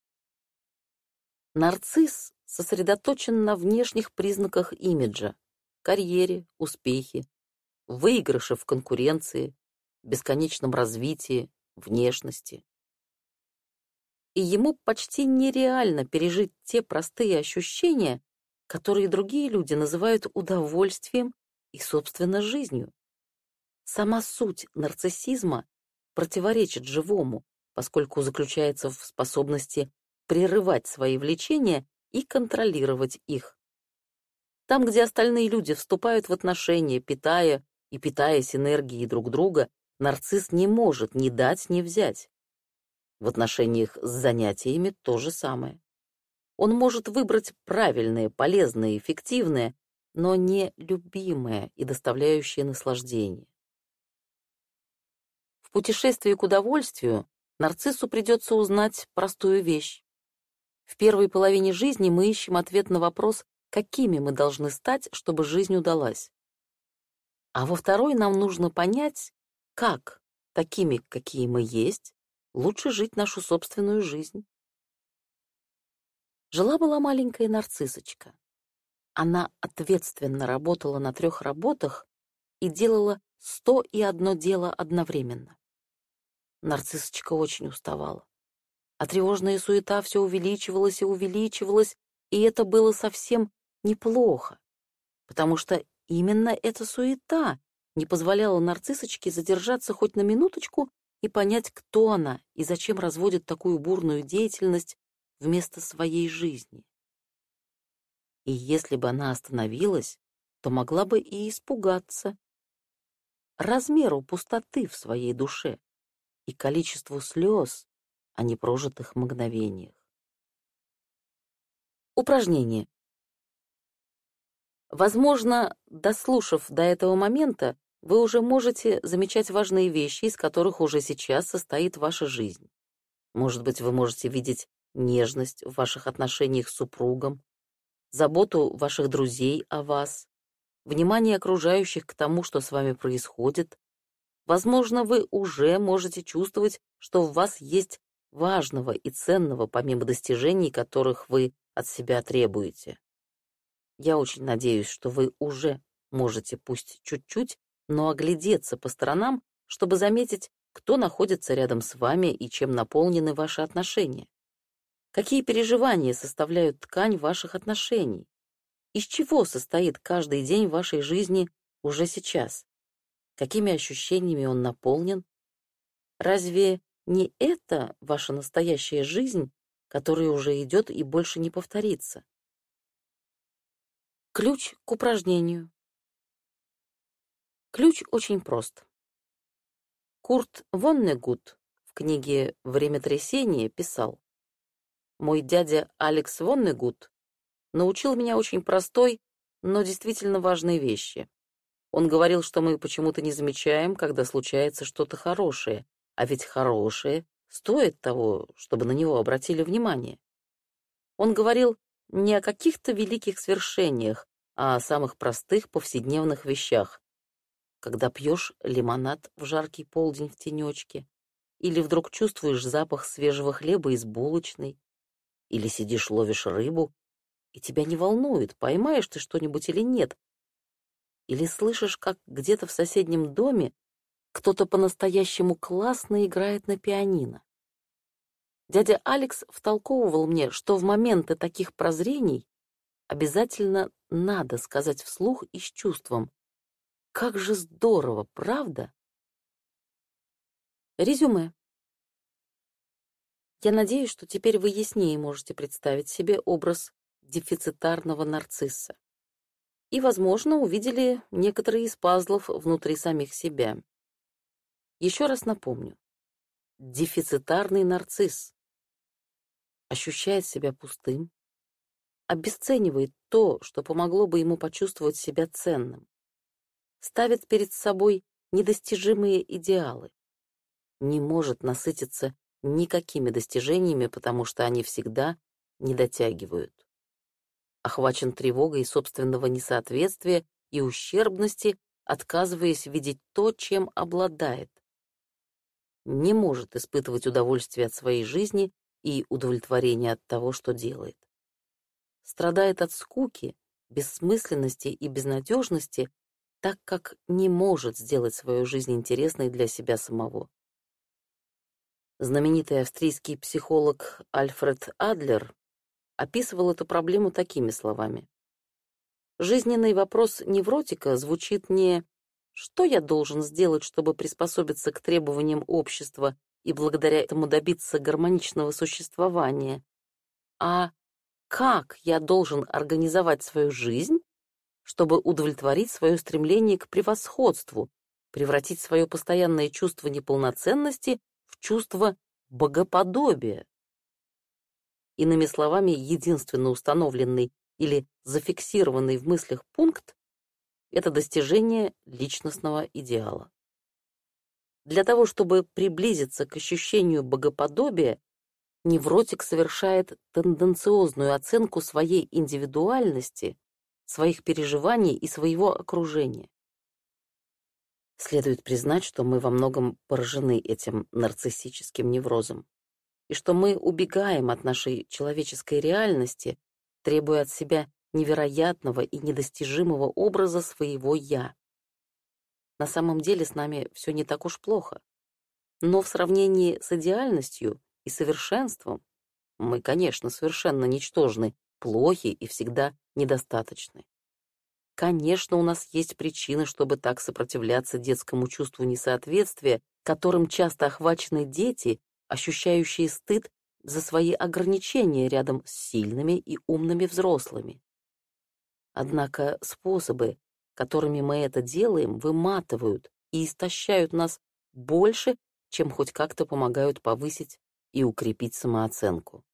Нарцисс сосредоточен на внешних признаках имиджа, карьере, успехе, выигрыше в конкуренции, бесконечном развитии, внешности. И ему почти нереально пережить те простые ощущения, которые другие люди называют удовольствием и, собственно, жизнью. Сама суть нарциссизма противоречит живому, поскольку заключается в способности прерывать свои влечения и контролировать их. Там, где остальные люди вступают в отношения, питая и питаясь энергией друг друга, нарцисс не может ни дать, ни взять. В отношениях с занятиями то же самое. Он может выбрать правильное, полезное, эффективное, но не любимое и доставляющее наслаждение. В путешествии к удовольствию нарциссу придется узнать простую вещь. В первой половине жизни мы ищем ответ на вопрос, какими мы должны стать, чтобы жизнь удалась. А во второй нам нужно понять, как, такими, какие мы есть, лучше жить нашу собственную жизнь. Жила-была маленькая нарциссочка. Она ответственно работала на трех работах и делала сто и одно дело одновременно. Нарциссочка очень уставала. А тревожная суета все увеличивалась и увеличивалась, и это было совсем неплохо, потому что именно эта суета не позволяла нарциссочке задержаться хоть на минуточку и понять, кто она и зачем разводит такую бурную деятельность вместо своей жизни. И если бы она остановилась, то могла бы и испугаться размеру пустоты в своей душе и количеству слез о непрожитых мгновениях. Упражнение. Возможно, дослушав до этого момента, вы уже можете замечать важные вещи, из которых уже сейчас состоит ваша жизнь. Может быть, вы можете видеть нежность в ваших отношениях с супругом, заботу ваших друзей о вас, внимание окружающих к тому, что с вами происходит. Возможно, вы уже можете чувствовать, что в вас есть важного и ценного, помимо достижений, которых вы от себя требуете. Я очень надеюсь, что вы уже можете, пусть чуть-чуть, но оглядеться по сторонам, чтобы заметить, кто находится рядом с вами и чем наполнены ваши отношения. Какие переживания составляют ткань ваших отношений? Из чего состоит каждый день вашей жизни уже сейчас? Какими ощущениями он наполнен? Разве не это ваша настоящая жизнь, которая уже идет и больше не повторится? Ключ к упражнению. Ключ очень прост. Курт Воннегут в книге «Время трясения» писал: «Мой дядя Алекс Воннегут научил меня очень простой, но действительно важной вещи. Он говорил, что мы почему-то не замечаем, когда случается что-то хорошее, а ведь хорошее стоит того, чтобы на него обратили внимание. Он говорил не о каких-то великих свершениях, а о самых простых повседневных вещах. Когда пьешь лимонад в жаркий полдень в тенечке, или вдруг чувствуешь запах свежего хлеба из булочной, или сидишь ловишь рыбу, и тебя не волнует, поймаешь ты что-нибудь или нет, или слышишь, как где-то в соседнем доме кто-то по-настоящему классно играет на пианино. Дядя Алекс втолковывал мне, что в моменты таких прозрений обязательно надо сказать вслух и с чувством: «Как же здорово, правда?» Резюме. Я надеюсь, что теперь вы яснее можете представить себе образ дефицитарного нарцисса и, возможно, увидели некоторые из пазлов внутри самих себя. Еще раз напомню. Дефицитарный нарцисс ощущает себя пустым, обесценивает то, что помогло бы ему почувствовать себя ценным, ставит перед собой недостижимые идеалы, не может насытиться никакими достижениями, потому что они всегда не дотягивают. Охвачен тревогой собственного несоответствия и ущербности, отказываясь видеть то, чем обладает. Не может испытывать удовольствие от своей жизни и удовлетворение от того, что делает. Страдает от скуки, бессмысленности и безнадежности, так как не может сделать свою жизнь интересной для себя самого. Знаменитый австрийский психолог Альфред Адлер описывал эту проблему такими словами: «Жизненный вопрос невротика звучит не «что я должен сделать, чтобы приспособиться к требованиям общества и благодаря этому добиться гармоничного существования», а «как я должен организовать свою жизнь, чтобы удовлетворить свое стремление к превосходству, превратить свое постоянное чувство неполноценности в чувство богоподобия». Иными словами, единственно установленный или зафиксированный в мыслях пункт — это достижение личностного идеала. Для того, чтобы приблизиться к ощущению богоподобия, невротик совершает тенденциозную оценку своей индивидуальности, своих переживаний и своего окружения. Следует признать, что мы во многом поражены этим нарциссическим неврозом, и что мы убегаем от нашей человеческой реальности, требуя от себя невероятного и недостижимого образа своего «я». На самом деле с нами все не так уж плохо, но в сравнении с идеальностью и совершенством мы, конечно, совершенно ничтожны, плохи и всегда недостаточны. Конечно, у нас есть причины, чтобы так сопротивляться детскому чувству несоответствия, которым часто охвачены дети, ощущающие стыд за свои ограничения рядом с сильными и умными взрослыми. Однако способы, которыми мы это делаем, выматывают и истощают нас больше, чем хоть как-то помогают повысить и укрепить самооценку.